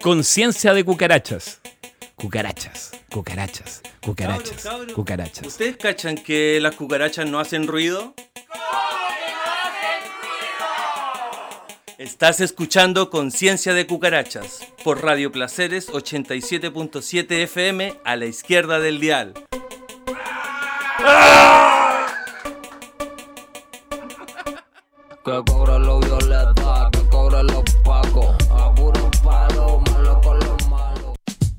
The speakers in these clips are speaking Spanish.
Conciencia de cucarachas. Cucarachas, cucarachas, cucarachas, Cabros, cucarachas. ¿Ustedes cachan que las cucarachas no hacen ruido? Estás escuchando Conciencia de Cucarachas por Radio Placeres 87.7 FM a la izquierda del dial. Que cobra lo violeta, que cobra los pacos, a puro palo, malo con los malos.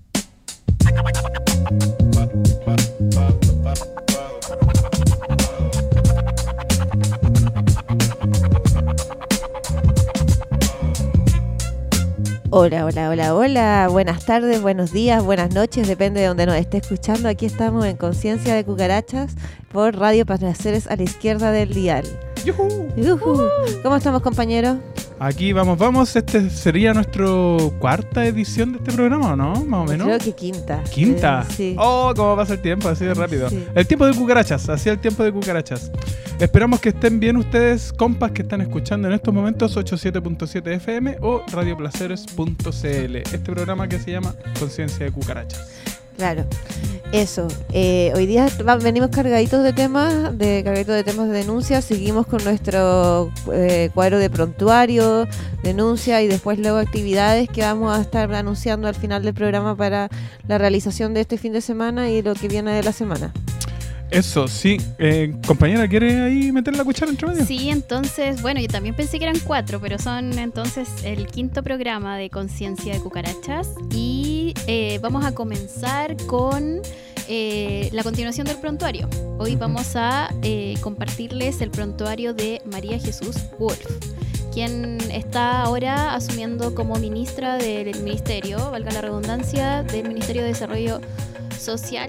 Hola, hola, hola, hola. Buenas tardes, buenos días, buenas noches, depende de donde nos esté escuchando. Aquí estamos en Conciencia de Cucarachas por Radio Placeres a la izquierda del dial. ¡Yujú! ¡Yujú! ¿Cómo estamos, compañeros? Aquí vamos. Este sería nuestra cuarta edición de este programa, ¿o no? Más o menos. Creo que quinta. ¿Quinta? Sí. Oh, cómo pasa el tiempo, así de rápido. Sí. El tiempo de cucarachas, así el tiempo de cucarachas. Esperamos que estén bien ustedes, compas que están escuchando en estos momentos 87.7 FM o radioplaceres.cl. Este programa que se llama Conciencia de Cucarachas. Claro, eso. Hoy día venimos cargaditos de temas de denuncias. Seguimos con nuestro cuadro de prontuario, denuncia y después luego actividades que vamos a estar anunciando al final del programa para la realización de este fin de semana y lo que viene de la semana. Eso, sí. Compañera, ¿quiere ahí meter la cuchara entre medio? Sí, entonces, bueno, yo también pensé que eran 4, pero son entonces el 5º programa de Conciencia de Cucarachas y vamos a comenzar con la continuación del prontuario. Hoy vamos a compartirles el prontuario de María Jesús Wolf, quien está ahora asumiendo como ministra del Ministerio, valga la redundancia, del Ministerio de Desarrollo Social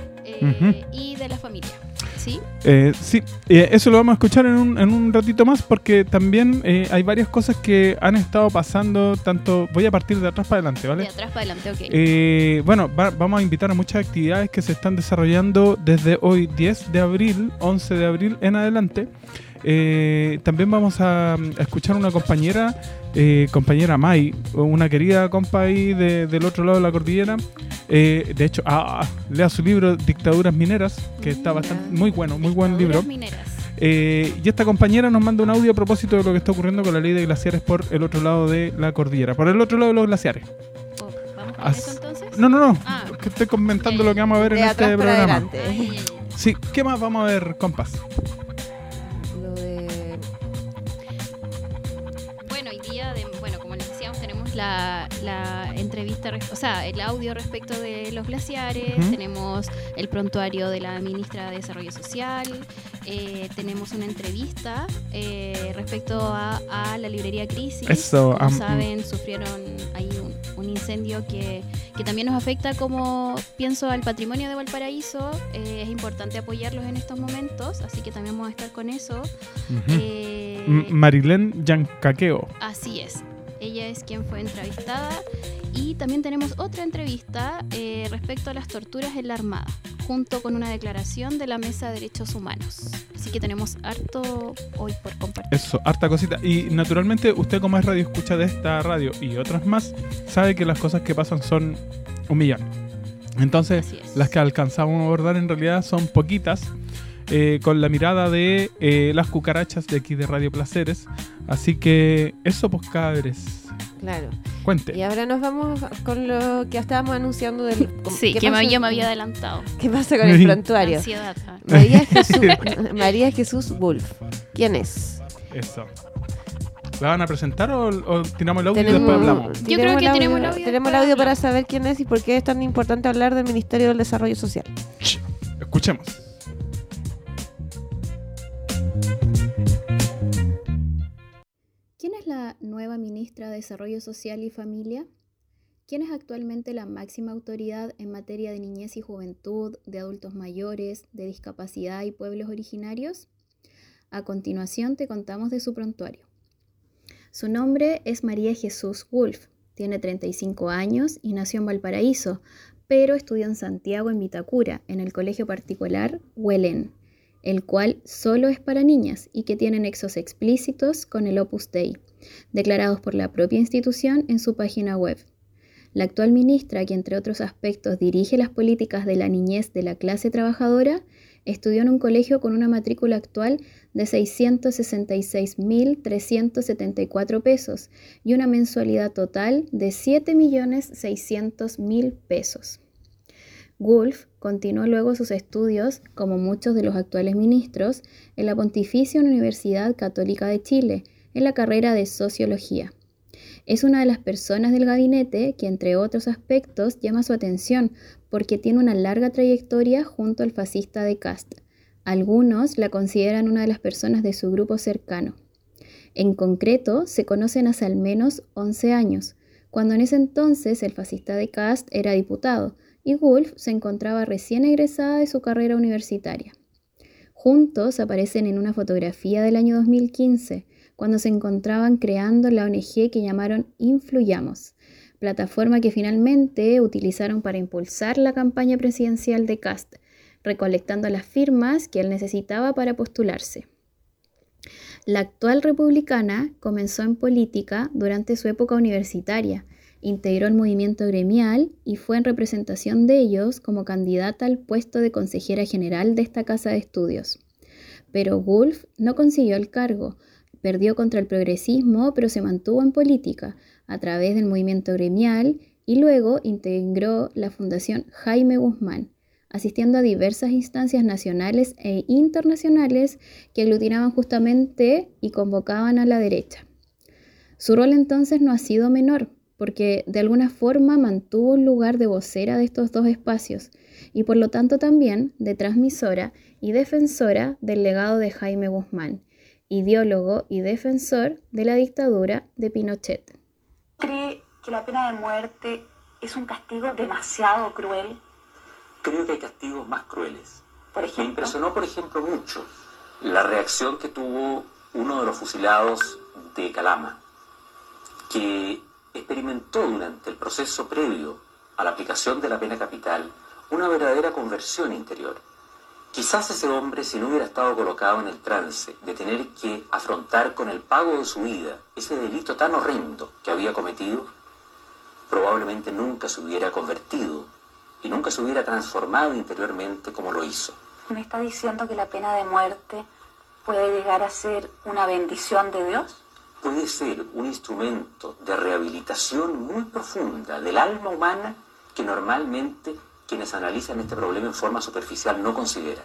y de la familia, ¿sí? Sí, eso lo vamos a escuchar en un ratito más porque también hay varias cosas que han estado pasando, tanto voy a partir de atrás para adelante, ¿vale? De atrás para adelante, ok. Bueno, vamos a invitar a muchas actividades que se están desarrollando desde hoy 10 de abril, 11 de abril en adelante. También vamos a escuchar una compañera Mai, una querida compa ahí del otro lado de la cordillera. De hecho, lea su libro Dictaduras Mineras, que está muy bueno, muy buen libro. Mineras. Y esta compañera nos manda un audio a propósito de lo que está ocurriendo con la ley de glaciares por el otro lado de la cordillera, por el otro lado de los glaciares. ¿Vamos con eso entonces? No, que estoy comentando lo que vamos a ver De en atrás este para programa. adelante. Ay. Sí, ¿qué más vamos a ver, compas? Lo de... Bueno, hoy día, como les decíamos, tenemos la entrevista, el audio respecto de los glaciares, tenemos el prontuario de la ministra de Desarrollo Social, tenemos una entrevista respecto a la librería Crisis. Eso, como saben, sufrieron ahí un incendio que también nos afecta, como pienso, al patrimonio de Valparaíso. Es importante apoyarlos en estos momentos, así que también vamos a estar con eso. Marilén Yancaqueo. Así es, ella es quien fue entrevistada. Y también tenemos otra entrevista respecto a las torturas en la Armada, junto con una declaración de la Mesa de Derechos Humanos. Así que tenemos harto hoy por compartir. Eso, harta cosita. Y naturalmente usted, como es radio escucha de esta radio y otras más, sabe que las cosas que pasan son un millón. Entonces, las que alcanzamos a abordar en realidad son poquitas, con la mirada de las cucarachas de aquí de Radio Placeres. Así que eso, pues, cabres. Claro. Cuente. Y ahora nos vamos con lo que estábamos anunciando del... Sí, que yo me había adelantado. ¿Qué pasa con el prontuario? Ansiedad. María Jesús Wolf. ¿Quién es? Eso. ¿La van a presentar o tiramos el audio y después hablamos? Yo creo que tenemos el audio. Tenemos el audio para saber quién es y por qué es tan importante hablar del Ministerio del Desarrollo Social. Escuchemos. ¿Quién es la nueva ministra de Desarrollo Social y Familia? ¿Quién es actualmente la máxima autoridad en materia de niñez y juventud, de adultos mayores, de discapacidad y pueblos originarios? A continuación te contamos de su prontuario. Su nombre es María Jesús Wolf, tiene 35 años y nació en Valparaíso, pero estudió en Santiago, en Vitacura, en el colegio particular Huelén, el cual solo es para niñas y que tiene nexos explícitos con el Opus Dei, declarados por la propia institución en su página web. La actual ministra, que entre otros aspectos dirige las políticas de la niñez de la clase trabajadora, estudió en un colegio con una matrícula actual de 666.374 pesos y una mensualidad total de 7.600.000 pesos. Wulff continuó luego sus estudios, como muchos de los actuales ministros, en la Pontificia Universidad Católica de Chile, en la carrera de Sociología. Es una de las personas del gabinete que, entre otros aspectos, llama su atención porque tiene una larga trayectoria junto al fascista de Kast. Algunos la consideran una de las personas de su grupo cercano. En concreto, se conocen hace al menos 11 años, cuando en ese entonces el fascista de Kast era diputado y Wulff se encontraba recién egresada de su carrera universitaria. Juntos aparecen en una fotografía del año 2015, cuando se encontraban creando la ONG que llamaron Influyamos, plataforma que finalmente utilizaron para impulsar la campaña presidencial de Kast, recolectando las firmas que él necesitaba para postularse. La actual republicana comenzó en política durante su época universitaria, integró el movimiento gremial y fue en representación de ellos como candidata al puesto de consejera general de esta casa de estudios. Pero Wulff no consiguió el cargo. Perdió contra el progresismo, pero se mantuvo en política a través del movimiento gremial y luego integró la Fundación Jaime Guzmán, asistiendo a diversas instancias nacionales e internacionales que aglutinaban justamente y convocaban a la derecha. Su rol entonces no ha sido menor, porque de alguna forma mantuvo un lugar de vocera de estos dos espacios y por lo tanto también de transmisora y defensora del legado de Jaime Guzmán, ideólogo y defensor de la dictadura de Pinochet. ¿Cree que la pena de muerte es un castigo demasiado cruel? Creo que hay castigos más crueles. Por ejemplo. Me impresionó, por ejemplo, mucho la reacción que tuvo uno de los fusilados de Calama, que experimentó durante el proceso previo a la aplicación de la pena capital una verdadera conversión interior. Quizás ese hombre, si no hubiera estado colocado en el trance de tener que afrontar con el pago de su vida ese delito tan horrendo que había cometido, probablemente nunca se hubiera convertido y nunca se hubiera transformado interiormente como lo hizo. ¿Me está diciendo que la pena de muerte puede llegar a ser una bendición de Dios? Puede ser un instrumento de rehabilitación muy profunda del alma humana que normalmente quienes analizan este problema en forma superficial no consideran.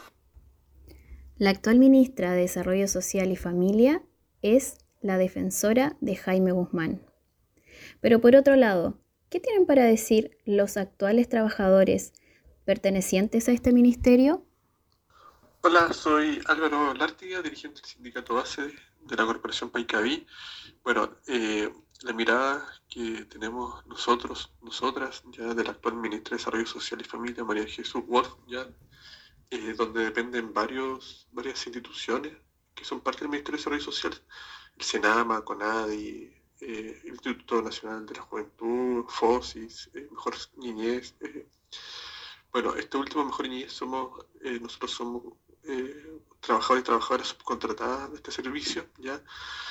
La actual ministra de Desarrollo Social y Familia es la defensora de Jaime Guzmán. Pero por otro lado, ¿qué tienen para decir los actuales trabajadores pertenecientes a este ministerio? Hola, soy Álvaro Lártiga, dirigente del sindicato base de la Corporación Paicaví. Bueno, la mirada que tenemos nosotros, nosotras, ya de la actual ministra de Desarrollo Social y Familia, María Jesús Wolf, ya, donde dependen varias instituciones que son parte del Ministerio de Desarrollo Social, el SENAMA, CONADI, el Instituto Nacional de la Juventud, FOSIS, Mejor Niñez. Bueno, este último, Mejor Niñez, nosotros somos trabajadores y trabajadoras subcontratadas de este servicio, ¿ya?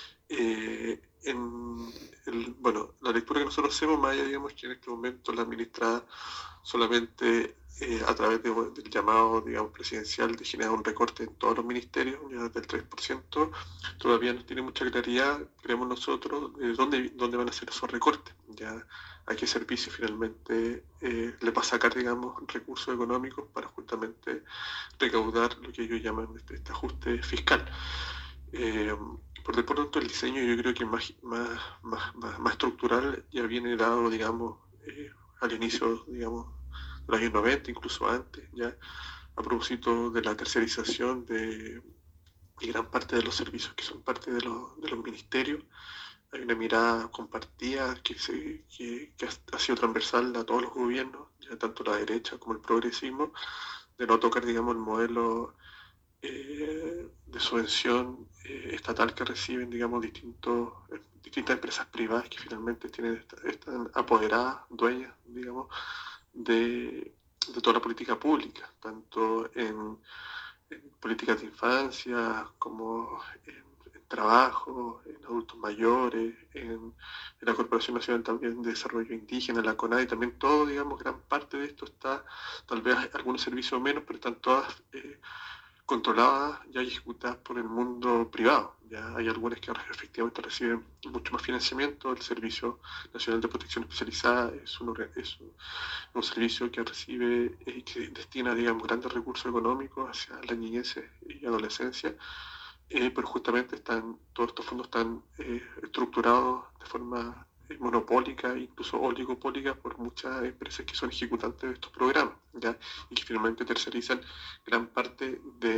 La lectura que nosotros hacemos, más allá, digamos, que en este momento la administrada solamente a través del llamado, digamos, presidencial de generar un recorte en todos los ministerios, ya del 3%, todavía no tiene mucha claridad, creemos nosotros, de dónde van a ser esos recortes, ya a qué servicio finalmente le va a sacar, digamos, recursos económicos para justamente recaudar lo que ellos llaman este ajuste fiscal. Por de pronto el diseño yo creo que más estructural ya viene dado, digamos, al inicio, digamos, de los años 90, incluso antes, ya a propósito de la tercerización de gran parte de los servicios que son parte de los ministerios. Hay una mirada compartida que ha sido transversal a todos los gobiernos, ya tanto la derecha como el progresismo, de no tocar, digamos, el modelo de subvención estatal que reciben, digamos, distintas empresas privadas que finalmente están apoderadas, dueñas, digamos, de toda la política pública, tanto en políticas de infancia como en trabajo, en adultos mayores, en la Corporación Nacional también de Desarrollo Indígena, la CONADE, también todo, digamos, gran parte de esto está, tal vez algunos servicios menos, pero están todas controladas ya y ejecutadas por el mundo privado. Ya hay algunas que efectivamente reciben mucho más financiamiento. El Servicio Nacional de Protección Especializada es un servicio que recibe y que destina, digamos, grandes recursos económicos hacia la niñez y adolescencia, pero justamente todos estos fondos están estructurados de forma monopólica, incluso oligopólica, por muchas empresas que son ejecutantes de estos programas, ¿ya? Y que finalmente tercerizan gran parte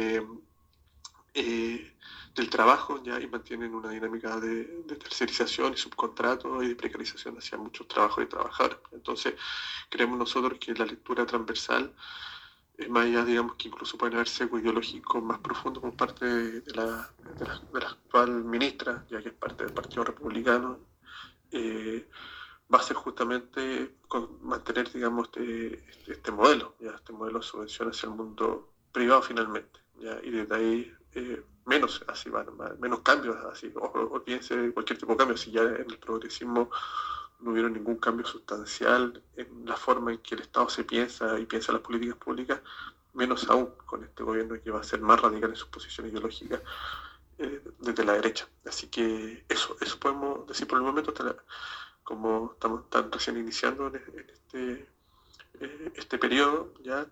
del trabajo, ¿ya? Y mantienen una dinámica de tercerización y subcontrato y de precarización hacia muchos trabajos y trabajadores. Entonces, creemos nosotros que la lectura transversal, más allá, digamos, que incluso pueden haber sesgos ideológicos más profundos por parte de la actual ministra, ya que es parte del Partido Republicano, va a ser justamente mantener, digamos, este modelo, ¿ya? Este modelo de subvención hacia el mundo privado finalmente, ¿ya? Y desde ahí menos cambios, así, o piense cualquier tipo de cambio. Si ya en el progresismo no hubiera ningún cambio sustancial en la forma en que el Estado se piensa y piensa las políticas públicas, menos aún con este gobierno que va a ser más radical en sus posiciones ideológicas desde la derecha. Así que eso podemos decir por el momento, como estamos tan recién iniciando en este periodo, ¿ya?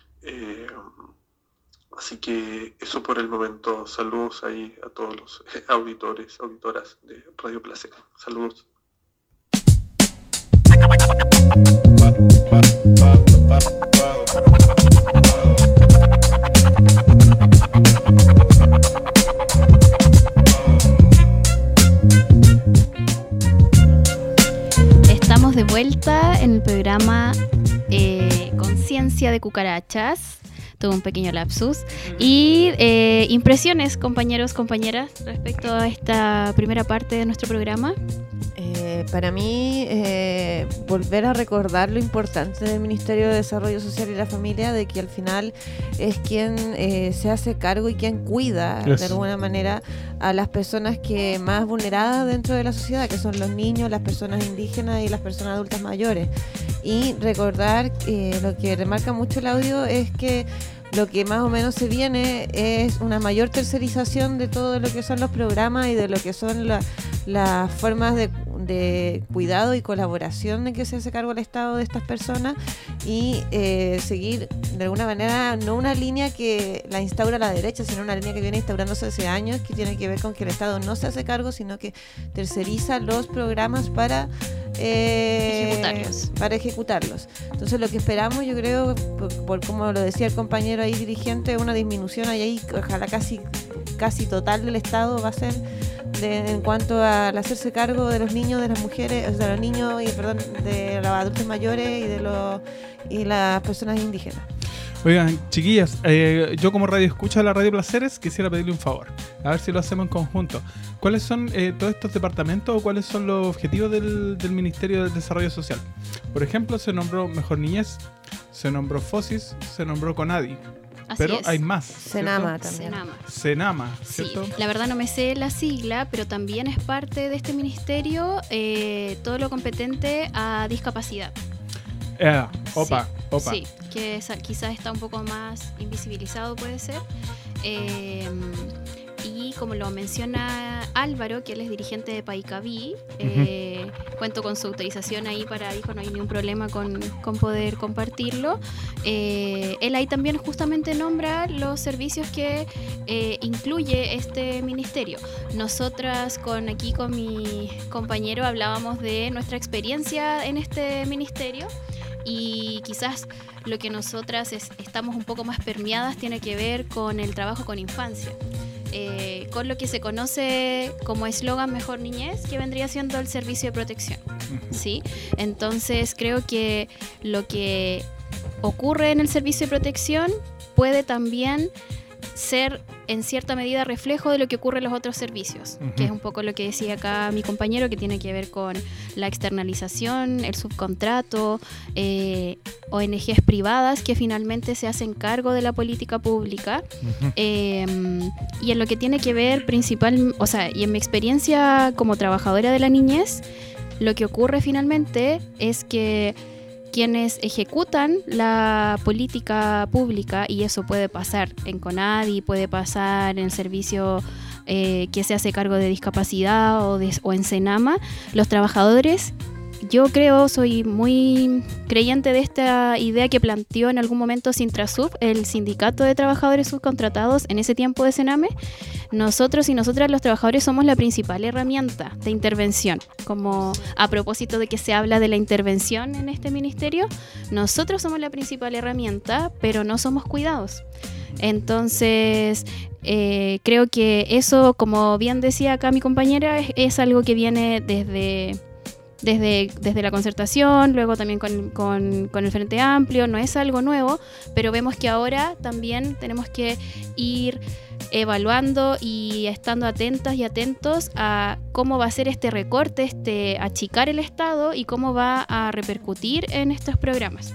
Así que eso por el momento. Saludos ahí a todos los auditoras de Radio Placer. Saludos. Estamos de vuelta en el programa Conciencia de Cucarachas. Tuve un pequeño lapsus. Y impresiones, compañeros, compañeras, respecto a esta primera parte de nuestro programa. Para mí, volver a recordar lo importante del Ministerio de Desarrollo Social y la Familia, de que al final es quien se hace cargo y quien cuida de alguna manera a las personas que más vulneradas dentro de la sociedad, que son los niños, las personas indígenas y las personas adultas mayores. Y recordar, lo que remarca mucho el audio es que lo que más o menos se viene es una mayor tercerización de todo lo que son los programas y de lo que son las formas de cuidado y colaboración de que se hace cargo el Estado de estas personas, y seguir de alguna manera no una línea que la instaura la derecha, sino una línea que viene instaurándose hace años, que tiene que ver con que el Estado no se hace cargo, sino que terceriza los programas para ejecutarlos. Entonces lo que esperamos, yo creo, por como lo decía el compañero ahí dirigente, una disminución ahí, ojalá casi total del Estado va a ser en cuanto al hacerse cargo de los niños, de las mujeres, de los niños de los adultos mayores y las personas indígenas. Oigan, chiquillas, yo como radio escucha de la Radio Placeres quisiera pedirle un favor, a ver si lo hacemos en conjunto. ¿Cuáles son todos estos departamentos o cuáles son los objetivos del Ministerio del Desarrollo Social? Por ejemplo, se nombró Mejor Niñez, se nombró FOSIS, se nombró CONADI. Pero hay más. Senama también. Senama, ¿cierto? Sí, la verdad no me sé la sigla, pero también es parte de este ministerio todo lo competente a discapacidad. Opa. Sí, que quizás está un poco más invisibilizado, puede ser. Y como lo menciona Álvaro, que él es dirigente de Paicaví, cuento con su autorización ahí dijo, no hay ningún problema con poder compartirlo. Él ahí también justamente nombra los servicios que incluye este ministerio. Nosotras con mi compañero hablábamos de nuestra experiencia en este ministerio, y quizás lo que nosotras estamos un poco más permeadas tiene que ver con el trabajo con infancia. Con lo que se conoce como eslogan Mejor Niñez, que vendría siendo el servicio de protección, ¿sí? Entonces creo que lo que ocurre en el servicio de protección puede también ser en cierta medida reflejo de lo que ocurre en los otros servicios, que es un poco lo que decía acá mi compañero, que tiene que ver con la externalización, el subcontrato, ONGs privadas que finalmente se hacen cargo de la política pública, y en lo que tiene que ver y en mi experiencia como trabajadora de la niñez, lo que ocurre finalmente es que quienes ejecutan la política pública, y eso puede pasar en CONADI, puede pasar en el servicio que se hace cargo de discapacidad o en Senama, los trabajadores, yo soy muy creyente de esta idea que planteó en algún momento Sintrasub, el sindicato de trabajadores subcontratados en ese tiempo de Sename. Nosotros y nosotras los trabajadores somos la principal herramienta de intervención. Como a propósito de que se habla de la intervención en este ministerio, nosotros somos la principal herramienta, pero no somos cuidados. Entonces, creo que eso, como bien decía acá mi compañera, es algo que viene desde la concertación, luego también con el Frente Amplio, no es algo nuevo, pero vemos que ahora también tenemos que ir evaluando y estando atentas y atentos a cómo va a ser este recorte, achicar el Estado y cómo va a repercutir en estos programas.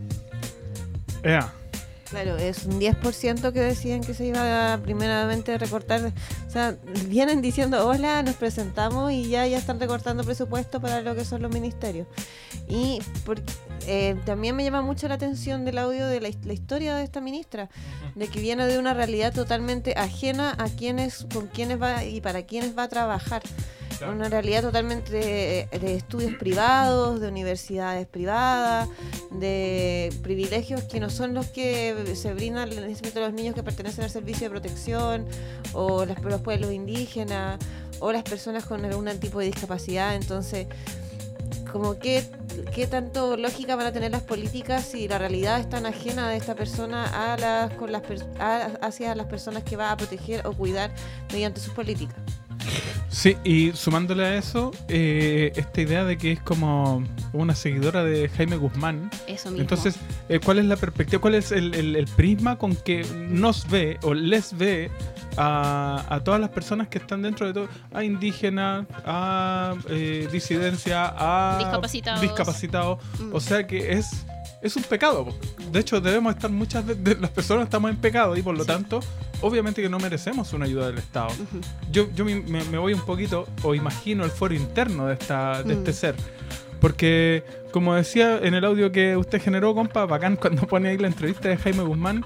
Claro, es un 10% que decían que se iba a primeramente recortar. O sea, vienen diciendo, hola, nos presentamos y ya están recortando presupuesto para lo que son los ministerios. Y también me llama mucho la atención del audio de la historia de esta ministra, de que viene de una realidad totalmente ajena a con quiénes va y para quiénes va a trabajar. Una realidad totalmente de estudios privados, de universidades privadas, de privilegios que no son los que se brindan en este momento a los niños que pertenecen al servicio de protección, o los pueblos indígenas, o las personas con algún tipo de discapacidad. Entonces, como qué tanto lógica van a tener las políticas si la realidad es tan ajena de esta persona hacia las personas que va a proteger o cuidar mediante sus políticas. Sí, y sumándole a eso, esta idea de que es como una seguidora de Jaime Guzmán. Eso mismo. Entonces, ¿cuál es la perspectiva? ¿Cuál es el prisma con que nos ve o les ve a todas las personas que están dentro de todo? A indígenas, a disidencia, a discapacitados. O sea que es un pecado. De hecho, debemos estar, muchas de las personas estamos en pecado y por lo tanto, obviamente que no merecemos una ayuda del Estado. Yo me voy un poquito, o imagino el foro interno de este ser. Porque, como decía en el audio que usted generó, compa, bacán cuando pone ahí la entrevista de Jaime Guzmán.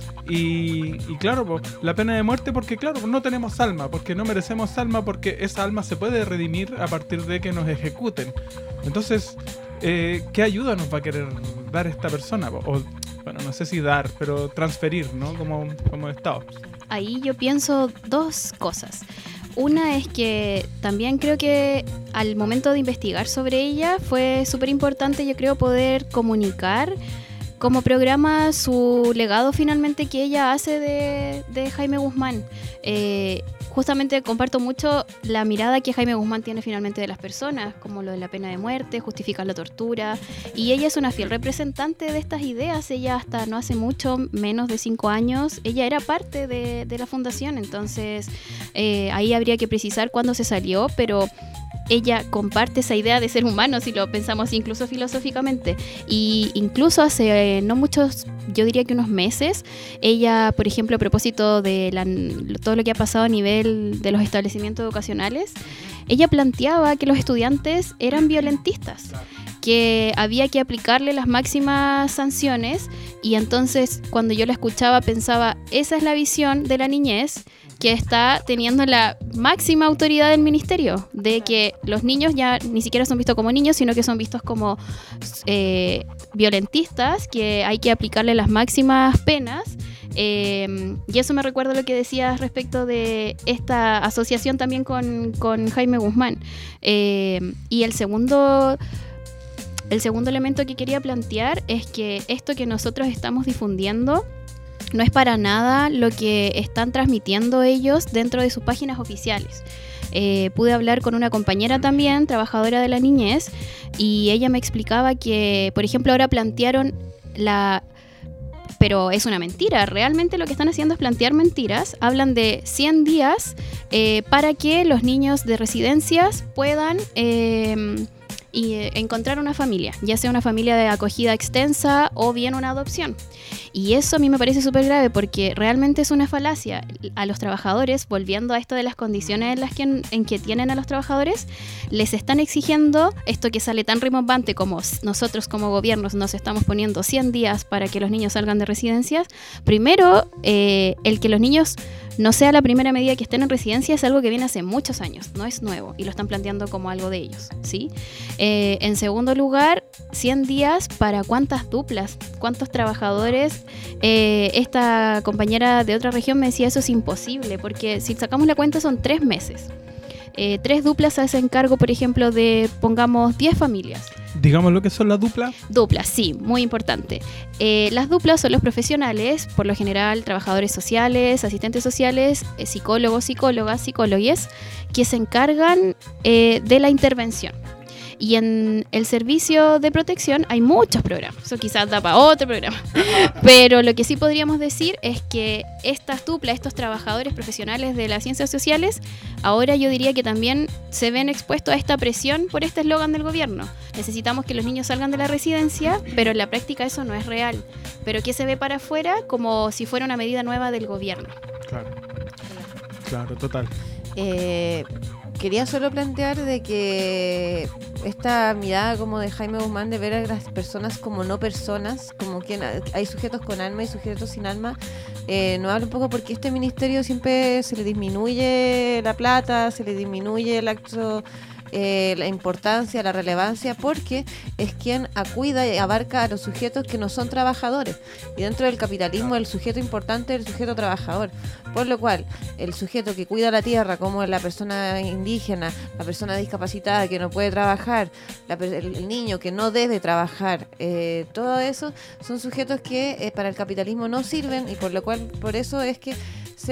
Y claro, la pena de muerte porque, claro, no tenemos alma, porque no merecemos alma, porque esa alma se puede redimir a partir de que nos ejecuten. Entonces, ¿qué ayuda nos va a querer dar esta persona? O, bueno, no sé si dar, pero transferir, ¿no? Como Estado. Ahí yo pienso dos cosas. Una es que también creo que al momento de investigar sobre ella fue súper importante, yo creo, poder comunicar como programa su legado finalmente que ella hace de Jaime Guzmán. Justamente comparto mucho la mirada que Jaime Guzmán tiene finalmente de las personas, como lo de la pena de muerte, justificar la tortura, y ella es una fiel representante de estas ideas. Ella hasta no hace mucho, menos de 5 años, ella era parte de la fundación, entonces ahí habría que precisar cuándo se salió, pero ella comparte esa idea de ser humano, si lo pensamos incluso filosóficamente. Y incluso hace no muchos, yo diría que unos meses, ella, por ejemplo, a propósito de todo lo que ha pasado a nivel de los establecimientos educacionales, ella planteaba que los estudiantes eran violentistas, que había que aplicarle las máximas sanciones, y entonces cuando yo la escuchaba pensaba, esa es la visión de la niñez que está teniendo la máxima autoridad del ministerio, de que los niños ya ni siquiera son vistos como niños, sino que son vistos como violentistas, que hay que aplicarle las máximas penas. Y eso me recuerda lo que decías respecto de esta asociación también con Jaime Guzmán. Y el segundo elemento que quería plantear es que esto que nosotros estamos difundiendo no es para nada lo que están transmitiendo ellos dentro de sus páginas oficiales. Pude hablar con una compañera también, trabajadora de la niñez, y ella me explicaba que, por ejemplo, ahora plantearon pero es una mentira. Realmente lo que están haciendo es plantear mentiras. Hablan de 100 días para que los niños de residencias puedan encontrar una familia, ya sea una familia de acogida extensa o bien una adopción. Y eso a mí me parece súper grave porque realmente es una falacia. A los trabajadores, volviendo a esto de las condiciones en que tienen a los trabajadores, les están exigiendo esto que sale tan rimbombante como nosotros como gobiernos nos estamos poniendo 100 días para que los niños salgan de residencias. Primero, el que los niños no sea la primera medida que estén en residencia es algo que viene hace muchos años, no es nuevo y lo están planteando como algo de ellos, ¿sí? En segundo lugar, 100 días para cuántas duplas, cuántos trabajadores. Esta compañera de otra región me decía eso es imposible porque si sacamos la cuenta son 3 meses. 3 duplas se hacen cargo, por ejemplo, de, pongamos, 10 familias. Digamos lo que son las duplas. Duplas, sí, muy importante. Las duplas son los profesionales, por lo general trabajadores sociales, asistentes sociales, psicólogos, psicólogas, psicólogues, que se encargan de la intervención. Y en el servicio de protección hay muchos programas. Eso quizás da para otro programa. Pero lo que sí podríamos decir es que estas duplas, estos trabajadores profesionales de las ciencias sociales, ahora yo diría que también se ven expuestos a esta presión por este eslogan del gobierno. Necesitamos que los niños salgan de la residencia, pero en la práctica eso no es real. Pero que se ve para afuera como si fuera una medida nueva del gobierno. Claro, total. Quería solo plantear de que esta mirada como de Jaime Guzmán de ver a las personas como no personas, como que hay sujetos con alma y sujetos sin alma, nos habla un poco porque este ministerio siempre se le disminuye la plata, se le disminuye el acto, la importancia, la relevancia, porque es quien cuida y abarca a los sujetos que no son trabajadores. Y dentro del capitalismo el sujeto importante es el sujeto trabajador. Por lo cual, el sujeto que cuida la tierra, como la persona indígena, la persona discapacitada que no puede trabajar, el niño que no debe trabajar, todo eso son sujetos que para el capitalismo no sirven y por lo cual, por eso es que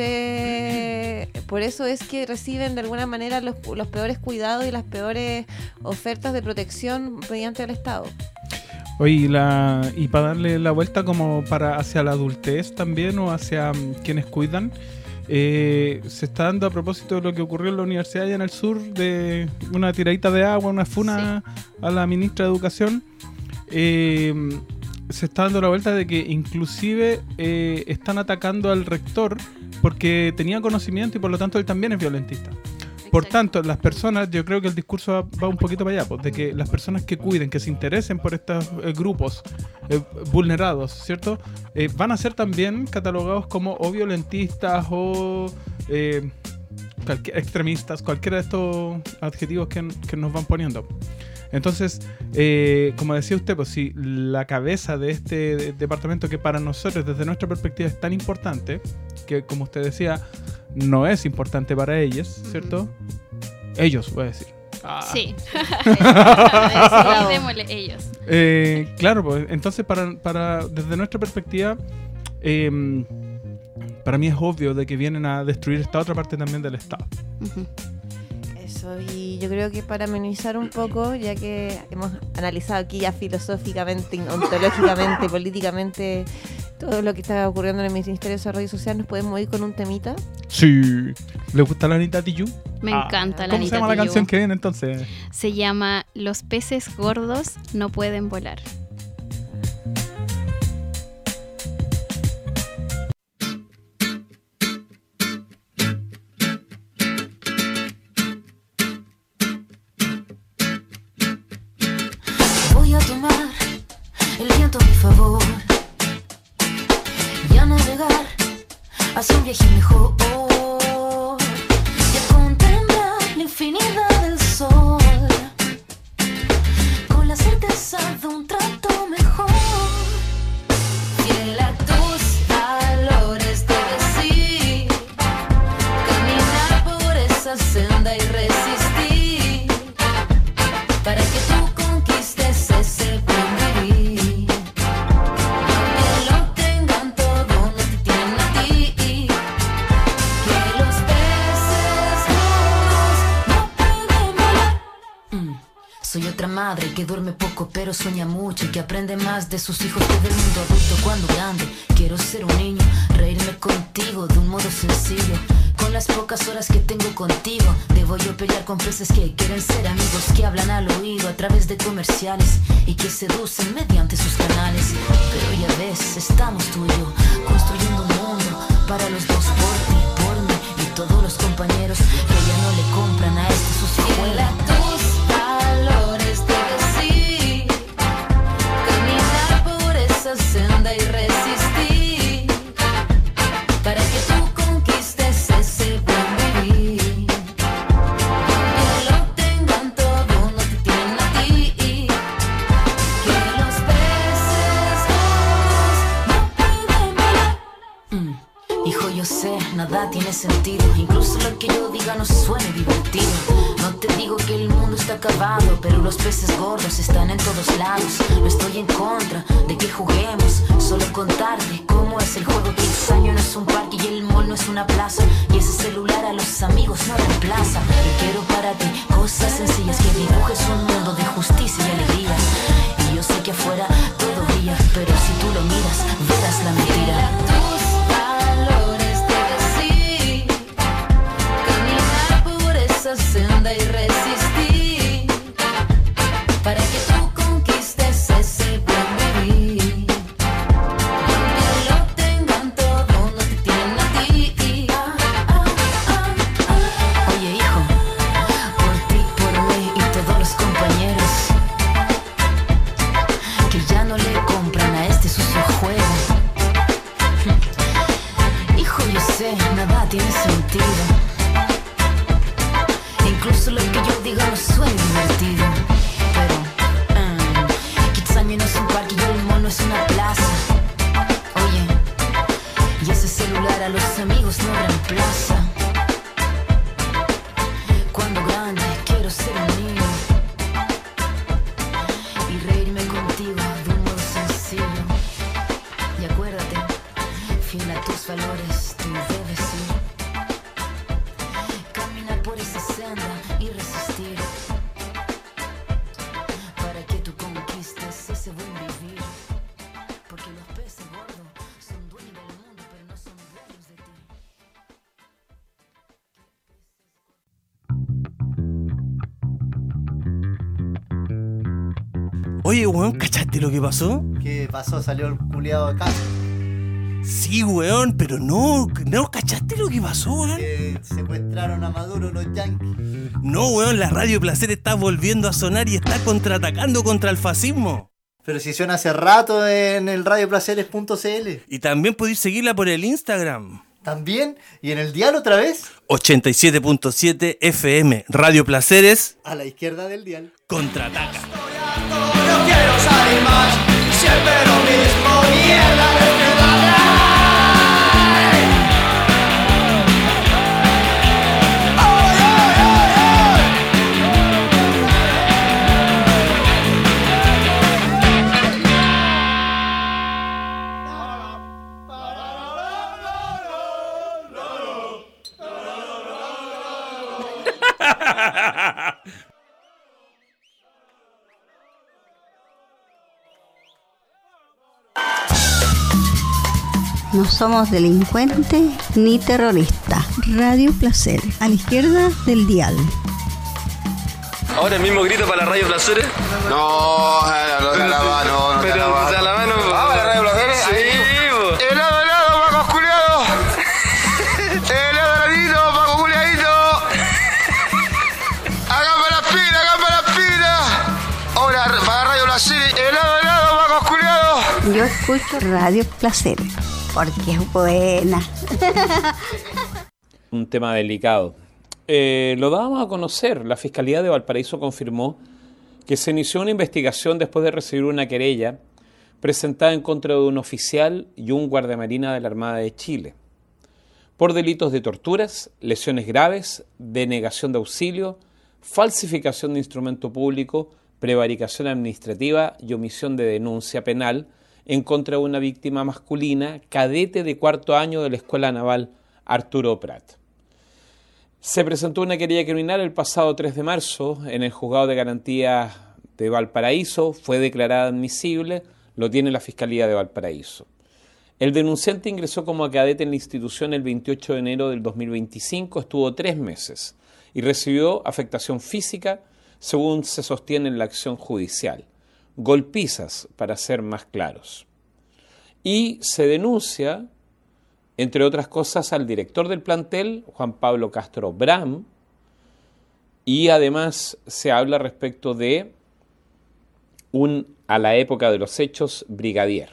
reciben de alguna manera los peores cuidados y las peores ofertas de protección mediante el Estado. Oye, y para darle la vuelta como hacia la adultez también o hacia quienes cuidan, se está dando a propósito de lo que ocurrió en la universidad allá en el sur, de una tiradita de agua, una funa a la ministra de Educación. Se está dando la vuelta de que inclusive están atacando al rector porque tenía conocimiento y por lo tanto él también es violentista. Por tanto, las personas, yo creo que el discurso va un poquito para allá, pues, de que las personas que cuiden, que se interesen por estos grupos vulnerados, ¿cierto? Van a ser también catalogados como o violentistas o extremistas, cualquiera de estos adjetivos que nos van poniendo. Entonces, como decía usted, pues si la cabeza de este departamento, que para nosotros desde nuestra perspectiva es tan importante, que como usted decía, no es importante para ellos, ¿cierto? Ellos, voy a decir. Sí. Démosle ellos. Claro, pues entonces desde nuestra perspectiva, para mí es obvio de que vienen a destruir esta otra parte también del Estado. Y yo creo que para amenizar un poco, ya que hemos analizado aquí ya filosóficamente, ontológicamente, políticamente todo lo que está ocurriendo en el Ministerio de Desarrollo Social, ¿nos podemos ir con un temita? Sí. ¿Le gusta la Anita Tijoux? Me encanta la Anita Tijoux. ¿Cómo se llama la canción que viene entonces? Se llama Los peces gordos no pueden volar. Voy a tomar el viento a mi favor y a navegar hacia un viaje mejor y a contemplar la infinidad del sol con la certeza de un trato mejor. Fiel a tus valores debes ir, caminar por esa senda y resistir para que tú conquistes ese buen vivir. Y aunque lo tengan todo, no te tienen a ti. Que los peces gordos no pueden volar. Soy otra madre que duerme poco pero sueña mucho y que aprende más de sus hijos que del mundo adulto cuando grande. Quiero ser un niño, reírme contigo de un modo sencillo. Con las pocas horas que tengo contigo, debo yo pelear con peces que quieren ser amigos, que hablan al oído a través de comerciales y que seducen mediante sus canales. Pero ya ves, estamos tú y yo construyendo un mundo para los dos, por ti, por mí y todos los compañeros que ya no le compran a este sus fieles. Tus valores debes ir, caminar por esa senda y resistir, para que tú conquistes ese buen vivir. Que lo tengan todo, no te tienen a ti. Que los peces no pueden volar. Hijo, yo sé, nada tiene sentido. Incluso lo que yo diga no suene divertido. No te digo que el mundo está acabado, pero los peces gordos están en todos lados. No estoy en contra de que juguemos, solo contarte cómo es el juego. Que el sueño no es un parque y el mall no es una plaza, y ese celular a los amigos no reemplaza. Yo quiero para ti cosas sencillas, que dibujes un mundo de justicia y alegría. Y yo sé que afuera todo brilla, pero si tú lo miras, verás la mentira. Tus valores debes ir, caminar por esa senda y resistir, para que tú conquistes ese buen vivir. Y aunque lo tengan todo, no te tienen a ti. Oye, hijo, por ti, por mí y todos los compañeros que ya no le compran a este sucio juego. Hijo, yo sé, nada tiene sentido. Incluso lo que yo diga no suena divertido. Pero Kitsania no es un parque y el mall no es una plaza. Oye, y ese celular a los amigos no reemplaza. Cuando grande quiero ser un niño y reírme contigo de un modo sencillo. Y acuérdate, fiel a tus valores, tú debes ir, caminar por esa senda y resistir, para que tú conquistes ese buen vivir. Porque los peces gordos son dueños del mundo, pero no son dueños de ti. Oye, weón, ¿cachaste lo que pasó? ¿Qué pasó? Salió el culiado de casa. Sí, weón, pero no ¿cachaste lo que pasó, weón? Que secuestraron a Maduro los yanquis. No, weón, la Radio Placer está volviendo a sonar y está contraatacando contra el fascismo. Pero si suena hace rato en el radioplaceres.cl. Y también podéis seguirla por el Instagram. ¿También? ¿Y en el dial otra vez? 87.7 FM, Radio Placeres. A la izquierda del dial. Contraataca. No quiero salir más, siempre lo mismo, mierda de ciudad. No somos delincuentes ni terroristas. Radio Placer, a la izquierda del dial. Ahora el mismo grito para la Radio Placeres. No, de la mano. Pero de la mano. Ah, la Radio Placeres. Sí, helado, helado, Paco culiado. Helado, heladito, Paco culiadito. Hágame las pilas. Ahora para Radio Placeres. Helado, helado, Paco culiado. Yo escucho Radio Placer porque es buena. Un tema delicado. Lo dábamos a conocer. La Fiscalía de Valparaíso confirmó que se inició una investigación después de recibir una querella presentada en contra de un oficial y un guardiamarina de la Armada de Chile por delitos de torturas, lesiones graves, denegación de auxilio, falsificación de instrumento público, prevaricación administrativa y omisión de denuncia penal en contra de una víctima masculina, cadete de 4º año de la Escuela Naval Arturo Prat. Se presentó una querella criminal el pasado 3 de marzo en el Juzgado de Garantías de Valparaíso, fue declarada admisible, lo tiene la Fiscalía de Valparaíso. El denunciante ingresó como cadete en la institución el 28 de enero del 2025, estuvo 3 meses y recibió afectación física, según se sostiene en la acción judicial. Golpizas, para ser más claros. Y se denuncia, entre otras cosas, al director del plantel, Juan Pablo Castro Bram, y además se habla respecto de a la época de los hechos, brigadier.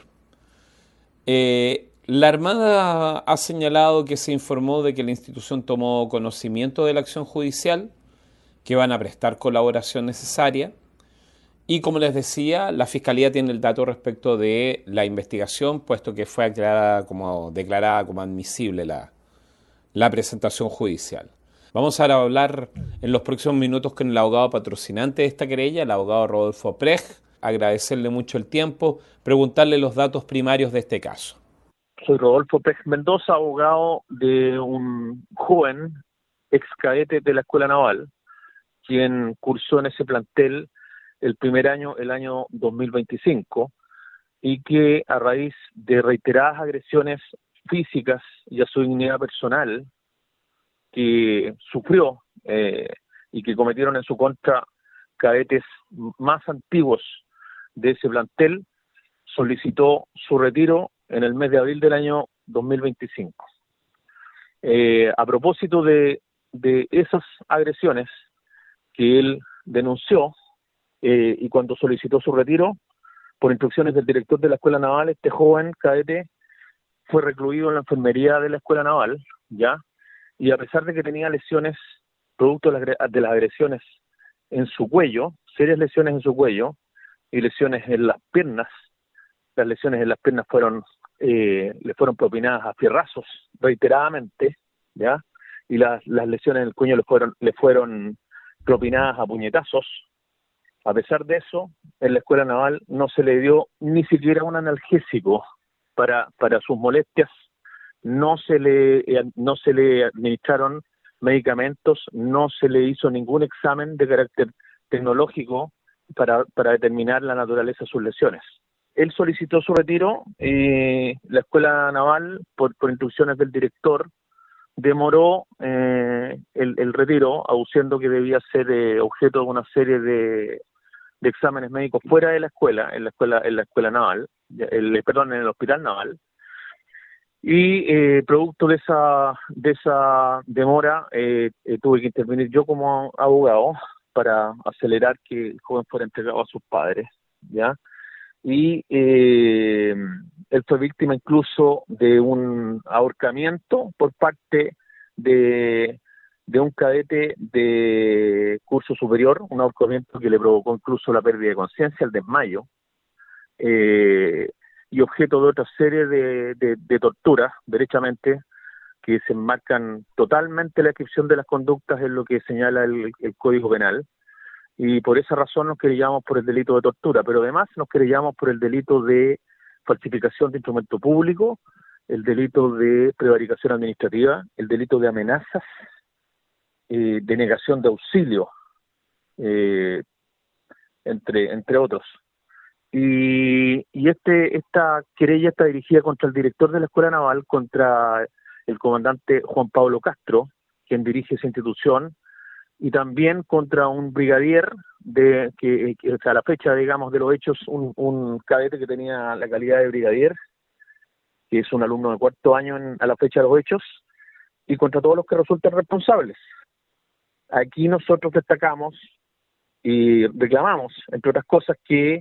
La Armada ha señalado que se informó de que la institución tomó conocimiento de la acción judicial, que van a prestar colaboración necesaria, y como les decía, la Fiscalía tiene el dato respecto de la investigación, puesto que fue declarada como admisible la presentación judicial. Vamos ahora a hablar en los próximos minutos con el abogado patrocinante de esta querella, el abogado Rodolfo Prej, agradecerle mucho el tiempo, preguntarle los datos primarios de este caso. Soy Rodolfo Prej Mendoza, abogado de un joven ex cadete de la Escuela Naval, quien cursó en ese plantel el primer año, el año 2025, y que a raíz de reiteradas agresiones físicas y a su dignidad personal que sufrió y que cometieron en su contra cadetes más antiguos de ese plantel, solicitó su retiro en el mes de abril del año 2025. A propósito de esas agresiones que él denunció y cuando solicitó su retiro, por instrucciones del director de la Escuela Naval, este joven cadete fue recluido en la enfermería de la Escuela Naval, ¿ya? Y a pesar de que tenía lesiones producto de las agresiones en su cuello, serias lesiones en su cuello y lesiones en las piernas, las lesiones en las piernas le fueron propinadas a fierrazos reiteradamente, ¿ya? Y las lesiones en el cuello le fueron propinadas a puñetazos. A pesar de eso, en la Escuela Naval no se le dio ni siquiera un analgésico para sus molestias, no se le administraron medicamentos, no se le hizo ningún examen de carácter tecnológico para determinar la naturaleza de sus lesiones. Él solicitó su retiro y la Escuela Naval, por instrucciones del director, demoró el retiro, aduciendo que debía ser objeto de una serie de exámenes médicos fuera de la escuela, en la escuela naval, en el hospital naval. Y producto de esa demora, tuve que intervenir yo como abogado para acelerar que el joven fuera entregado a sus padres, ¿ya? Y él fue víctima incluso de un ahorcamiento por parte de un cadete de curso superior, un ahorcamiento que le provocó incluso la pérdida de conciencia, el desmayo, y objeto de otra serie de torturas, derechamente, que se enmarcan totalmente la descripción de las conductas en lo que señala el Código Penal, y por esa razón nos querellamos por el delito de tortura, pero además nos querellamos por el delito de falsificación de instrumento público, el delito de prevaricación administrativa, el delito de amenazas, de negación de auxilio, entre otros. Y esta querella está dirigida contra el director de la Escuela Naval, contra el comandante Juan Pablo Castro, quien dirige esa institución, y también contra un brigadier que a la fecha, digamos, de los hechos, un cadete que tenía la calidad de brigadier, que es un alumno de 4º año a la fecha de los hechos, y contra todos los que resultan responsables. Aquí nosotros destacamos y reclamamos, entre otras cosas, que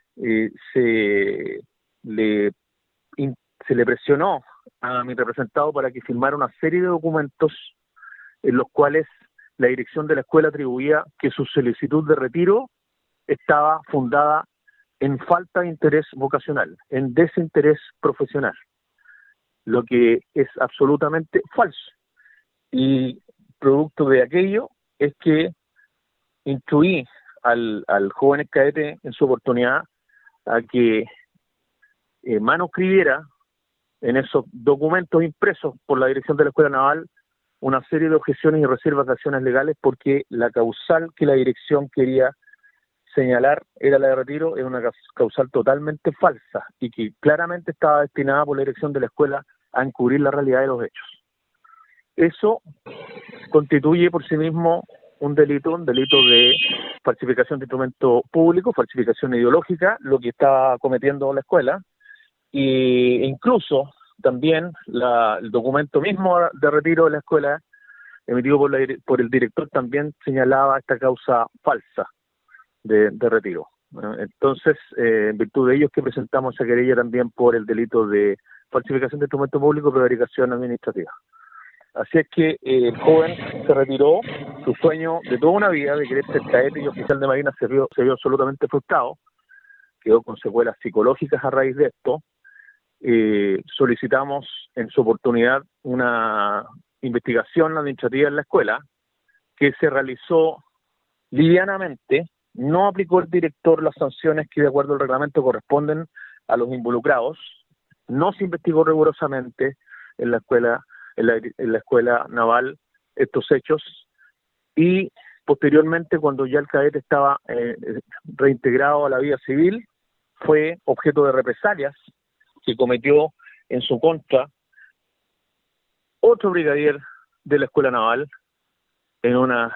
se le presionó a mi representado para que firmara una serie de documentos en los cuales la dirección de la escuela atribuía que su solicitud de retiro estaba fundada en falta de interés vocacional, en desinterés profesional, lo que es absolutamente falso. Y producto de aquello es que instruí al joven cadete en su oportunidad a que manuscribiera en esos documentos impresos por la dirección de la Escuela Naval una serie de objeciones y reservas de acciones legales porque la causal que la dirección quería señalar era la de retiro, era una causal totalmente falsa y que claramente estaba destinada por la dirección de la escuela a encubrir la realidad de los hechos. Eso constituye por sí mismo un delito de falsificación de instrumento público, falsificación ideológica, lo que estaba cometiendo la escuela, e incluso también el documento mismo de retiro de la escuela, emitido por el director, también señalaba esta causa falsa de retiro. Entonces, en virtud de ello es que presentamos esa querella también por el delito de falsificación de instrumento público y prevaricación administrativa. Así es que el joven se retiró, su sueño de toda una vida de querer ser cadete y oficial de Marina se vio absolutamente frustrado, quedó con secuelas psicológicas a raíz de esto. Solicitamos en su oportunidad una investigación administrativa en la escuela que se realizó livianamente, no aplicó el director las sanciones que de acuerdo al reglamento corresponden a los involucrados, no se investigó rigurosamente en la escuela naval estos hechos y posteriormente cuando ya el cadete estaba reintegrado a la vida civil fue objeto de represalias que cometió en su contra otro brigadier de la escuela naval en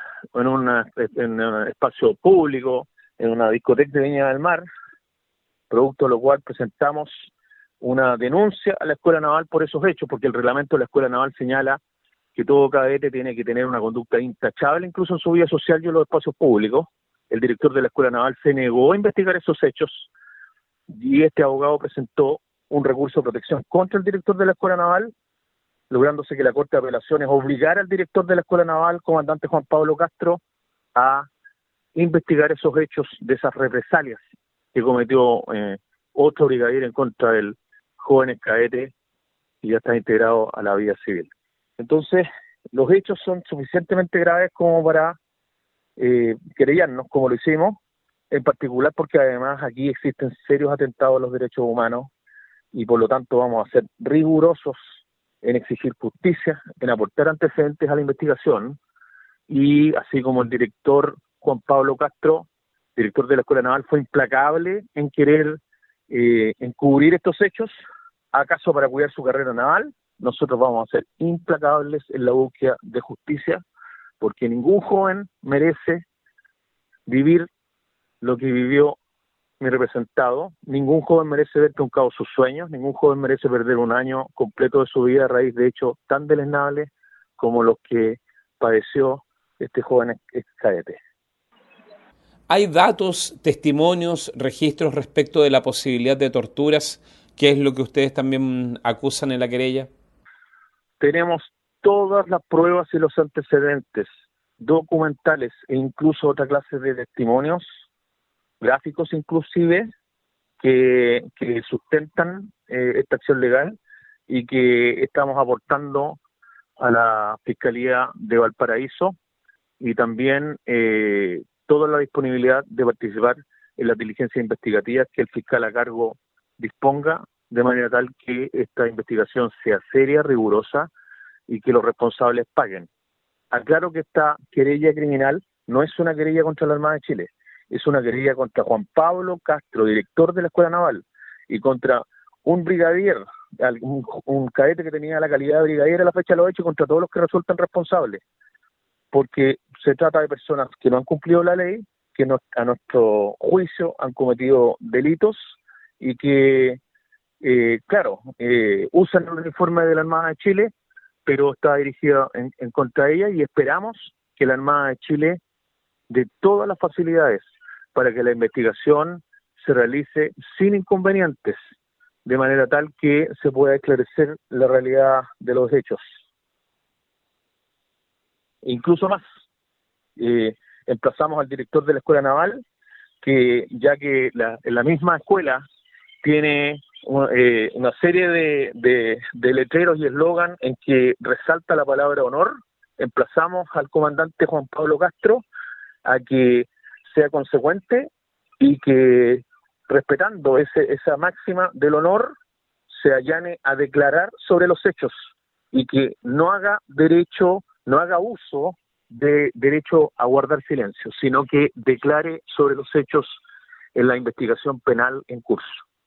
un espacio público, en una discoteca de Viña del Mar, producto de lo cual presentamos una denuncia a la escuela naval por esos hechos, porque el reglamento de la escuela naval señala que todo cadete tiene que tener una conducta intachable, incluso en su vida social y en los espacios públicos. El director de la escuela naval se negó a investigar esos hechos y este abogado presentó un recurso de protección contra el director de la escuela naval, lográndose que la Corte de Apelaciones obligara al director de la escuela naval, comandante Juan Pablo Castro, a investigar esos hechos de esas represalias que cometió otro brigadier en contra del joven cadete y ya está integrado a la vida civil. Entonces, los hechos son suficientemente graves como para querellarnos, como lo hicimos, en particular porque además aquí existen serios atentados a los derechos humanos y por lo tanto vamos a ser rigurosos en exigir justicia, en aportar antecedentes a la investigación y así como el director Juan Pablo Castro, director de la Escuela Naval, fue implacable en querer encubrir estos hechos, acaso para cuidar su carrera naval, nosotros vamos a ser implacables en la búsqueda de justicia, porque ningún joven merece vivir lo que vivió mi representado, ningún joven merece ver truncados sus sueños, ningún joven merece perder un año completo de su vida a raíz de hechos tan deleznables como los que padeció este joven ex cadete. ¿Hay datos, testimonios, registros respecto de la posibilidad de torturas, que es lo que ustedes también acusan en la querella? Tenemos todas las pruebas y los antecedentes documentales e incluso otra clase de testimonios, gráficos inclusive, que sustentan esta acción legal y que estamos aportando a la Fiscalía de Valparaíso y también toda la disponibilidad de participar en las diligencias investigativas que el fiscal a cargo disponga, de manera tal que esta investigación sea seria, rigurosa y que los responsables paguen. Aclaro que esta querella criminal no es una querella contra la Armada de Chile, es una querella contra Juan Pablo Castro, director de la Escuela Naval, y contra un brigadier, un cadete que tenía la calidad de brigadier a la fecha de los hechos, contra todos los que resultan responsables, porque se trata de personas que no han cumplido la ley, que a nuestro juicio han cometido delitos y que, usan el uniforme de la Armada de Chile, pero está dirigida en contra de ella y esperamos que la Armada de Chile dé todas las facilidades para que la investigación se realice sin inconvenientes, de manera tal que se pueda esclarecer la realidad de los hechos. Incluso más, emplazamos al director de la Escuela Naval, que ya que la misma escuela tiene una serie de letreros y eslogan en que resalta la palabra honor, emplazamos al comandante Juan Pablo Castro a que sea consecuente y que, respetando esa máxima del honor, se allane a declarar sobre los hechos y que no haga derecho no haga uso de derecho a guardar silencio, sino que declare sobre los hechos en la investigación penal en curso.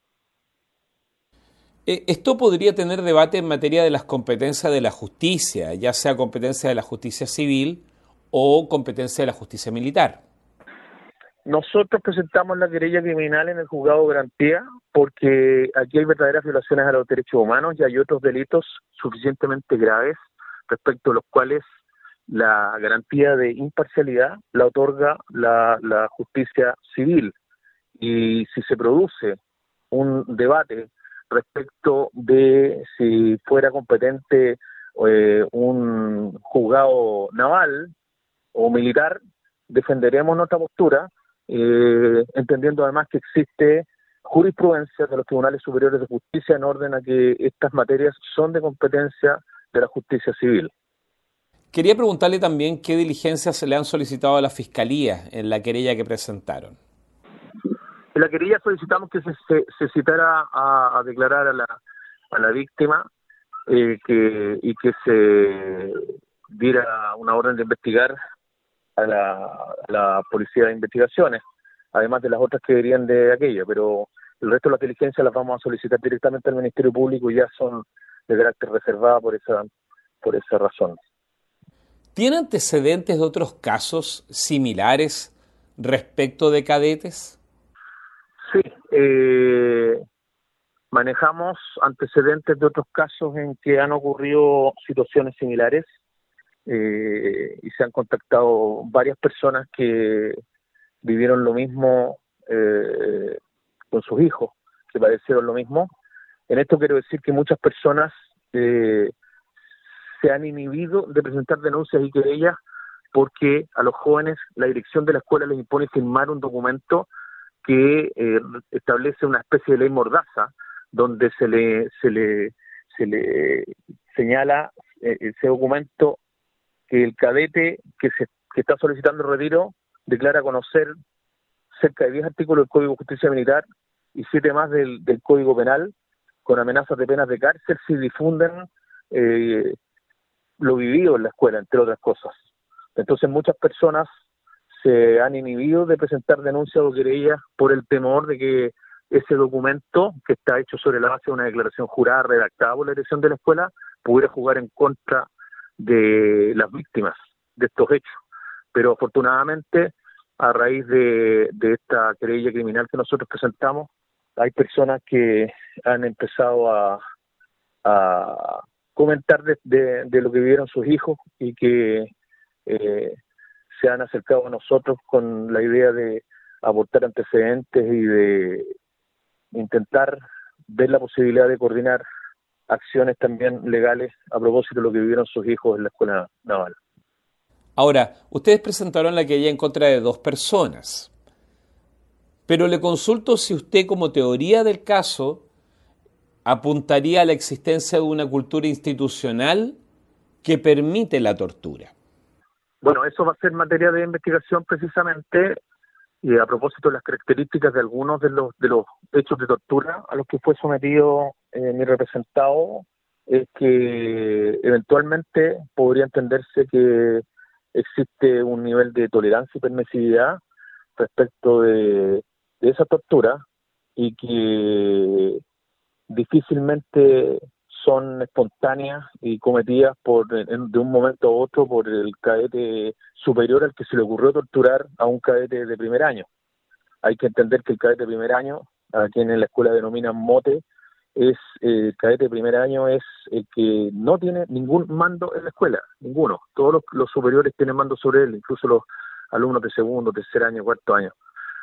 Esto podría tener debate en materia de las competencias de la justicia, ya sea competencia de la justicia civil o competencia de la justicia militar. Nosotros presentamos la querella criminal en el juzgado de garantía porque aquí hay verdaderas violaciones a los derechos humanos y hay otros delitos suficientemente graves respecto a los cuales la garantía de imparcialidad la otorga la justicia civil. Y si se produce un debate respecto de si fuera competente un juzgado naval o militar, defenderemos nuestra postura, entendiendo además que existe jurisprudencia de los tribunales superiores de justicia en orden a que estas materias son de competencia de la justicia civil. Quería preguntarle también qué diligencias se le han solicitado a la Fiscalía en la querella que presentaron. En la querella solicitamos que se citara a declarar a la víctima y que se diera una orden de investigar a la Policía de Investigaciones, además de las otras que verían de aquella, pero el resto de las diligencias las vamos a solicitar directamente al Ministerio Público y ya son de carácter reservado por esa razón. ¿Tiene antecedentes de otros casos similares respecto de cadetes? Sí, manejamos antecedentes de otros casos en que han ocurrido situaciones similares y se han contactado varias personas que vivieron lo mismo con sus hijos, que padecieron lo mismo. En esto quiero decir que muchas personas se han inhibido de presentar denuncias y querellas porque a los jóvenes la dirección de la escuela les impone firmar un documento que establece una especie de ley mordaza donde se le señala ese documento que el cadete que está solicitando el retiro declara conocer cerca de 10 artículos del Código de Justicia Militar y 7 más del Código Penal con amenazas de penas de cárcel si difunden lo vivido en la escuela, entre otras cosas. Entonces muchas personas se han inhibido de presentar denuncias o querellas por el temor de que ese documento, que está hecho sobre la base de una declaración jurada redactada por la dirección de la escuela, pudiera jugar en contra de las víctimas de estos hechos. Pero afortunadamente, a raíz de esta querella criminal que nosotros presentamos, hay personas que han empezado a comentar de lo que vivieron sus hijos y que se han acercado a nosotros con la idea de aportar antecedentes y de intentar ver la posibilidad de coordinar acciones también legales a propósito de lo que vivieron sus hijos en la escuela naval. Ahora, ustedes presentaron la querella en contra de 2 personas, pero le consulto si usted, como teoría del caso, apuntaría a la existencia de una cultura institucional que permite la tortura. Bueno, eso va a ser materia de investigación precisamente, y a propósito de las características de algunos de los hechos de tortura a los que fue sometido mi representado, es que eventualmente podría entenderse que existe un nivel de tolerancia y permisividad respecto de esa tortura y que difícilmente son espontáneas y cometidas de un momento a otro por el cadete superior al que se le ocurrió torturar a un cadete de primer año. Hay que entender que el cadete de primer año, a quien en la escuela denominan mote, el cadete de primer año es el que no tiene ningún mando en la escuela, ninguno. Todos los superiores tienen mando sobre él, incluso los alumnos de segundo, tercer año, cuarto año.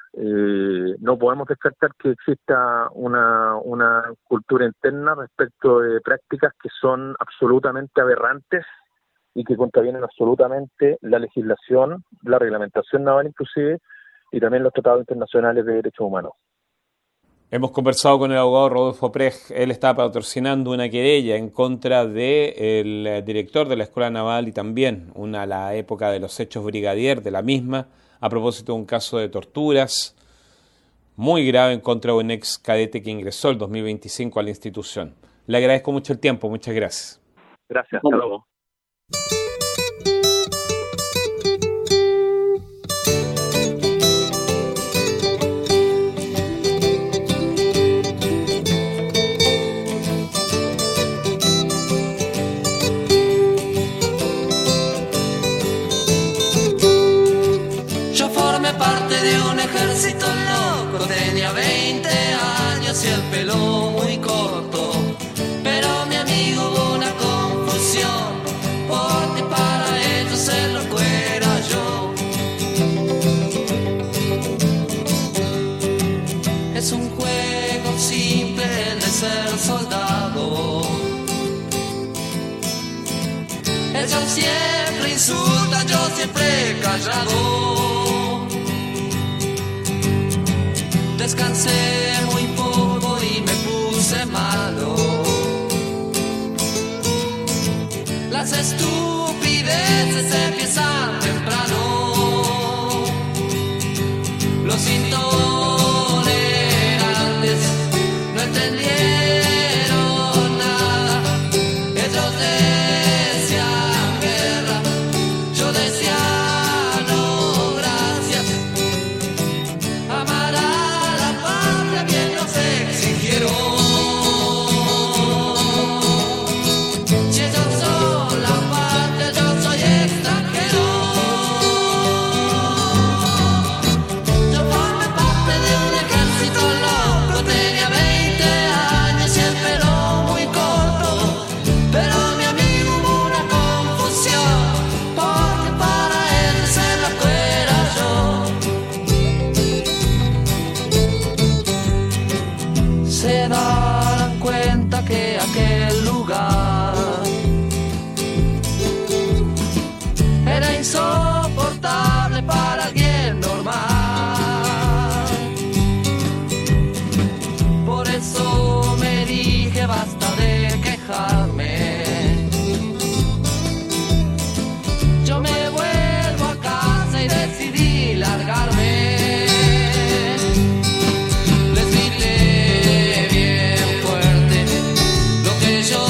No podemos descartar que exista una cultura interna respecto de prácticas que son absolutamente aberrantes y que contravienen absolutamente la legislación, la reglamentación naval inclusive, y también los tratados internacionales de derechos humanos. Hemos conversado con el abogado Rodolfo Prej. Él está patrocinando una querella en contra del director de la Escuela Naval y también a la época de los hechos brigadier de la misma, a propósito de un caso de torturas muy grave en contra de un ex cadete que ingresó el 2025 a la institución. Le agradezco mucho el tiempo. Muchas gracias. Gracias. Hasta luego. formé parte de un ejército loco. Tenía 20 años y el pelo muy corto. Pero mi amigo hubo una confusión, porque para ellos el loco era yo. Es un juego simple el de ser soldado. Ellos siempre insultan, yo siempre callado. Descansé muy poco y me puse malo. Las estupideces empiezan temprano. Los intolerantes no entendieron nada. Ellos decían guerra, yo decía no gracias. Amar a la patria bien nos exigieron. Si ellos son la patria, yo soy extranjero. Yo formé parte de un ejército loco. Tenía 20 años y el pelo muy corto. Pero mi amigo hubo una confusión, porque para él ser loco era yo. Se darán cuenta que aquel lugar era insoportable para alguien normal. Por eso me dije basta de quejarme. Yo me vuelvo a casa y decidí largarme. Les grité bien fuerte lo que yo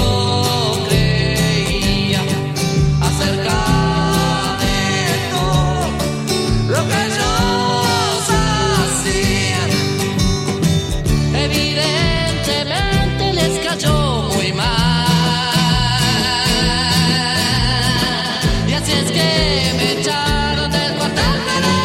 creía acerca de todo lo que ellos hacían. Evidentemente les cayó muy mal. Y así es que me echaron del cuartel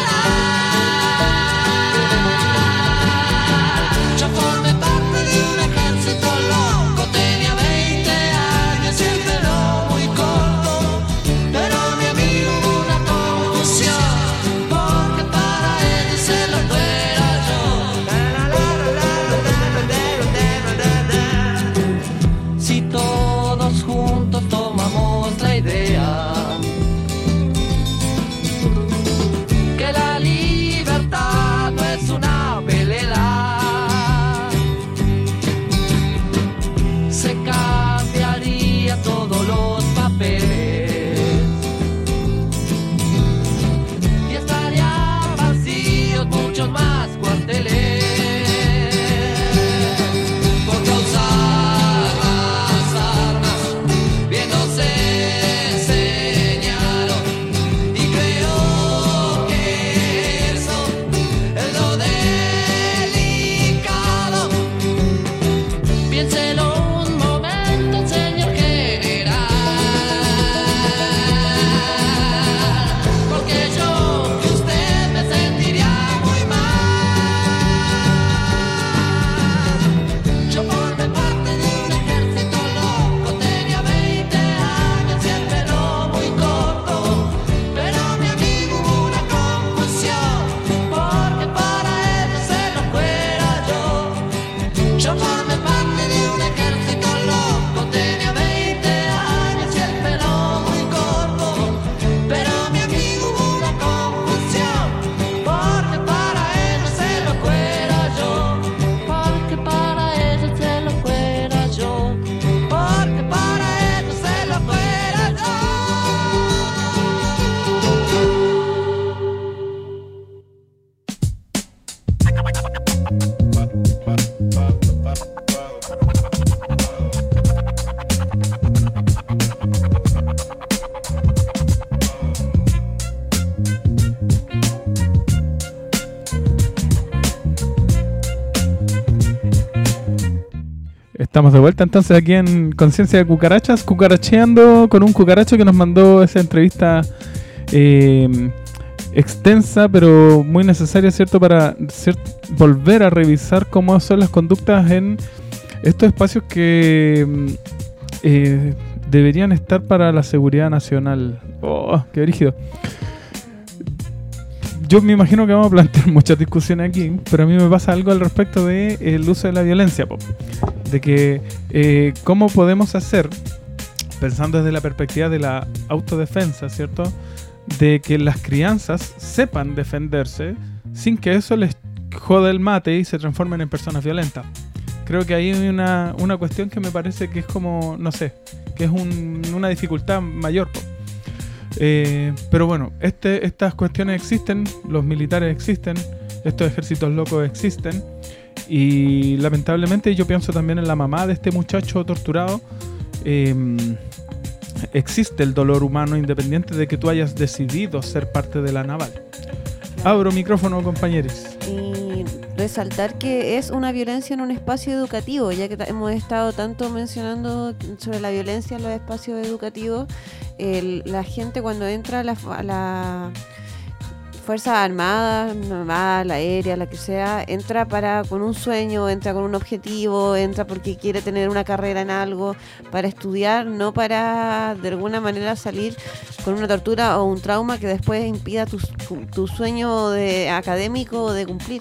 general. Yo formé parte de un ejército loco. Tenía 20 años y el pelo muy corto. Pero mi amigo hubo una confusión, porque para ellos el loco era yo. Si todos juntos tomamos la idea que la libertad no es una velela, se cambiaría todos los papeles y estarían vacíos muchos más cuarteles. Porque usar las armas bien nos enseñaron, y creo que eso es lo delicado. Piénselo un momento, señor general, porque yo que usted me sentiría muy mal. Yo formé parte de un ejército loco. Tenía 20 años y el pelo muy corto. Pero mi amigo hubo una confusión, porque para ellos el loco era yo. Yo formé parte de un ejército loco. Tenía 20 años y el pelo muy corto. Pero mi amigo hubo una confusión, porque para ellos el loco era yo. Porque para ellos el loco era yo. Porque para ellos el loco era yo. Estamos de vuelta entonces aquí en Conciencia de Cucarachas, cucaracheando con un cucaracho que nos mandó esa entrevista extensa, pero muy necesaria, ¿cierto? Para volver a revisar cómo son las conductas en estos espacios que deberían estar para la seguridad nacional. ¡Oh, qué brígido! Yo me imagino que vamos a plantear muchas discusiones aquí, pero a mí me pasa algo al respecto del uso de la violencia, de que cómo podemos hacer, pensando desde la perspectiva de la autodefensa, ¿cierto?, de que las crianzas sepan defenderse sin que eso les jode el mate y se transformen en personas violentas. Creo que ahí hay una cuestión que me parece que es como, no sé, que es una dificultad mayor. Pero bueno, estas cuestiones existen, los militares existen, estos ejércitos locos existen, y lamentablemente yo pienso también en la mamá de este muchacho torturado. Existe el dolor humano independiente de que tú hayas decidido ser parte de la naval. Abro micrófono, compañeros. Y resaltar que es una violencia en un espacio educativo, ya que hemos estado tanto mencionando sobre la violencia en los espacios educativos. La gente cuando entra a la Fuerzas Armadas, la aérea, la que sea, entra con un sueño, entra con un objetivo, entra porque quiere tener una carrera en algo, para estudiar, no para de alguna manera salir con una tortura o un trauma que después impida tu sueño académico de cumplir.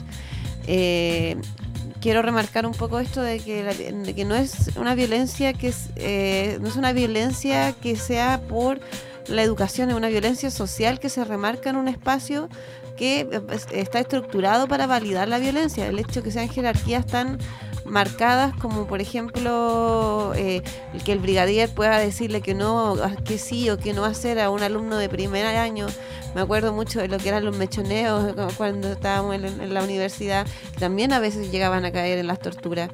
Quiero remarcar un poco esto de que no es una violencia no es una violencia que sea por la educación, es una violencia social que se remarca en un espacio que está estructurado para validar la violencia. El hecho de que sean jerarquías tan marcadas como, por ejemplo, que el brigadier pueda decirle que no, que sí o que no hacer a un alumno de primer año. Me acuerdo mucho de lo que eran los mechoneos cuando estábamos en la universidad, que también a veces llegaban a caer en las torturas.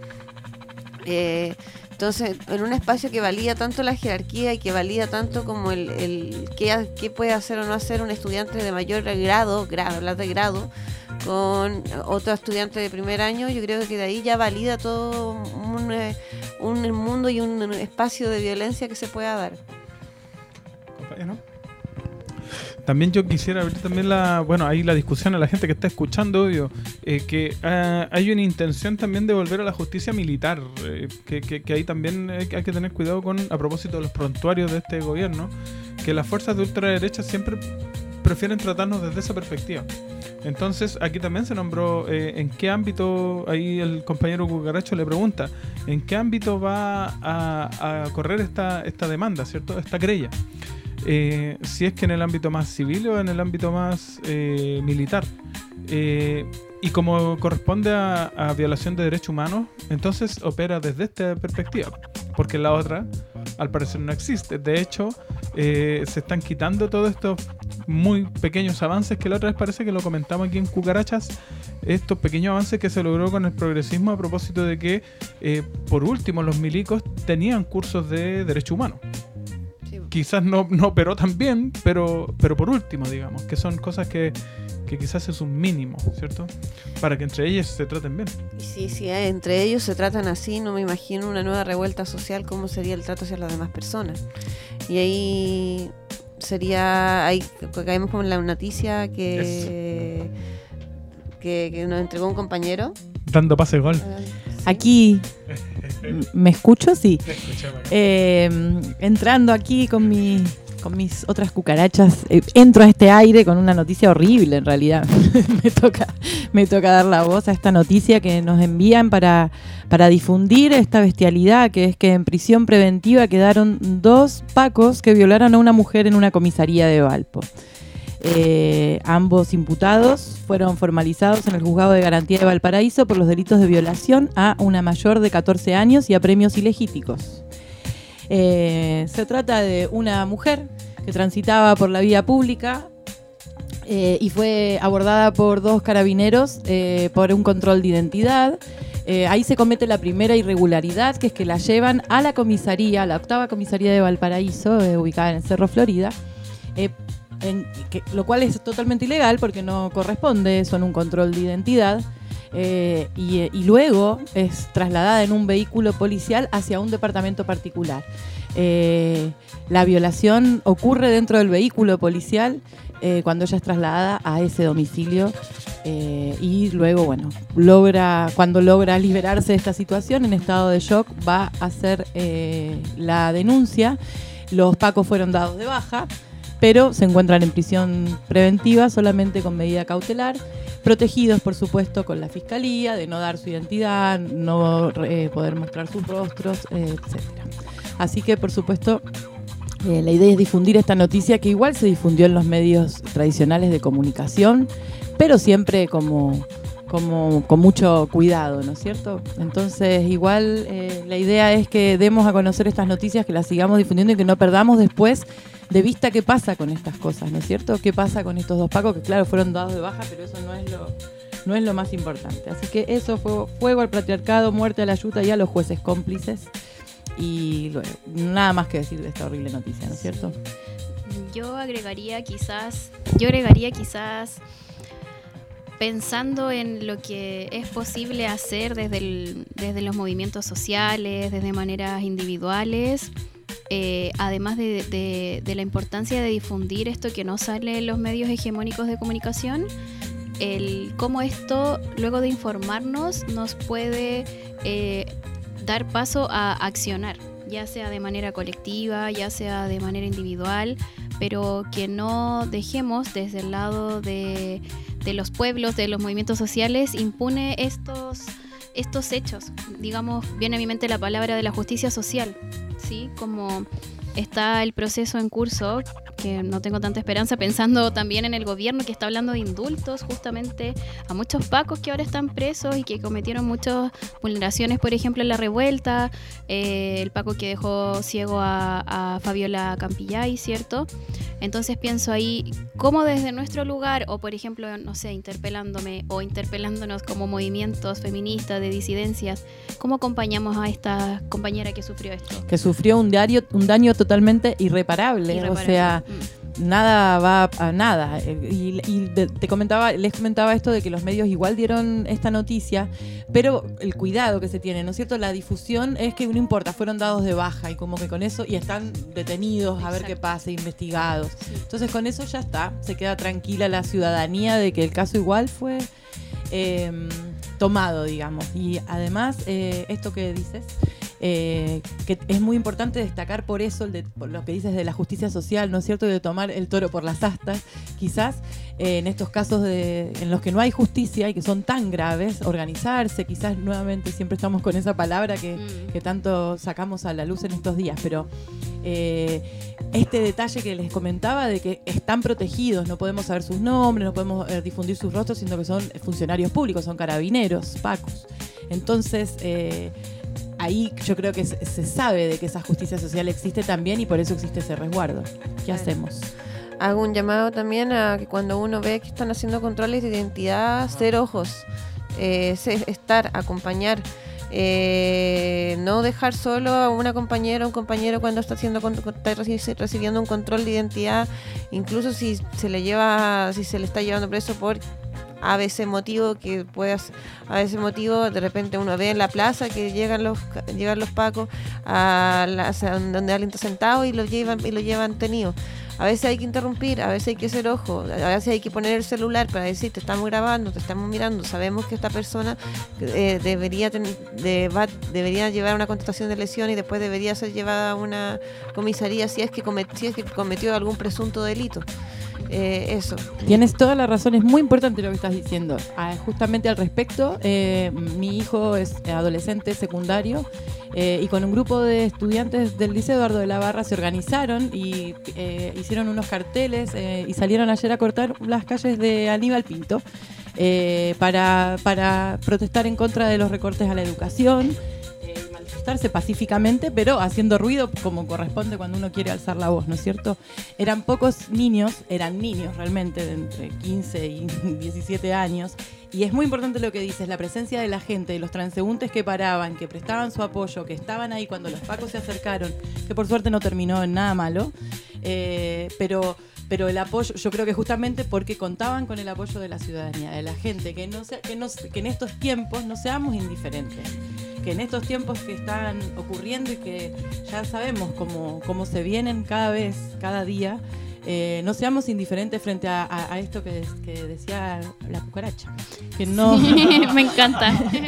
Entonces, en un espacio que valida tanto la jerarquía y que valida tanto como qué puede hacer o no hacer un estudiante de mayor grado, hablar de grado, con otro estudiante de primer año, yo creo que de ahí ya valida todo un mundo y un espacio de violencia que se pueda dar. Compañero. También yo quisiera abrir también ahí la discusión a la gente que está escuchando, obvio, que hay una intención también de volver a la justicia militar, que ahí también hay que tener cuidado a propósito de los prontuarios de este gobierno, que las fuerzas de ultraderecha siempre prefieren tratarnos desde esa perspectiva. Entonces aquí también se nombró en qué ámbito, ahí el compañero Cucaracho le pregunta, ¿en qué ámbito va a correr esta demanda, ¿cierto? Esta querella. Si es que en el ámbito más civil o en el ámbito más militar. Y como corresponde a violación de derechos humanos, entonces opera desde esta perspectiva, porque la otra al parecer no existe. De hecho, se están quitando todos estos muy pequeños avances que la otra vez parece que lo comentamos aquí en Cucarachas, estos pequeños avances que se logró con el progresismo a propósito de que, por último, los milicos tenían cursos de derechos humanos. Quizás no operó tan bien, pero por último, digamos, que son cosas que quizás es un mínimo, ¿cierto? Para que entre ellos se traten bien. Sí, entre ellos se tratan así, no me imagino una nueva revuelta social, cómo sería el trato hacia las demás personas. Y ahí caemos como en la noticia que nos entregó un compañero. Dando pase gol. Aquí, ¿me escucho? Sí. Entrando aquí con mis otras cucarachas, entro a este aire con una noticia horrible en realidad. me toca dar la voz a esta noticia que nos envían para difundir esta bestialidad, que es que en prisión preventiva quedaron 2 pacos que violaron a una mujer en una comisaría de Valpo. Ambos imputados fueron formalizados en el Juzgado de Garantía de Valparaíso por los delitos de violación a una mayor de 14 años y a premios ilegítimos. Se trata de una mujer que transitaba por la vía pública y fue abordada por 2 carabineros por un control de identidad. Ahí se comete la primera irregularidad, que es que la llevan a la comisaría, la 8ª comisaría de Valparaíso, ubicada en el Cerro Florida, lo cual es totalmente ilegal porque no corresponde eso en un control de identidad. y luego es trasladada en un vehículo policial hacia un departamento particular. La violación ocurre dentro del vehículo policial cuando ella es trasladada a ese domicilio y luego, bueno, cuando logra liberarse de esta situación, en estado de shock, va a hacer la denuncia. Los pacos fueron dados de baja, pero se encuentran en prisión preventiva solamente con medida cautelar, protegidos, por supuesto, con la fiscalía, de no dar su identidad, no poder mostrar sus rostros, etcétera. Así que, por supuesto, la idea es difundir esta noticia, que igual se difundió en los medios tradicionales de comunicación, pero siempre como con mucho cuidado, ¿no es cierto? Entonces, igual la idea es que demos a conocer estas noticias, que las sigamos difundiendo y que no perdamos después de vista qué pasa con estas cosas, ¿no es cierto? ¿Qué pasa con estos dos pacos que, claro, fueron dados de baja, pero eso no es lo más importante? Así que eso fue fuego al patriarcado, muerte a la yuta y a los jueces cómplices. Y luego, nada más que decir de esta horrible noticia, ¿no es cierto? Yo agregaría quizás pensando en lo que es posible hacer desde los movimientos sociales, desde maneras individuales, además de la importancia de difundir esto que no sale en los medios hegemónicos de comunicación, cómo esto, luego de informarnos, nos puede dar paso a accionar, ya sea de manera colectiva, ya sea de manera individual, pero que no dejemos desde el lado de los pueblos, de los movimientos sociales, impune estos hechos. Digamos, viene a mi mente la palabra de la justicia social, ¿sí? Como está el proceso en curso, que no tengo tanta esperanza, pensando también en el gobierno que está hablando de indultos justamente a muchos pacos que ahora están presos y que cometieron muchas vulneraciones, por ejemplo en la revuelta, el paco que dejó ciego a Fabiola Campillay, ¿cierto? Entonces pienso ahí, cómo desde nuestro lugar, o por ejemplo, no sé, interpelándome o interpelándonos como movimientos feministas de disidencias, ¿cómo acompañamos a esta compañera que sufrió esto? Que sufrió un daño totalmente irreparable. O sea, nada va a nada. Les comentaba esto de que los medios igual dieron esta noticia, pero el cuidado que se tiene, ¿no es cierto? La difusión es que no importa, fueron dados de baja y como que con eso, y están detenidos a ver qué pasa, investigados. Sí. Entonces con eso ya está, se queda tranquila la ciudadanía de que el caso igual fue tomado, digamos. Y además, esto que dices, que es muy importante destacar por eso, por lo que dices de la justicia social, ¿no es cierto? De tomar el toro por las astas, quizás en estos casos en los que no hay justicia y que son tan graves, organizarse, quizás nuevamente siempre estamos con esa palabra que tanto sacamos a la luz en estos días, pero este detalle que les comentaba de que están protegidos, no podemos saber sus nombres, no podemos difundir sus rostros, sino que son funcionarios públicos, son carabineros, pacos. Entonces, ahí yo creo que se sabe de que esa justicia social existe también y por eso existe ese resguardo. ¿Qué hacemos? Hago un llamado también a que cuando uno ve que están haciendo controles de identidad, ser ojos, estar, acompañar, no dejar solo a una compañera o un compañero cuando está recibiendo un control de identidad, incluso si se le está llevando preso por a veces motivo de repente uno ve en la plaza que llegan los pacos a donde alguien está sentado y lo llevan tenido. A veces hay que interrumpir, a veces hay que hacer ojo, a veces hay que poner el celular para decir te estamos grabando, te estamos mirando, sabemos que esta persona debería llevar una contestación de lesión y después debería ser llevada a una comisaría si es que cometió algún presunto delito. Eso. Tienes toda la razón, es muy importante lo que estás diciendo. Justamente al respecto, mi hijo es adolescente secundario y con un grupo de estudiantes del Liceo Eduardo de la Barra se organizaron y hicieron unos carteles y salieron ayer a cortar las calles de Aníbal Pinto para protestar en contra de los recortes a la educación. Manifestarse pacíficamente, pero haciendo ruido como corresponde cuando uno quiere alzar la voz, ¿no es cierto? Eran pocos niños, eran niños realmente de entre 15 y 17 años, y es muy importante lo que dices, la presencia de la gente, de los transeúntes que paraban, que prestaban su apoyo, que estaban ahí cuando los pacos se acercaron, que por suerte no terminó en nada malo, pero pero el apoyo, yo creo que justamente porque contaban con el apoyo de la ciudadanía, de la gente, que en estos tiempos no seamos indiferentes, que en estos tiempos que están ocurriendo y que ya sabemos cómo se vienen cada día, no seamos indiferentes frente a esto que decía la cucaracha, que no me encanta,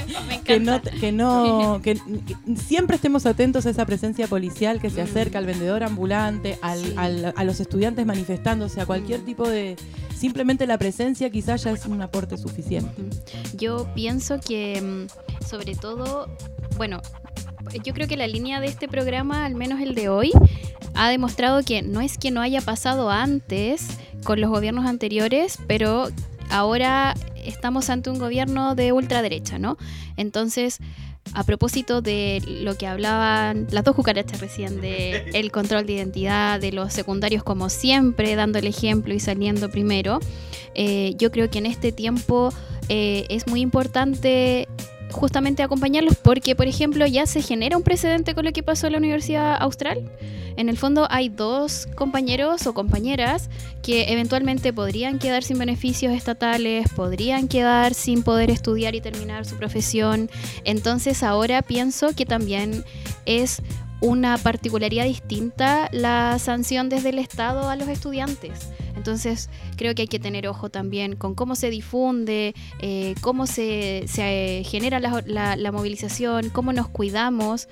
que siempre estemos atentos a esa presencia policial que se acerca al vendedor ambulante, a los estudiantes manifestándose, a cualquier tipo de, simplemente la presencia quizás ya es un aporte suficiente. Yo pienso que sobre todo, bueno, yo creo que la línea de este programa, al menos el de hoy, ha demostrado que no es que no haya pasado antes con los gobiernos anteriores, pero ahora estamos ante un gobierno de ultraderecha, ¿no? Entonces, a propósito de lo que hablaban las dos cucarachas recién, de el control de identidad, de los secundarios como siempre, dando el ejemplo y saliendo primero, yo creo que en este tiempo es muy importante justamente acompañarlos porque, por ejemplo, ya se genera un precedente con lo que pasó en la Universidad Austral. En el fondo hay 2 compañeros o compañeras que eventualmente podrían quedar sin beneficios estatales, podrían quedar sin poder estudiar y terminar su profesión. Entonces ahora pienso que también es una particularidad distinta la sanción desde el Estado a los estudiantes. Entonces creo que hay que tener ojo también con cómo se difunde, cómo se genera la movilización, cómo nos cuidamos.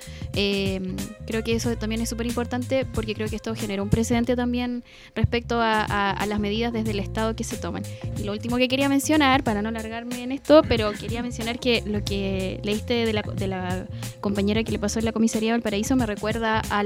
Creo que eso también es súper importante porque creo que esto genera un precedente también respecto a las medidas desde el Estado que se toman. Y lo último que quería mencionar, para no alargarme en esto, pero quería mencionar que lo que leíste de la compañera que le pasó en la comisaría de Valparaíso me recuerda a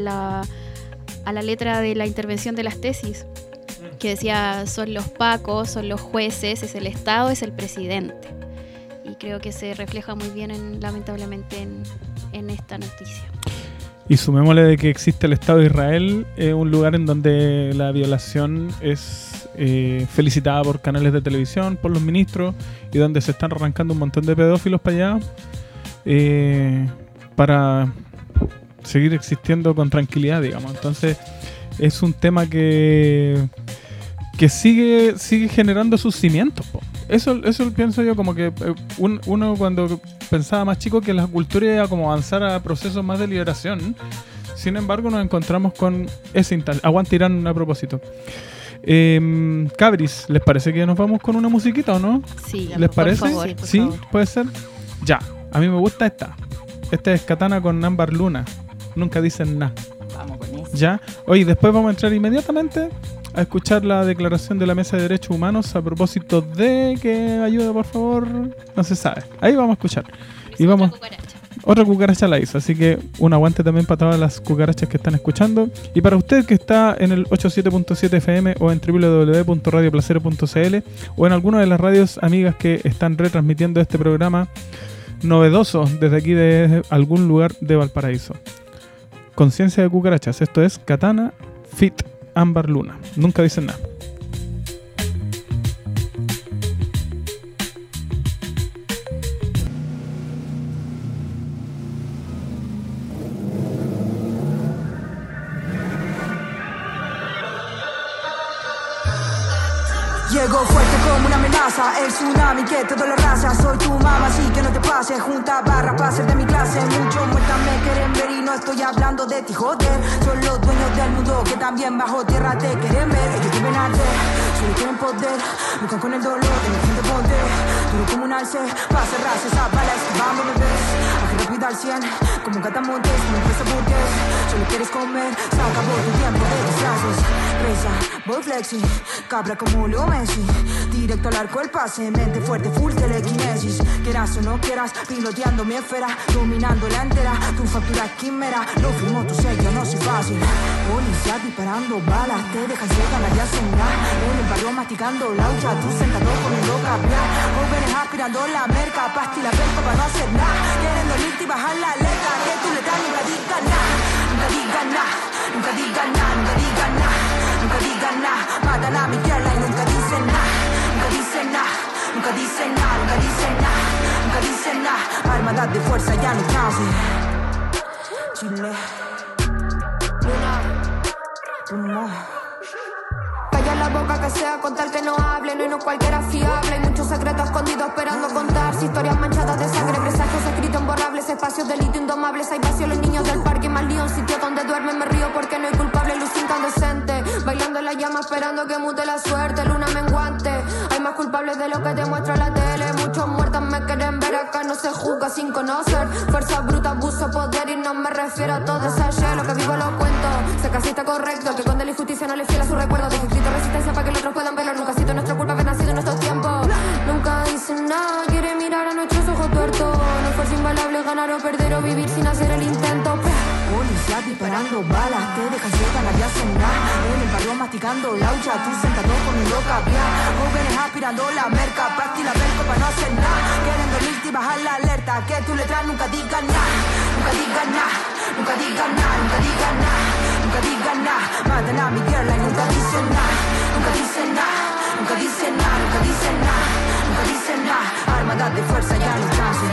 la letra de la intervención de las tesis, que decía, son los pacos, son los jueces, es el Estado, es el presidente. Y creo que se refleja muy bien, lamentablemente, en esta noticia. Y sumémosle de que existe el Estado de Israel, un lugar en donde la violación es felicitada por canales de televisión, por los ministros, y donde se están arrancando un montón de pedófilos para allá, para seguir existiendo con tranquilidad, digamos. Entonces es un tema que sigue generando sus cimientos, po. Eso pienso yo, como que uno cuando pensaba más chico que la cultura iba como avanzar a procesos más de liberación. Sin embargo, nos encontramos con ese instante. Aguante Irán a propósito. Cabris, ¿les parece que nos vamos con una musiquita o no? Sí, ¿les parece? Por favor, ¿Sí? por favor. ¿Puede ser? Ya, a mí me gusta esta. Esta es Katana con Ámbar Luna. Nunca dicen nada. Vamos con eso. Ya. Oye, después vamos a entrar inmediatamente a escuchar la declaración de la Mesa de Derechos Humanos a propósito de que ayuda, por favor. No se sabe. Ahí vamos a escuchar. Y vamos. Otra cucaracha la hizo, así que un aguante también para todas las cucarachas que están escuchando. Y para usted que está en el 87.7 FM o en www.radioplacero.cl o en alguna de las radios amigas que están retransmitiendo este programa novedoso desde aquí de algún lugar de Valparaíso. Conciencia de cucarachas, esto es Katana Fit Ámbar Luna. Nunca dicen nada. Llego fuerte como una amenaza, el tsunami que todo lo arrasa. Soy tu mamá, así que no te pases. Junta barra para ser de mi clase. Muchos muertas me quieren ver y no estoy hablando de ti, joder. Son los dueños del mundo que también bajo tierra te quieren ver. Ellos quieren arder, solo quieren poder. Luchan con el dolor de mi gente poder. Duro como un alce, para cerrarse esa bala esquivando bebés. Aje rápido al 100, como un catamontes, como un preso burgués. Solo quieres comer, se acabó tu tiempo de disfraces. Reza, voy flexi, cabra como Leo Messi. Directo al arco el pase, mente fuerte, full telequinesis. Quieras o no quieras, piloteando mi esfera, dominando la entera. Tu factura es quimera, lo firmo tu sello, no soy fácil. Policía disparando balas, te dejan ciega, nadie hace nada. En el barrio masticando laucha, tú sentado comiendo caviar. Jóvenes aspirando la merca, pastilla pesca para no hacer nada. Queriendo irte y bajar la letra, que tu letra nunca diga nada. Nunca diga nada, nunca diga nada, nunca diga nada. Nunca diga nada, matan a mi tierra y nunca dicen nada. Nunca dicen nada, nunca dicen nada, nunca dicen nada. Nunca dicen nada, armadas de fuerza ya no nace. Chile, Luna, humo. Calla la boca boca que sea con tal que no hable. No hay no cualquiera fiable, hay muchos secretos escondidos esperando contarse. Historias manchadas de sangre, presagios escritos imborrables. Espacios de delito indomables, hay vacío los niños del parque. Más lío, un sitio donde duermen, me río porque no hay culpable. Luz incandescente, bailando en la llama esperando que mute la suerte. Luna menguante, hay más culpables de lo que te muestra la tele. Muchos muertos me quieren ver acá, no se juzga sin conocer. Fuerza bruta, abuso, poder y no me refiero a todo ese ayer. Lo que vivo lo cuento, sé que así está correcto. Que con la injusticia no le fiel a su recuerdo. Deje escrito resistencia para que los otros puedan verlo. Nunca ha sido nuestra culpa haber nacido en nuestros tiempos. Nunca dicen nada, quiere mirar a nuestros ojos tuertos. No fuerza invalable ganar o perder o vivir sin hacer el intento. Policía disparando balas, te dejan ciega, nadie hace nada. En el barrio masticando laucha, tú sentado comiendo caviar. Jóvenes aspirando la merca, pasti la perco para no hacer nada. Quieren dormirte y bajar la alerta, que tu letra nunca diga nada. Nunca diga nada, nunca diga nada, nunca diga nada. Nunca diga nada, matan a mi girl y nunca dice nada. Nunca dice nada, nunca dice nada, nunca dice nada. Nunca dice nada, armadas de fuerza ya no chance.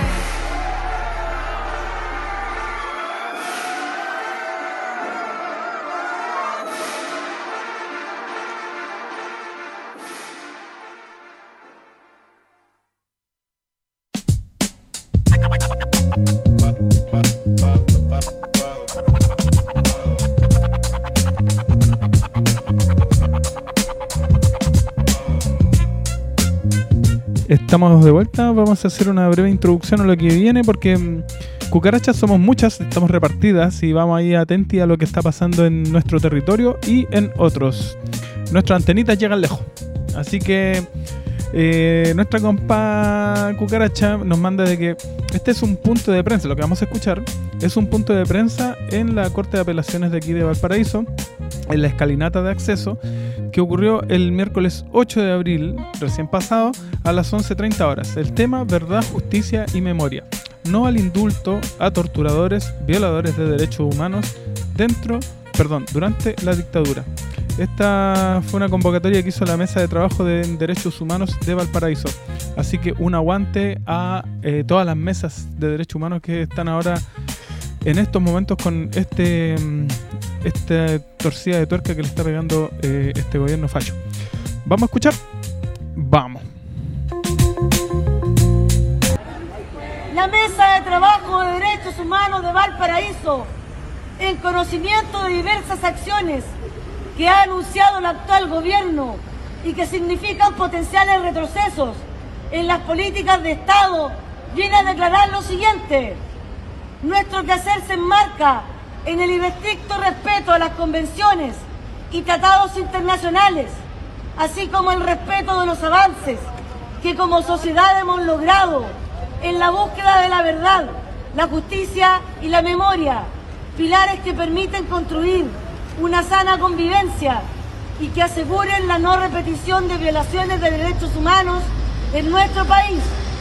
Estamos de vuelta, vamos a hacer una breve introducción a lo que viene porque cucarachas somos muchas, estamos repartidas y vamos ahí atentos a lo que está pasando en nuestro territorio y en otros. Nuestras antenitas llegan lejos, así que nuestra compa cucaracha nos manda de que este es un punto de prensa, lo que vamos a escuchar es un punto de prensa en la Corte de Apelaciones de aquí de Valparaíso, en la escalinata de acceso, que ocurrió el miércoles 8 de abril, recién pasado, a las 11:30 horas. El tema, verdad, justicia y memoria. No al indulto a torturadores, violadores de derechos humanos durante la dictadura. Esta fue una convocatoria que hizo la Mesa de Trabajo de Derechos Humanos de Valparaíso. Así que un aguante a todas las mesas de derechos humanos que están ahora en estos momentos con esta torcida de tuerca que le está pegando este gobierno facho. ¿Vamos a escuchar? Vamos. La Mesa de Trabajo de Derechos Humanos de Valparaíso, en conocimiento de diversas acciones que ha anunciado el actual gobierno y que significan potenciales retrocesos en las políticas de Estado, viene a declarar lo siguiente: nuestro quehacer se enmarca en el irrestricto respeto a las convenciones y tratados internacionales, así como el respeto de los avances que como sociedad hemos logrado en la búsqueda de la verdad, la justicia y la memoria, pilares que permiten construir una sana convivencia y que aseguren la no repetición de violaciones de derechos humanos en nuestro país.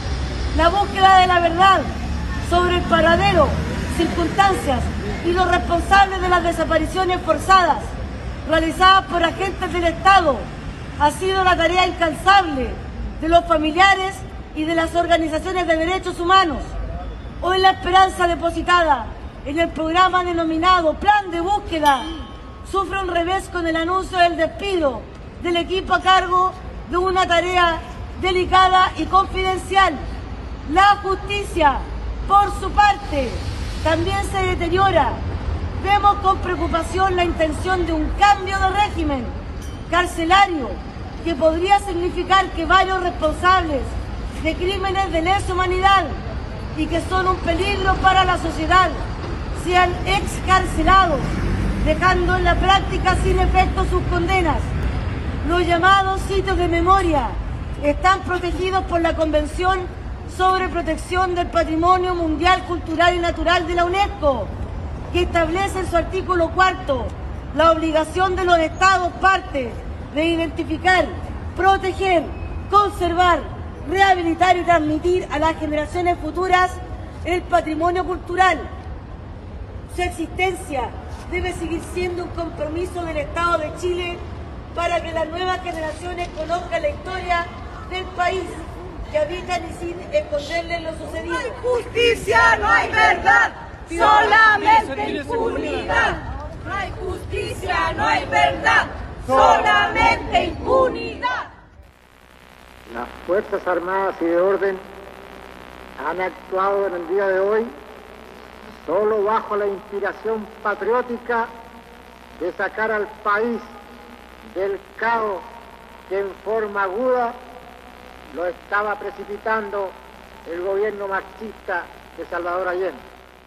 La búsqueda de la verdad sobre el paradero, circunstancias y los responsables de las desapariciones forzadas realizadas por agentes del Estado ha sido la tarea incansable de los familiares y de las organizaciones de derechos humanos. Hoy la esperanza depositada en el programa denominado Plan de Búsqueda sufre un revés con el anuncio del despido del equipo a cargo de una tarea delicada y confidencial. La justicia, por su parte, también se deteriora. Vemos con preocupación la intención de un cambio de régimen carcelario que podría significar que varios responsables de crímenes de lesa humanidad y que son un peligro para la sociedad sean excarcelados, dejando en la práctica sin efecto sus condenas. Los llamados sitios de memoria están protegidos por la Convención sobre Protección del Patrimonio Mundial Cultural y Natural de la UNESCO, que establece en su artículo 4 la obligación de los Estados partes de identificar, proteger, conservar, rehabilitar y transmitir a las generaciones futuras el patrimonio cultural. Su existencia debe seguir siendo un compromiso del Estado de Chile para que las nuevas generaciones conozcan la historia del país que habitan y sin esconderles lo sucedido. No hay justicia, no hay verdad, solamente impunidad. No hay justicia, no hay verdad, solamente impunidad. Las Fuerzas Armadas y de Orden han actuado en el día de hoy solo bajo la inspiración patriótica de sacar al país del caos que en forma aguda lo estaba precipitando el gobierno marxista de Salvador Allende.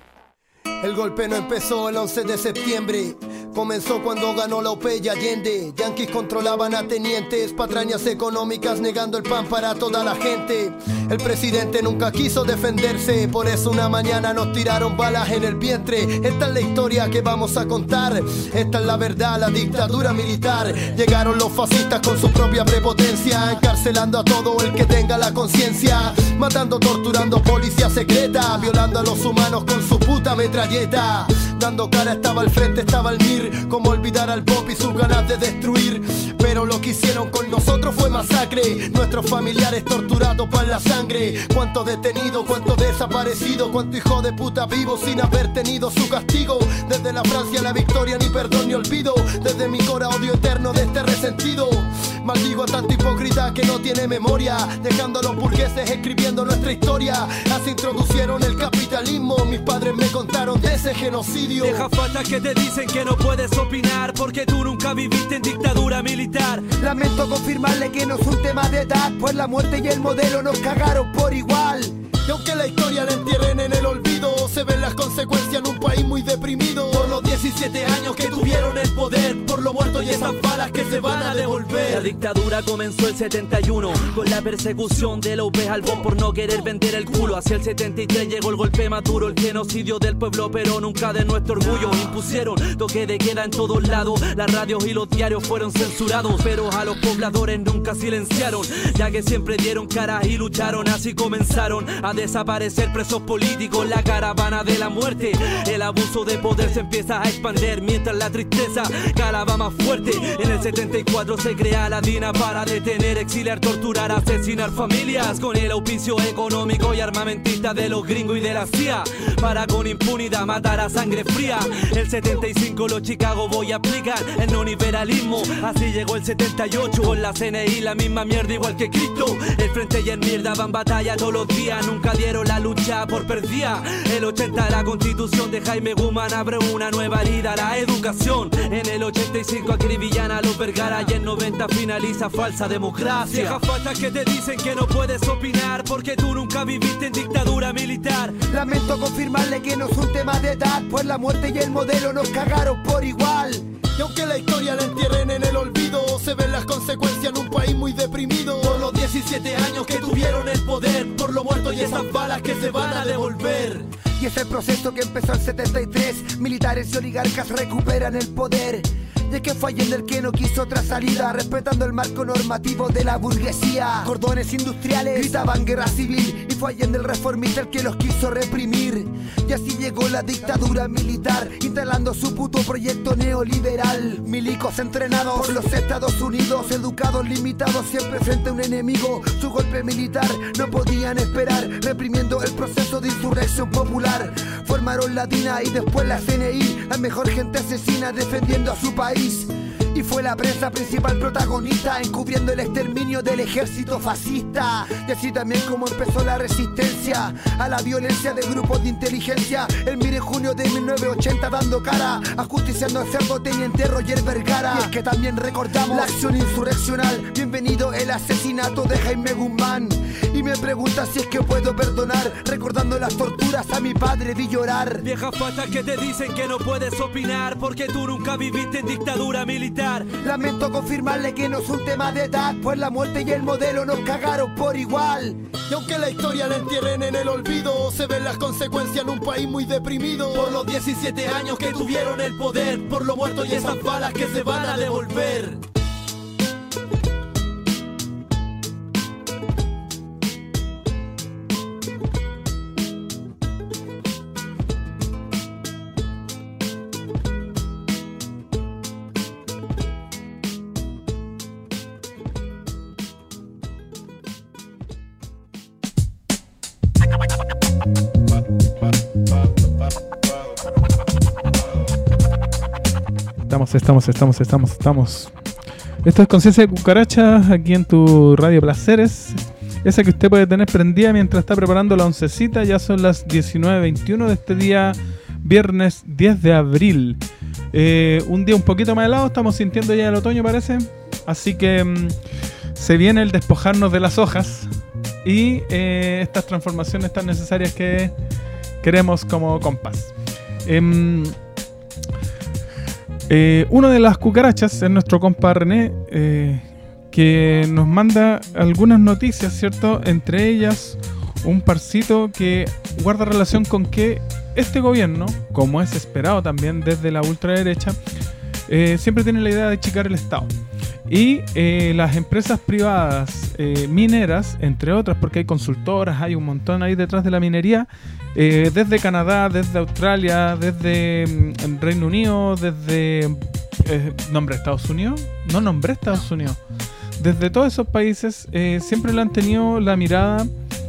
El golpe no empezó el 11 de septiembre, comenzó cuando ganó la OP y Allende. Yanquis controlaban a tenientes, patrañas económicas negando el pan para toda la gente. El presidente nunca quiso defenderse, por eso una mañana nos tiraron balas en el vientre. Esta es la historia que vamos a contar, esta es la verdad, la dictadura militar. Llegaron los fascistas con su propia prepotencia, encarcelando a todo el que tenga la conciencia, matando, torturando policía secreta, violando a los humanos con su puta metralleta. Dando cara estaba al frente, estaba el MIR. Como olvidar al Pop y sus ganas de destruir. Pero lo que hicieron con nosotros fue masacre. Nuestros familiares torturados por la sangre. Cuántos detenidos, cuántos desaparecidos, cuánto hijo de puta vivo sin haber tenido su castigo. Desde la Francia la victoria, ni perdón ni olvido. Desde mi cora odio eterno de este resentido. Maldigo a tanto hipócrita que no tiene memoria, dejando a los burgueses escribiendo nuestra historia. Así introducieron el capitalismo, mis padres me contaron de ese genocidio. Deja falta que te dicen que no puedes opinar porque tú nunca viviste en dictadura militar. Lamento confirmarle que no es un tema de edad, pues la muerte y el modelo nos cagaron por igual. Y aunque la historia la entierren en el olvido, se ven las consecuencias en un país muy deprimido. Por los 17 años que tuvieron el poder, por lo muerto y esas balas que se van a devolver. La dictadura comenzó el 71 con la persecución de López Albón por no querer vender el culo. Hacia el 73 llegó el golpe más duro, el genocidio del pueblo, pero nunca de nuestro orgullo. Impusieron toque de queda en todos lados, las radios y los diarios fueron censurados, pero a los pobladores nunca silenciaron, ya que siempre dieron cara y lucharon. Así comenzaron a desaparecer presos políticos, la caravana de la muerte. El abuso de poder se empieza a expandir mientras la tristeza calaba más fuerte. En el 74 se crea la DINA para detener, exiliar, torturar, asesinar familias, con el auspicio económico y armamentista de los gringos y de la CIA, para con impunidad matar a sangre fría. El 75 los Chicago Boys aplican el neoliberalismo, así llegó el 78 con la CNI, la misma mierda igual que Cristo. El frente y el MIR daban batalla todos los días, nunca dieron la lucha por perdida. El 80 la constitución de Jaime Guzmán abre una nueva herida, la educación. En el 85 acribillan a los Vergara y en 90 finaliza falsa democracia. Deja falta que te dicen que no puedes opinar porque tú nunca viviste en dictadura militar. Lamento confirmarle que no es un tema de edad, pues la muerte y el modelo nos cagaron por igual. Y aunque la historia la entierren en el olvido, se ven las consecuencias en un país muy deprimido. Por los 17 años que tuvieron el poder, por lo muerto y esas balas que se van a devolver. Y es el proceso que empezó en 73, militares y oligarcas recuperan el poder. De que fue Allende el que no quiso otra salida, respetando el marco normativo de la burguesía. Cordones industriales gritaban guerra civil, y fue Allende el reformista el que los quiso reprimir. Y así llegó la dictadura militar, instalando su puto proyecto neoliberal. Milicos entrenados por los Estados Unidos, educados limitados siempre frente a un enemigo. Su golpe militar no podían esperar, reprimiendo el proceso de insurrección popular. Formaron la DINA y después la CNI, la mejor gente asesina defendiendo a su país. Y fue la prensa principal protagonista, encubriendo el exterminio del ejército fascista. Y así también como empezó la resistencia a la violencia de grupos de inteligencia. El MIR en junio de 1980 dando cara, ajusticiando al cerdo teniente Roger Vergara. Y es que también recordamos la acción insurreccional. Bienvenido el asesinato de Jaime Guzmán. Y me pregunta si es que puedo perdonar, recordando las torturas a mi padre vi llorar. Vieja falta que te dicen que no puedes opinar porque tú nunca viviste en dictadura militar. Lamento confirmarle que no es un tema de edad, pues la muerte y el modelo nos cagaron por igual. Y aunque la historia la entierren en el olvido, se ven las consecuencias en un país muy deprimido. Por los 17 años que tuvieron el poder, por lo muerto y esas balas que se van a devolver. Estamos. Esto es Conciencia de Cucarachas, aquí en tu Radio Placeres. Esa que usted puede tener prendida mientras está preparando la oncecita. Ya son las 19:21 de este día, viernes 10 de abril. Un día un poquito más helado, estamos sintiendo ya el otoño, parece. Así que se viene el despojarnos de las hojas y estas transformaciones tan necesarias que queremos como compás. Una de las cucarachas es nuestro compa René, que nos manda algunas noticias, ¿cierto? Entre ellas un parcito que guarda relación con que este gobierno, como es esperado también desde la ultraderecha, siempre tiene la idea de achicar el Estado. Y las empresas privadas mineras, entre otras, porque hay consultoras, hay un montón ahí detrás de la minería, desde Canadá, desde Australia, desde el Reino Unido, desde... ¿nombré Estados Unidos? No nombré Estados Unidos. Desde todos esos países siempre le han tenido la mirada...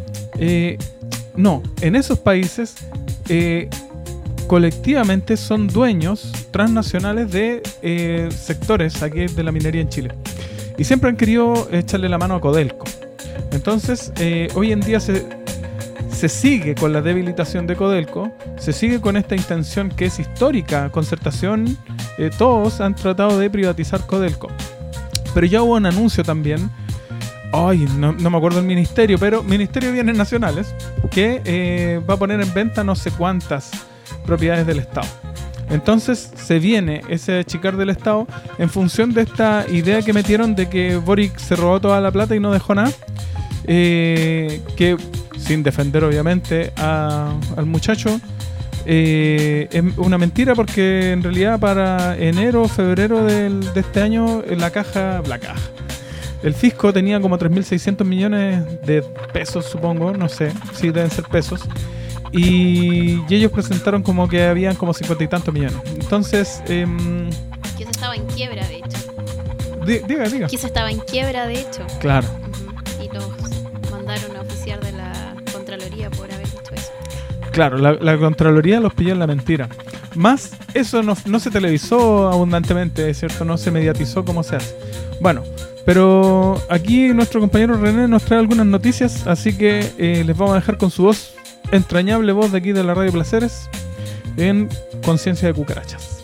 no, en esos países colectivamente son dueños transnacionales de sectores aquí de la minería en Chile. Y siempre han querido echarle la mano a Codelco. Entonces, hoy en día se sigue con la debilitación de Codelco, se sigue con esta intención que es histórica, concertación, todos han tratado de privatizar Codelco. Pero ya hubo un anuncio también, no me acuerdo el ministerio, pero Ministerio de Bienes Nacionales, que va a poner en venta no sé cuántas propiedades del Estado. Entonces se viene ese achicar del Estado en función de esta idea que metieron de que Boric se robó toda la plata y no dejó nada, que sin defender obviamente al muchacho, es una mentira, porque en realidad para enero o febrero de este año el fisco tenía como 3.600 millones de pesos, supongo, no sé si deben ser pesos, y ellos presentaron como que habían como 50 y tantos millones. Entonces que se estaba en quiebra, de hecho. Diga. Que se estaba en quiebra, de hecho. Claro. Y los mandaron a oficiar de la Contraloría por haber dicho eso. Claro, la Contraloría los pilló en la mentira. Más eso no se televisó abundantemente, ¿cierto? No se mediatizó como se hace. Bueno, pero aquí nuestro compañero René nos trae algunas noticias, así que les vamos a dejar con su voz, entrañable voz de aquí de la Radio Placeres, en Conciencia de Cucarachas.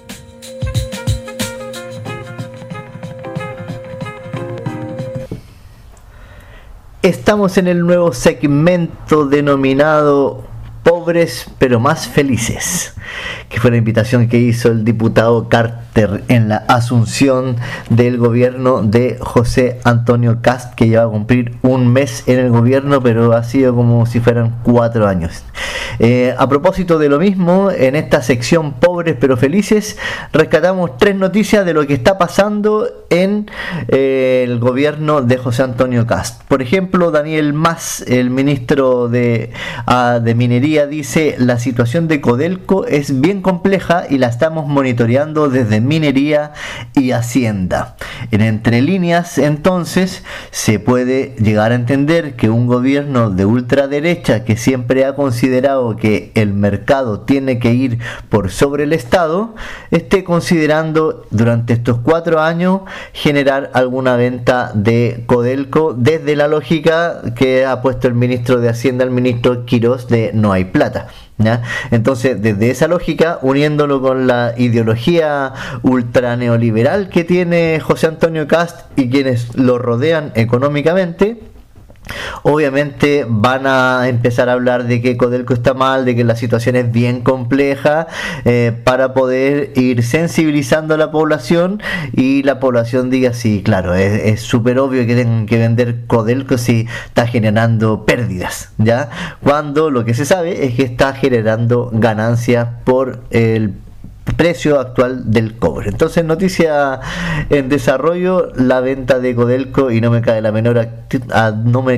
Estamos en el nuevo segmento denominado Pobres pero más felices, que fue la invitación que hizo el diputado Carter en la asunción del gobierno de José Antonio Kast, que lleva a cumplir un mes en el gobierno, pero ha sido como si fueran 4 años. A propósito de lo mismo, en esta sección Pobres pero Felices, rescatamos 3 noticias de lo que está pasando en el gobierno de José Antonio Kast. Por ejemplo, Daniel Mas, el ministro de Minería, dice: la situación de Codelco es bien compleja y la estamos monitoreando desde Minería y Hacienda. En entre líneas, entonces, se puede llegar a entender que un gobierno de ultraderecha, que siempre ha considerado que el mercado tiene que ir por sobre el Estado, esté considerando durante estos 4 años generar alguna venta de Codelco desde la lógica que ha puesto el ministro de Hacienda, el ministro Quirós, de no hay plata, ¿ya? Entonces, desde esa lógica, uniéndolo con la ideología ultra neoliberal que tiene José Antonio Kast y quienes lo rodean económicamente, obviamente van a empezar a hablar de que Codelco está mal, de que la situación es bien compleja, para poder ir sensibilizando a la población y la población diga: sí, claro, es súper obvio que tengan que vender Codelco si está generando pérdidas, ¿ya? Cuando lo que se sabe es que está generando ganancias por el precio actual del cobre. Entonces, noticia en desarrollo, la venta de Codelco, y no me cabe la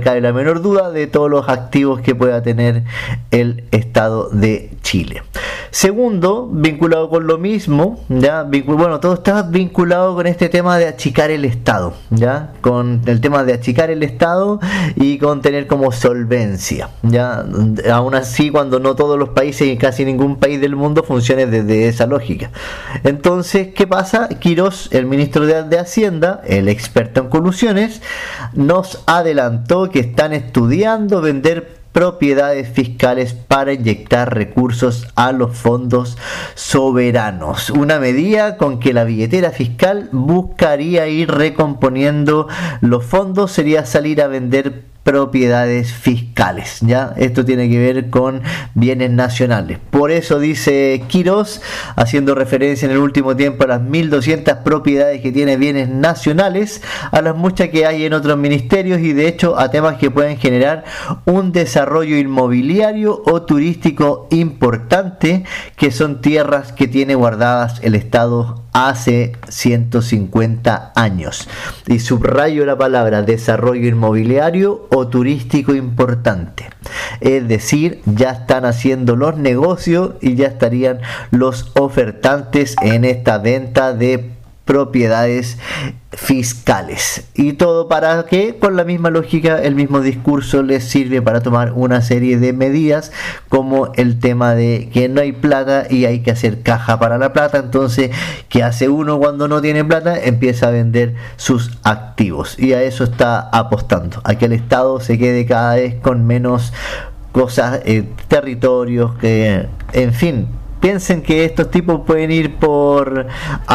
menor duda de todos los activos que pueda tener el Estado de Chile. Segundo, vinculado con lo mismo, ya, todo está vinculado con este tema de achicar el Estado, ya, con el tema de achicar el Estado y con tener como solvencia, ya, aún así cuando no todos los países y casi ningún país del mundo funcione desde esa lógica. Entonces, ¿qué pasa? Quirós, el ministro de Hacienda, el experto en colusiones, nos adelantó que están estudiando vender propiedades fiscales para inyectar recursos a los fondos soberanos. Una medida con que la billetera fiscal buscaría ir recomponiendo los fondos sería salir a vender propiedades fiscales, ¿ya? Esto tiene que ver con bienes nacionales. Por eso dice Quirós, haciendo referencia en el último tiempo a las 1.200 propiedades que tiene bienes nacionales, a las muchas que hay en otros ministerios y de hecho a temas que pueden generar un desarrollo inmobiliario o turístico importante, que son tierras que tiene guardadas el Estado hace 150 años. Y subrayo la palabra desarrollo inmobiliario o turístico importante. Es decir, ya están haciendo los negocios y ya estarían los ofertantes en esta venta de propiedades fiscales. ¿Y todo para qué? Con la misma lógica, el mismo discurso les sirve para tomar una serie de medidas, como el tema de que no hay plata y hay que hacer caja para la plata. Entonces, ¿qué hace uno cuando no tiene plata? Empieza a vender sus activos, y a eso está apostando, a que el Estado se quede cada vez con menos cosas, territorios, que, en fin, piensen que estos tipos pueden ir por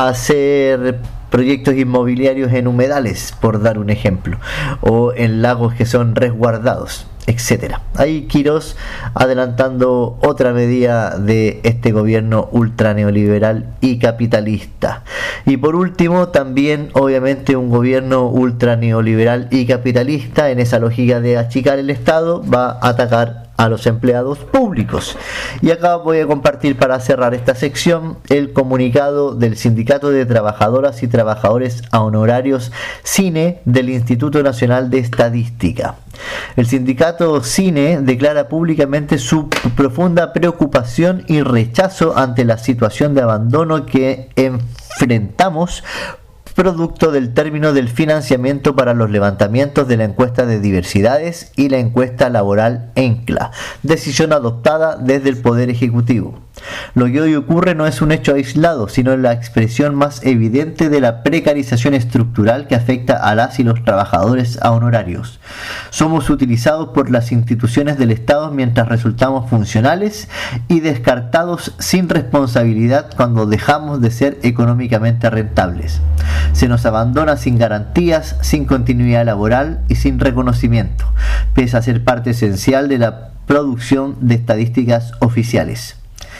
hacer proyectos inmobiliarios en humedales, por dar un ejemplo, o en lagos que son resguardados, etcétera. Ahí Quirós adelantando otra medida de este gobierno ultra neoliberal y capitalista. Y por último, también obviamente un gobierno ultra neoliberal y capitalista, en esa lógica de achicar el Estado, va a atacar a los empleados públicos. Y acá voy a compartir, para cerrar esta sección, el comunicado del Sindicato de Trabajadoras y Trabajadores a Honorarios CINE del Instituto Nacional de Estadística. El sindicato CINE declara públicamente su profunda preocupación y rechazo ante la situación de abandono que enfrentamos, producto del término del financiamiento para los levantamientos de la encuesta de diversidades y la encuesta laboral ENCLA, decisión adoptada desde el Poder Ejecutivo. Lo que hoy ocurre no es un hecho aislado, sino la expresión más evidente de la precarización estructural que afecta a las y los trabajadores a honorarios. Somos utilizados por las instituciones del Estado mientras resultamos funcionales y descartados sin responsabilidad cuando dejamos de ser económicamente rentables. Se nos abandona sin garantías, sin continuidad laboral y sin reconocimiento, pese a ser parte esencial de la producción de estadísticas oficiales.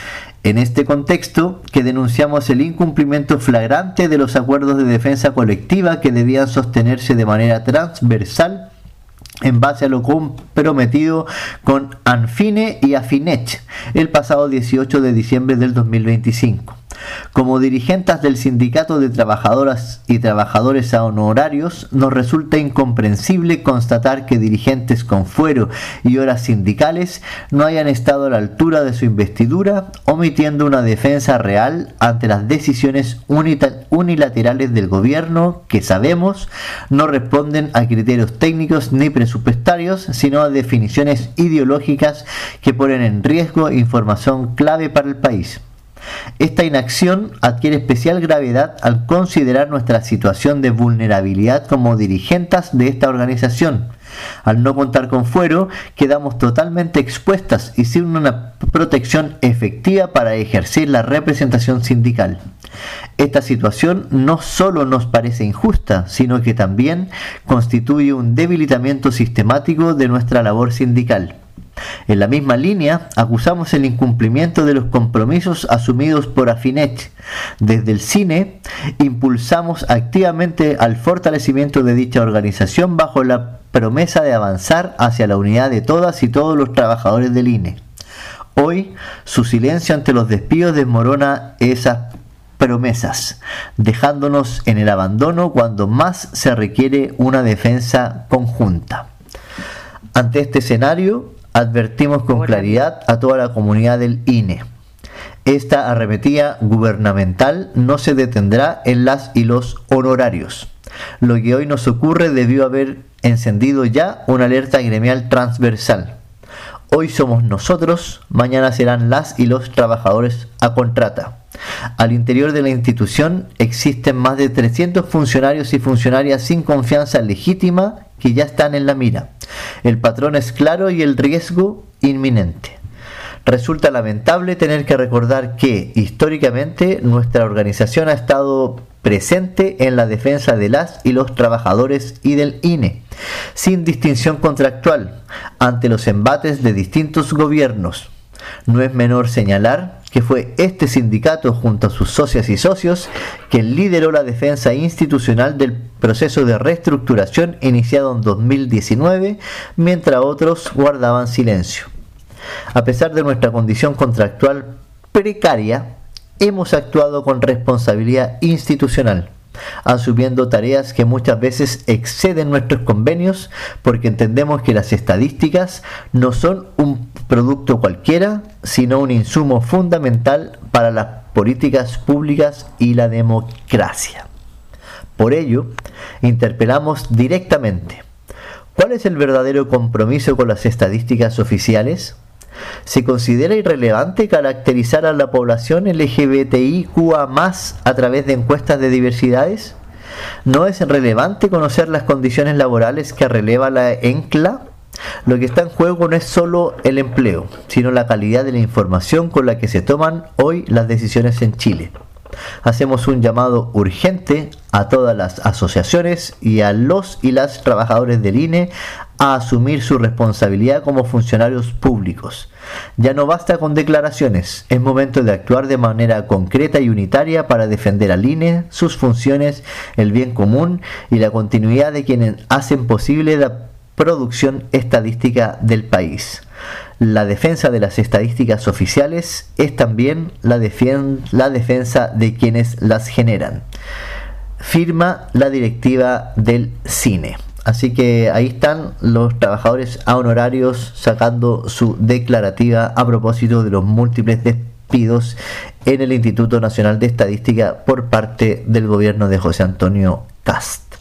En este contexto, que denunciamos el incumplimiento flagrante de los acuerdos de defensa colectiva que debían sostenerse de manera transversal en base a lo comprometido con ANFINE y AFINECH el pasado 18 de diciembre del 2025. Como dirigentes del Sindicato de Trabajadoras y Trabajadores a Honorarios, nos resulta incomprensible constatar que dirigentes con fuero y horas sindicales no hayan estado a la altura de su investidura, omitiendo una defensa real ante las decisiones unilaterales del gobierno que, sabemos, no responden a criterios técnicos ni presupuestarios, sino a definiciones ideológicas que ponen en riesgo información clave para el país. Esta inacción adquiere especial gravedad al considerar nuestra situación de vulnerabilidad como dirigentes de esta organización. Al no contar con fuero, quedamos totalmente expuestas y sin una protección efectiva para ejercer la representación sindical. Esta situación no solo nos parece injusta, sino que también constituye un debilitamiento sistemático de nuestra labor sindical. En la misma línea, acusamos el incumplimiento de los compromisos asumidos por AFINECH. Desde el CINE, impulsamos activamente al fortalecimiento de dicha organización bajo la promesa de avanzar hacia la unidad de todas y todos los trabajadores del INE. Hoy, su silencio ante los despidos desmorona esas promesas, dejándonos en el abandono cuando más se requiere una defensa conjunta. Ante este escenario, advertimos con claridad a toda la comunidad del INE. Esta arremetida gubernamental no se detendrá en las y los honorarios. Lo que hoy nos ocurre debió haber encendido ya una alerta gremial transversal. Hoy somos nosotros, mañana serán las y los trabajadores a contrata. Al interior de la institución existen más de 300 funcionarios y funcionarias sin confianza legítima que ya están en la mira. El patrón es claro y el riesgo inminente. Resulta lamentable tener que recordar que, históricamente, nuestra organización ha estado presente en la defensa de las y los trabajadores y del INE, sin distinción contractual, ante los embates de distintos gobiernos. No es menor señalar que fue este sindicato, junto a sus socias y socios, quien lideró la defensa institucional del proceso de reestructuración iniciado en 2019, mientras otros guardaban silencio. A pesar de nuestra condición contractual precaria, hemos actuado con responsabilidad institucional, asumiendo tareas que muchas veces exceden nuestros convenios, porque entendemos que las estadísticas no son un producto cualquiera, sino un insumo fundamental para las políticas públicas y la democracia. Por ello, interpelamos directamente: ¿cuál es el verdadero compromiso con las estadísticas oficiales? ¿Se considera irrelevante caracterizar a la población LGBTIQA+ a través de encuestas de diversidades? ¿No es relevante conocer las condiciones laborales que releva la ENCLA? Lo que está en juego no es solo el empleo, sino la calidad de la información con la que se toman hoy las decisiones en Chile. Hacemos un llamado urgente a todas las asociaciones y a los y las trabajadores del INE a asumir su responsabilidad como funcionarios públicos. Ya no basta con declaraciones, es momento de actuar de manera concreta y unitaria para defender al INE, sus funciones, el bien común y la continuidad de quienes hacen posible la producción estadística del país. La defensa de las estadísticas oficiales es también la defensa de quienes las generan. Firma la directiva del CINE. Así que ahí están los trabajadores a honorarios sacando su declarativa a propósito de los múltiples despidos en el Instituto Nacional de Estadística por parte del gobierno de José Antonio Kast.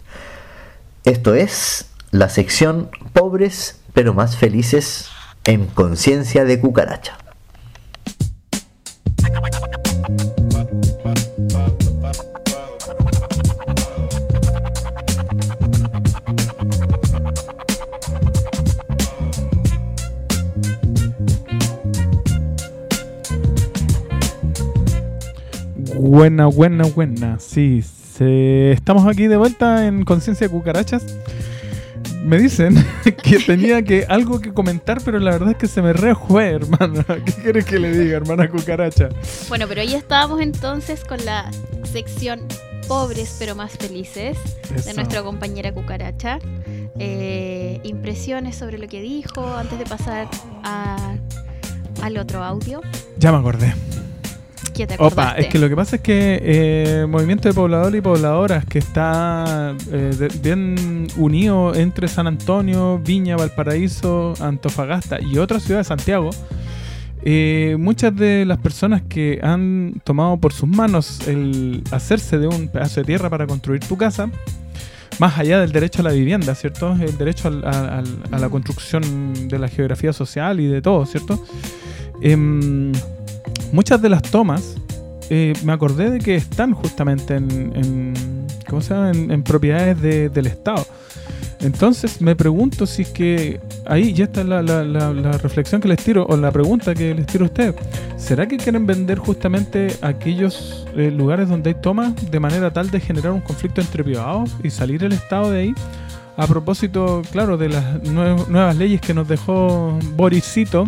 Esto es la sección Pobres pero más felices en Conciencia de Cucaracha. Buena. Sí, estamos aquí de vuelta en Conciencia de Cucarachas. Me dicen que tenía algo que comentar, pero la verdad es que se me fue, hermana. ¿Qué quieres que le diga, hermana Cucaracha? Bueno, pero ahí estábamos entonces con la sección Pobres pero más felices de nuestra compañera Cucaracha. Impresiones sobre lo que dijo antes de pasar al otro audio. Ya me acordé. ¿Qué te acordaste? Opa, es que lo que pasa es que movimiento de pobladores y pobladoras que está bien unido entre San Antonio, Viña, Valparaíso, Antofagasta y otras ciudades de Santiago. Muchas de las personas que han tomado por sus manos el hacerse de un pedazo de tierra para construir tu casa, más allá del derecho a la vivienda, ¿cierto? El derecho a la construcción de la geografía social y de todo, ¿cierto? Muchas de las tomas, me acordé de que están justamente en propiedades del Estado. Entonces me pregunto si es que ahí ya está la reflexión que les tiro, o la pregunta que les tiro a ustedes. ¿Será que quieren vender justamente aquellos lugares donde hay tomas de manera tal de generar un conflicto entre privados y salir el Estado de ahí? A propósito, claro, de las nuevas leyes que nos dejó Borisito,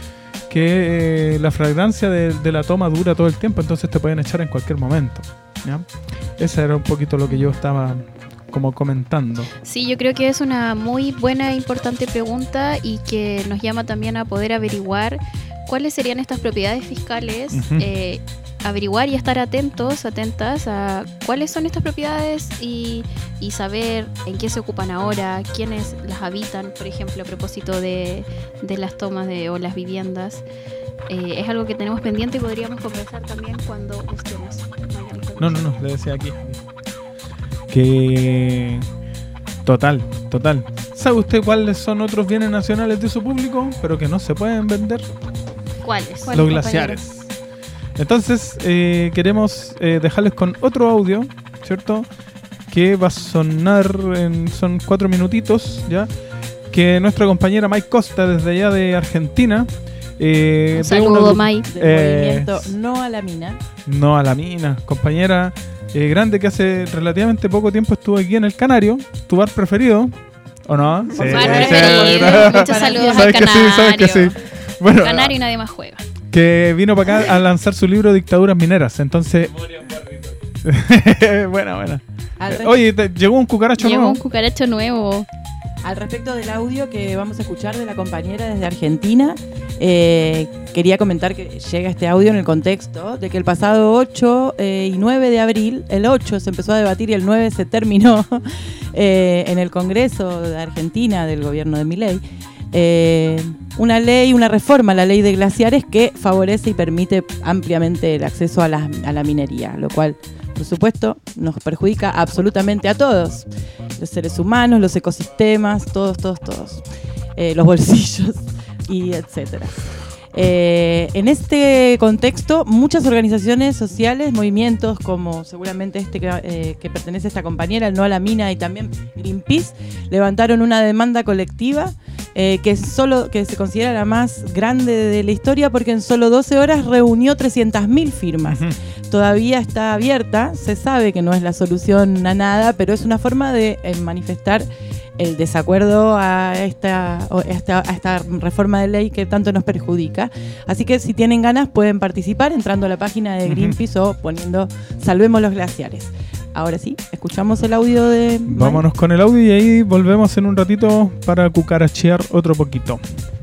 que la fragancia de la toma dura todo el tiempo, entonces te pueden echar en cualquier momento, ¿ya? Esa era un poquito lo que yo estaba como comentando. Sí, yo creo que es una muy buena e importante pregunta y que nos llama también a poder averiguar cuáles serían estas propiedades fiscales averiguar y estar atentas a cuáles son estas propiedades y saber en qué se ocupan ahora, quiénes las habitan, por ejemplo, a propósito de las tomas o las viviendas. Es algo que tenemos pendiente y podríamos conversar también cuando estemos. No, le decía aquí. Que... Total. ¿Sabe usted cuáles son otros bienes nacionales de uso público, pero que no se pueden vender? ¿Cuáles? Los glaciares. Entonces, queremos dejarles con otro audio, ¿cierto? Que va a sonar son 4 minutitos, ¿ya? Que nuestra compañera Mike Costa, desde allá de Argentina... un saludo, Mike. Del movimiento No a la Mina. No a la Mina, compañera grande que hace relativamente poco tiempo estuvo aquí en el Canario, tu bar preferido, ¿o no? Sí, bar preferido. Muchos saludos al Canario. Sabes que sí. Bueno, Canario y nadie más juega. Que vino para acá a lanzar su libro Dictaduras Mineras, entonces... Buena. Oye, llegó un cucaracho nuevo. Llegó un cucaracho nuevo. Al respecto del audio que vamos a escuchar de la compañera desde Argentina, quería comentar que llega este audio en el contexto de que el pasado 8 y 9 de abril, el 8 se empezó a debatir y el 9 se terminó en el Congreso de Argentina del gobierno de Milei, una reforma a la ley de glaciares que favorece y permite ampliamente el acceso a la minería, lo cual, por supuesto, nos perjudica absolutamente a todos. Los seres humanos, los ecosistemas, todos. Los bolsillos y etcétera. En este contexto, muchas organizaciones sociales, movimientos como seguramente que pertenece a esta compañera, el No a la Mina, y también Greenpeace, levantaron una demanda colectiva que se considera la más grande de la historia porque en solo 12 horas reunió 300.000 firmas. Todavía está abierta, se sabe que no es la solución a nada, pero es una forma de manifestar el desacuerdo a esta reforma de ley que tanto nos perjudica. Así que si tienen ganas pueden participar entrando a la página de Greenpeace o poniendo Salvemos los glaciares. Ahora sí, escuchamos el audio de... Vámonos con el audio y ahí volvemos en un ratito para cucarachear otro poquito.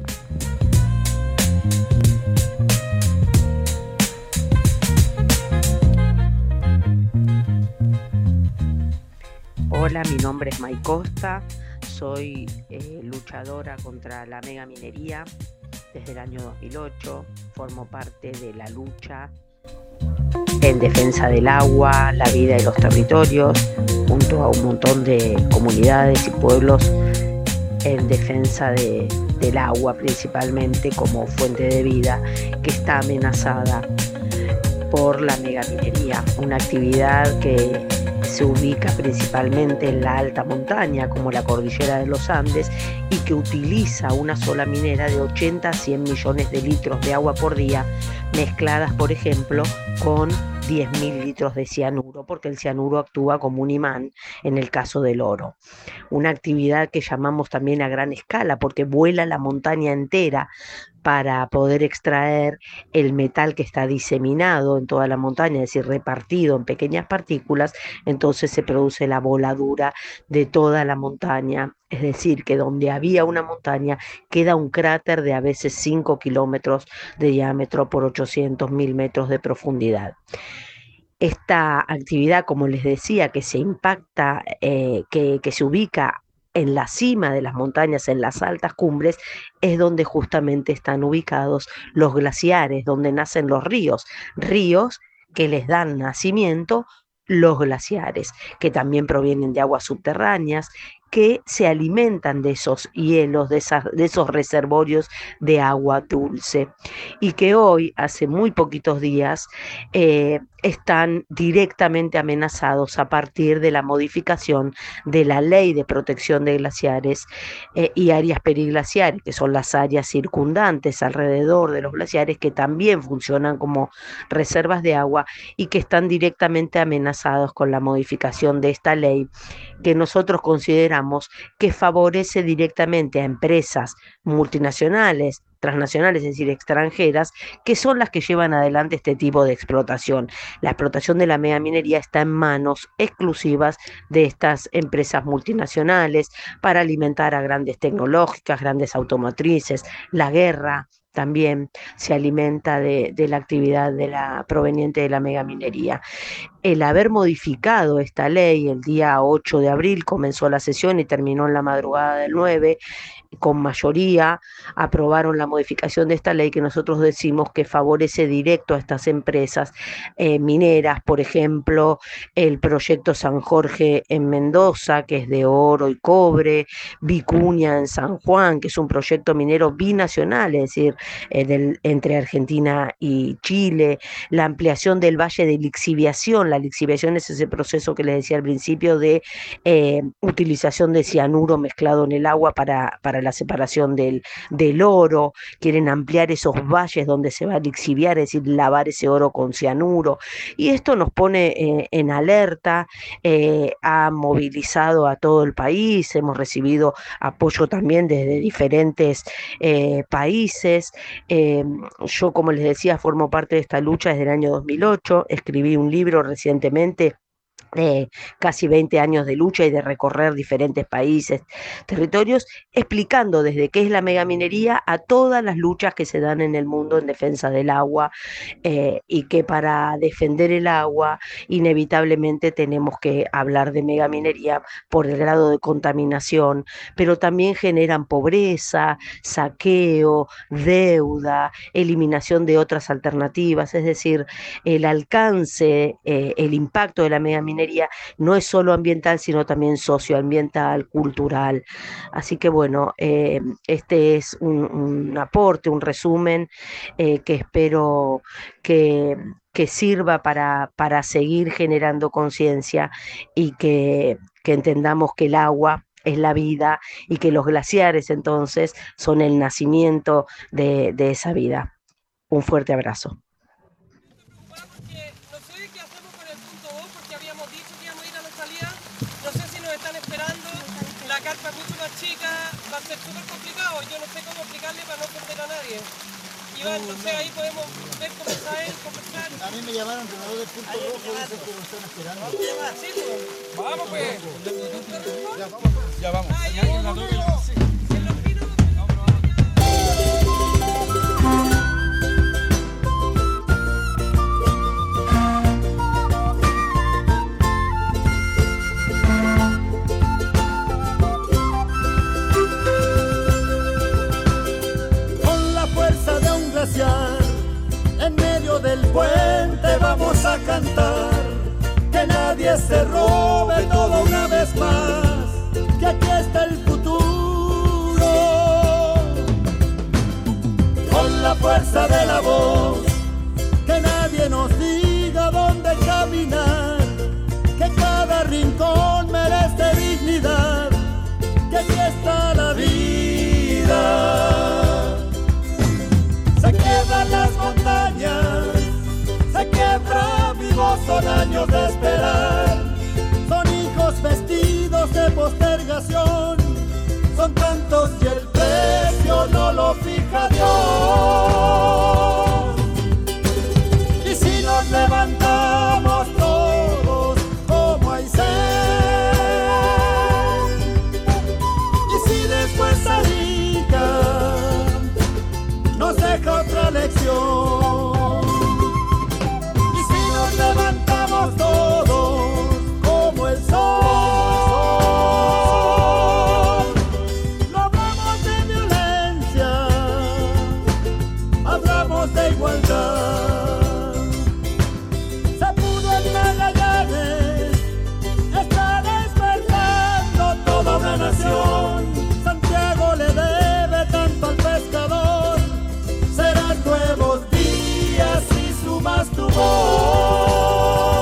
Hola, mi nombre es Mike Costa, soy luchadora contra la megaminería desde el año 2008, formo parte de la lucha en defensa del agua, la vida y los territorios, junto a un montón de comunidades y pueblos en defensa del agua principalmente como fuente de vida que está amenazada por la megaminería, una actividad que se ubica principalmente en la alta montaña como la cordillera de los Andes y que utiliza una sola minera de 80 a 100 millones de litros de agua por día mezcladas, por ejemplo, con 10.000 litros de cianuro, porque el cianuro actúa como un imán en el caso del oro. Una actividad que llamamos también a gran escala porque vuela la montaña entera para poder extraer el metal que está diseminado en toda la montaña, es decir, repartido en pequeñas partículas, entonces se produce la voladura de toda la montaña. Es decir, que donde había una montaña queda un cráter de a veces 5 kilómetros de diámetro por 800.000 metros de profundidad. Esta actividad, como les decía, que se impacta, que se ubica en la cima de las montañas, en las altas cumbres, es donde justamente están ubicados los glaciares, donde nacen los ríos que les dan nacimiento los glaciares, que también provienen de aguas subterráneas, que se alimentan de esos hielos, de esos reservorios de agua dulce, y que hoy, hace muy poquitos días, están directamente amenazados a partir de la modificación de la Ley de Protección de Glaciares y Áreas Periglaciares, que son las áreas circundantes alrededor de los glaciares, que también funcionan como reservas de agua y que están directamente amenazados con la modificación de esta ley, que nosotros consideramos que favorece directamente a empresas multinacionales, transnacionales, es decir, extranjeras, que son las que llevan adelante este tipo de explotación. La explotación de la megaminería está en manos exclusivas de estas empresas multinacionales para alimentar a grandes tecnológicas, grandes automotrices, la guerra, también se alimenta de la actividad proveniente de la megaminería. El haber modificado esta ley el día 8 de abril, comenzó la sesión y terminó en la madrugada del 9, con mayoría aprobaron la modificación de esta ley que nosotros decimos que favorece directo a estas empresas mineras. Por ejemplo, el proyecto San Jorge en Mendoza, que es de oro y cobre, Vicuña en San Juan, que es un proyecto minero binacional, es decir, entre Argentina y Chile, la ampliación del valle de lixiviación. La lixiviación es ese proceso que les decía al principio de utilización de cianuro mezclado en el agua para la separación del oro. Quieren ampliar esos valles donde se va a lixiviar, es decir, lavar ese oro con cianuro. Y esto nos pone en alerta, ha movilizado a todo el país, hemos recibido apoyo también desde diferentes países. Yo, como les decía, formo parte de esta lucha desde el año 2008, escribí un libro recientemente, casi 20 años de lucha y de recorrer diferentes países, territorios, explicando desde qué es la megaminería a todas las luchas que se dan en el mundo en defensa del agua, y que para defender el agua inevitablemente tenemos que hablar de megaminería por el grado de contaminación, pero también generan pobreza, saqueo, deuda, eliminación de otras alternativas. Es decir, el alcance, el impacto de la megaminería no es solo ambiental, sino también socioambiental, cultural. Así que bueno, este es un aporte, un resumen que espero que sirva para seguir generando conciencia y que entendamos que el agua es la vida y que los glaciares entonces son el nacimiento de esa vida. Un fuerte abrazo. No sé si nos están esperando, la carpa es mucho más chica, va a ser súper complicado, yo no sé cómo explicarle para no perder a nadie. Iván, no sé, ahí podemos ver cómo está él, conversar. A mí me llamaron de nuevo del punto rojo, dicen que nos están esperando. ¿Sí, pues? Vamos pues. Ya vamos. En medio del puente vamos a cantar, que nadie se robe todo una vez más, que aquí está el futuro. Con la fuerza de la voz, que nadie nos diga dónde caminar, que cada rincón merece dignidad, que aquí está la vida. Se quiebran las montañas, se quiebra vivo, son años de esperar, son hijos vestidos de postergación, son tantos y el precio no lo fija Dios. Y si nos levantamos todos como hay sed, y si después Arica nos deja otra lección, y si nos levantamos todos como el sol, no hablamos de violencia, hablamos de igualdad. Se pudo en Magallanes, está despertando toda una nación. Santiago le debe tanto al pescador, serán nuevos días si sumas tu voz.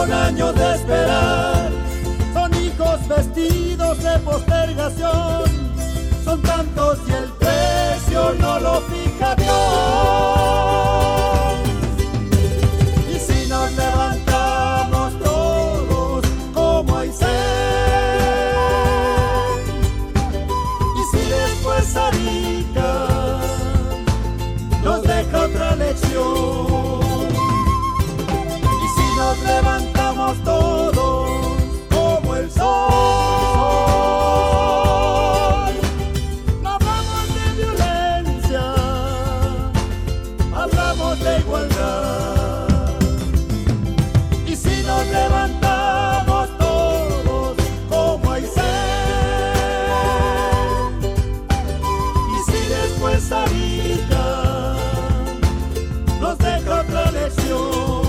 son años de esperar, son hijos vestidos de postergación, son tantos y el precio no lo fija Dios. Y si nos levantamos todos como Aysén, y si después Arica nos deja otra lección, y si nos levantamos todos como el sol, no hablamos de violencia, hablamos de igualdad. Y si nos levantamos todos como Aysén, y si después Arica nos deja otra lección,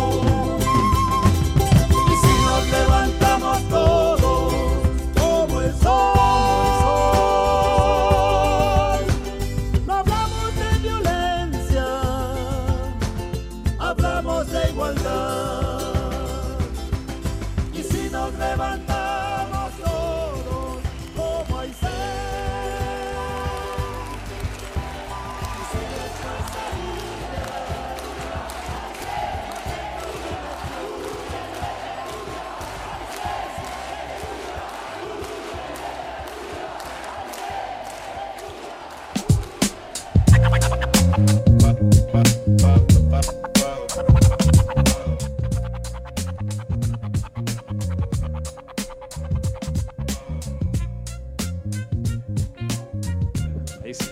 y si nos levantamos todos como el sol, no hablamos de violencia, hablamos de igualdad. Y si nos levantamos todos como Aysén, y si después Ahí sí.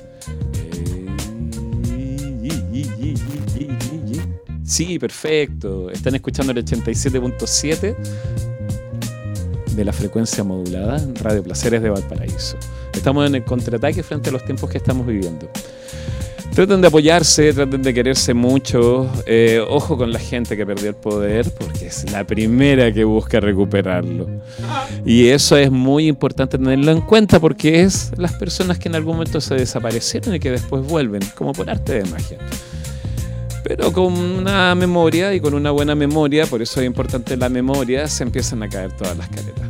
Sí, perfecto. Están escuchando el 87.7 de la frecuencia modulada en Radio Placeres de Valparaíso. Estamos en el contraataque frente a los tiempos que estamos viviendo. Traten de apoyarse, traten de quererse mucho. Ojo con la gente que perdió el poder, porque es la primera que busca recuperarlo. Y eso es muy importante tenerlo en cuenta, porque es las personas que en algún momento se desaparecieron y que después vuelven, como por arte de magia. Pero con una memoria, y con una buena memoria, por eso es importante la memoria, se empiezan a caer todas las caretas.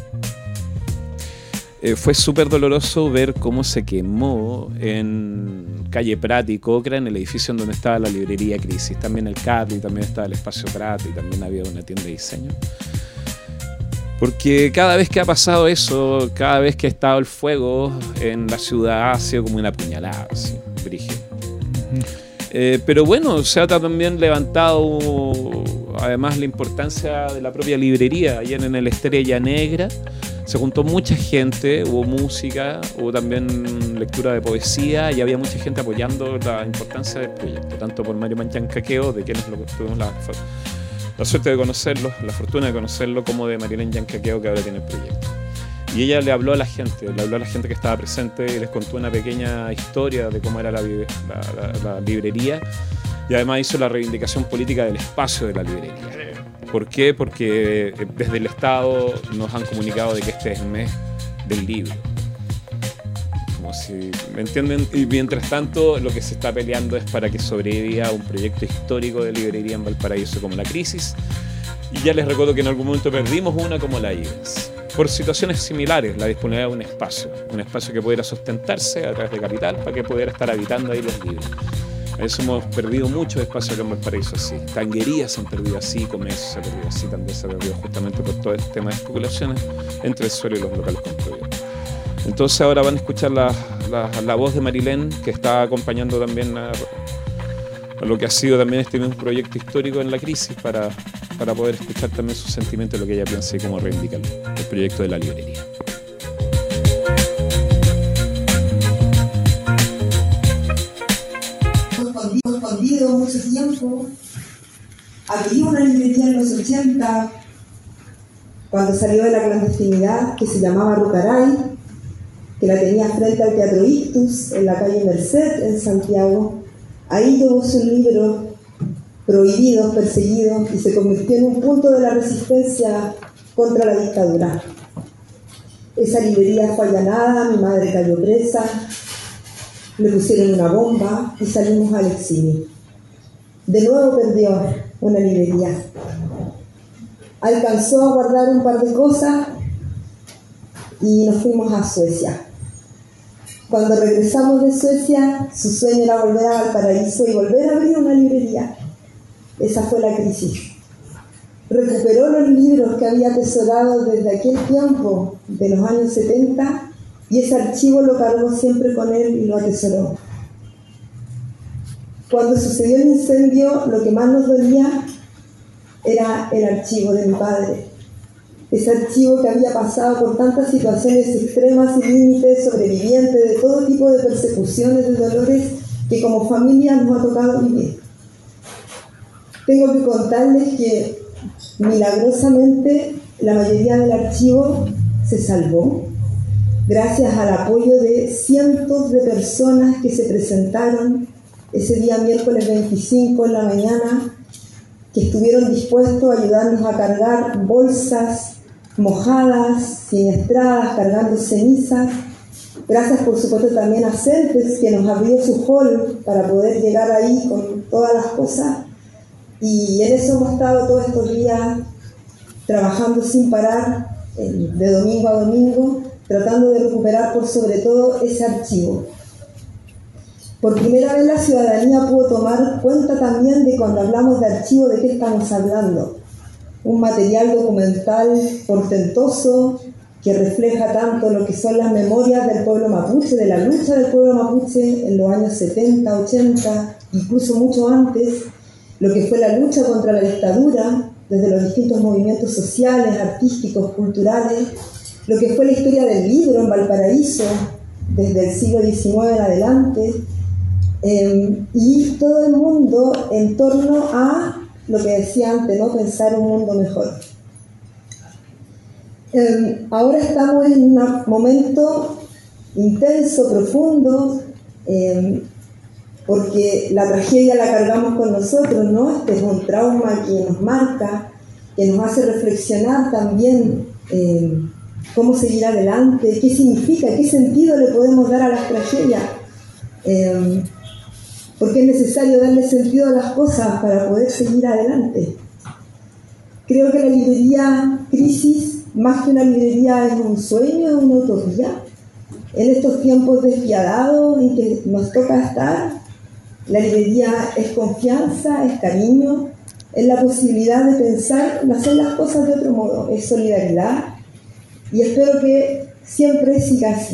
Fue súper doloroso ver cómo se quemó en calle Prat y Cocra, en el edificio en donde estaba la librería Crisis. También el CAT, y también estaba el espacio Prat, y también había una tienda de diseño. Porque cada vez que ha pasado eso, cada vez que ha estado el fuego en la ciudad, ha sido como una puñalada, así, brígido. Pero bueno, se ha también levantado además la importancia de la propia librería. Ayer en el Estrella Negra se juntó mucha gente, hubo música, hubo también lectura de poesía y había mucha gente apoyando la importancia del proyecto, tanto por Mario Yancaqueo, de quienes tuvimos la suerte de conocerlo, la fortuna de conocerlo, como de Marilén Yancaqueo, que ahora tiene el proyecto. Y ella le habló a la gente que estaba presente y les contó una pequeña historia de cómo era la librería, y además hizo la reivindicación política del espacio de la librería. ¿Por qué? Porque desde el Estado nos han comunicado de que este es el mes del libro. Como si, ¿me entienden? Y mientras tanto, lo que se está peleando es para que sobreviva un proyecto histórico de librería en Valparaíso como la Crisis. Y ya les recuerdo que en algún momento perdimos una como la IBES. Por situaciones similares, la disponibilidad de un espacio que pudiera sustentarse a través de capital para que pudiera estar habitando ahí los libros. A eso hemos perdido mucho espacio acá en Valparaíso así. Tanguerías se han perdido así, comercio se ha perdido así, también se ha perdido justamente por todo el tema de especulaciones entre el suelo y los locales construidos. Entonces ahora van a escuchar la voz de Marilén, que está acompañando también a lo que ha sido también este mismo proyecto histórico en la Crisis, para poder escuchar también sus sentimientos, lo que ella piensa y cómo reivindica el proyecto de la librería. Escondido mucho tiempo, abrí una librería en los 80, cuando salió de la clandestinidad, que se llamaba Rucaray, que la tenía frente al Teatro Ictus, en la calle Merced, en Santiago. Ahí llevó su libro Prohibidos, Perseguidos, y se convirtió en un punto de la resistencia contra la dictadura. Esa librería fue allanada, mi madre cayó presa, le pusieron una bomba y salimos al exilio. De nuevo perdió una librería. alcanzó a guardar un par de cosas y nos fuimos a Suecia. Cuando regresamos de Suecia, su sueño era volver a Valparaíso y volver a abrir una librería. Esa fue la crisis. Recuperó los libros que había atesorado desde aquel tiempo, de los años 70, y ese archivo lo cargó siempre con él y lo atesoró. Cuando sucedió el incendio, lo que más nos dolía era el archivo de mi padre. Ese archivo que había pasado por tantas situaciones extremas y límites, sobreviviente de todo tipo de persecuciones, de dolores que como familia nos ha tocado vivir. Tengo que contarles que milagrosamente la mayoría del archivo se salvó gracias al apoyo de cientos de personas que se presentaron ese día miércoles 25 en la mañana, que estuvieron dispuestos a ayudarnos a cargar bolsas mojadas, siniestradas, cargando cenizas. Gracias por supuesto también a Celtex, que nos abrió su hall para poder llegar ahí con todas las cosas. Y en eso hemos estado todos estos días trabajando sin parar, de domingo a domingo, tratando de recuperar por sobre todo ese archivo. Por primera vez la ciudadanía pudo tomar cuenta también de cuando hablamos de archivo, de qué estamos hablando. Un material documental portentoso que refleja tanto lo que son las memorias del pueblo mapuche, de la lucha del pueblo mapuche en los años 70, 80, incluso mucho antes, lo que fue la lucha contra la dictadura, desde los distintos movimientos sociales, artísticos, culturales, lo que fue la historia del libro en Valparaíso, desde el siglo XIX en adelante, y todo el mundo en torno a lo que decía antes, ¿no? Pensar un mundo mejor. Ahora estamos en un momento intenso, profundo, porque la tragedia la cargamos con nosotros, ¿no? Este es un trauma que nos marca, que nos hace reflexionar también cómo seguir adelante, qué significa, qué sentido le podemos dar a las tragedias, porque es necesario darle sentido a las cosas para poder seguir adelante. Creo que la librería Crisis, más que una librería, es un sueño, es una utopía. En estos tiempos despiadados en que nos toca estar, la librería es confianza, es cariño, es la posibilidad de pensar en hacer las cosas de otro modo, es solidaridad, y espero que siempre siga así.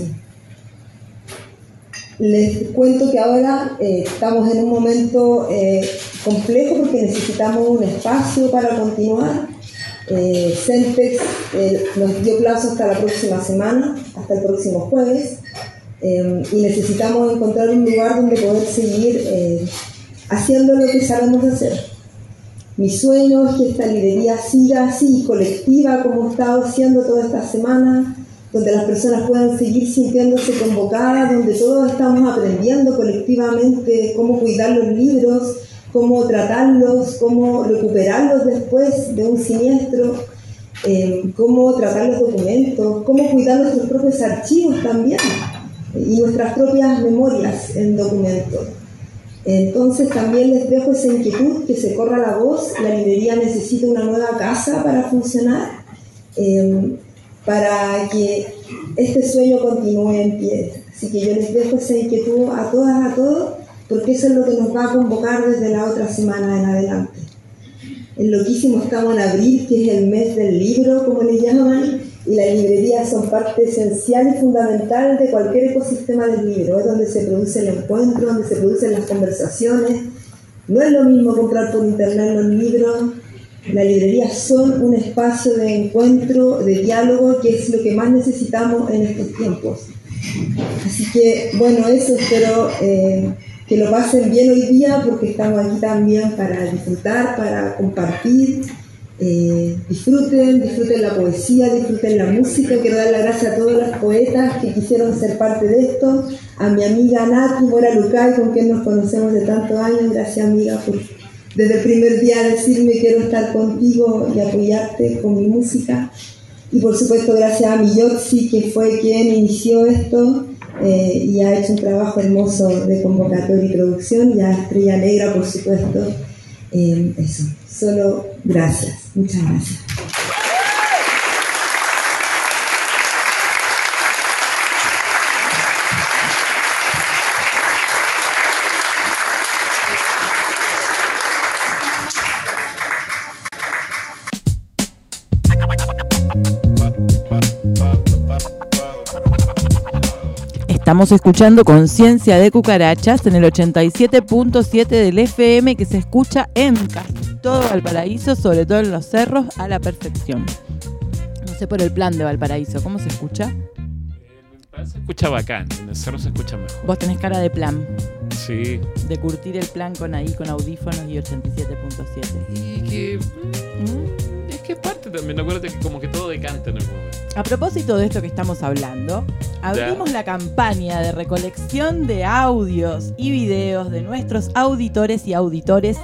Les cuento que ahora estamos en un momento complejo porque necesitamos un espacio para continuar. Celtex nos dio plazo hasta la próxima semana, hasta el próximo jueves, y necesitamos encontrar un lugar donde poder seguir haciendo lo que sabemos hacer. Mi sueño es que esta librería siga así, colectiva, como he estado haciendo toda esta semana, donde las personas puedan seguir sintiéndose convocadas, donde todos estamos aprendiendo colectivamente cómo cuidar los libros, cómo tratarlos, cómo recuperarlos después de un siniestro, cómo tratar los documentos, cómo cuidar nuestros propios archivos también y nuestras propias memorias en documentos. Entonces también les dejo esa inquietud, que se corra la voz. La librería necesita una nueva casa para funcionar, para que este sueño continúe en pie. Así que yo les dejo esa inquietud a todas, a todos, porque eso es lo que nos va a convocar desde la otra semana en adelante. En loquísimo estamos en abril, que es el mes del libro, como le llaman, y las librerías son parte esencial y fundamental de cualquier ecosistema del libro. Es donde se produce el encuentro, donde se producen las conversaciones. No es lo mismo comprar por internet los libros. Las librerías son un espacio de encuentro, de diálogo, que es lo que más necesitamos en estos tiempos. Así que, bueno, eso, espero que lo pasen bien hoy día, porque estamos aquí también para disfrutar, para compartir. Disfruten la poesía, disfruten la música. Quiero dar las gracias a todos los poetas que quisieron ser parte de esto, a mi amiga Nati Mora Lucay, con quien nos conocemos de tantos años. Gracias, amiga, por desde el primer día decirme quiero estar contigo y apoyarte con mi música. Y por supuesto gracias a mi Yoxi, que fue quien inició esto y ha hecho un trabajo hermoso de convocatoria y producción, y a Estrella Negra, por supuesto. Eso, solo gracias, muchas gracias. Estamos escuchando Conciencia de Cucarachas en el 87.7 del FM, que se escucha en casi todo Valparaíso, sobre todo en los cerros, a la perfección. No sé por el plan de Valparaíso, ¿cómo se escucha? Se escucha bacán, en el cerro se escucha mejor. Vos tenés cara de plan. Sí. De curtir el plan con audífonos y 87.7. Y que... Es que es parte también, acuérdate que como que todo decanta en el momento. A propósito de esto que estamos hablando, abrimos la campaña de recolección de audios y videos de nuestros auditores y auditoras,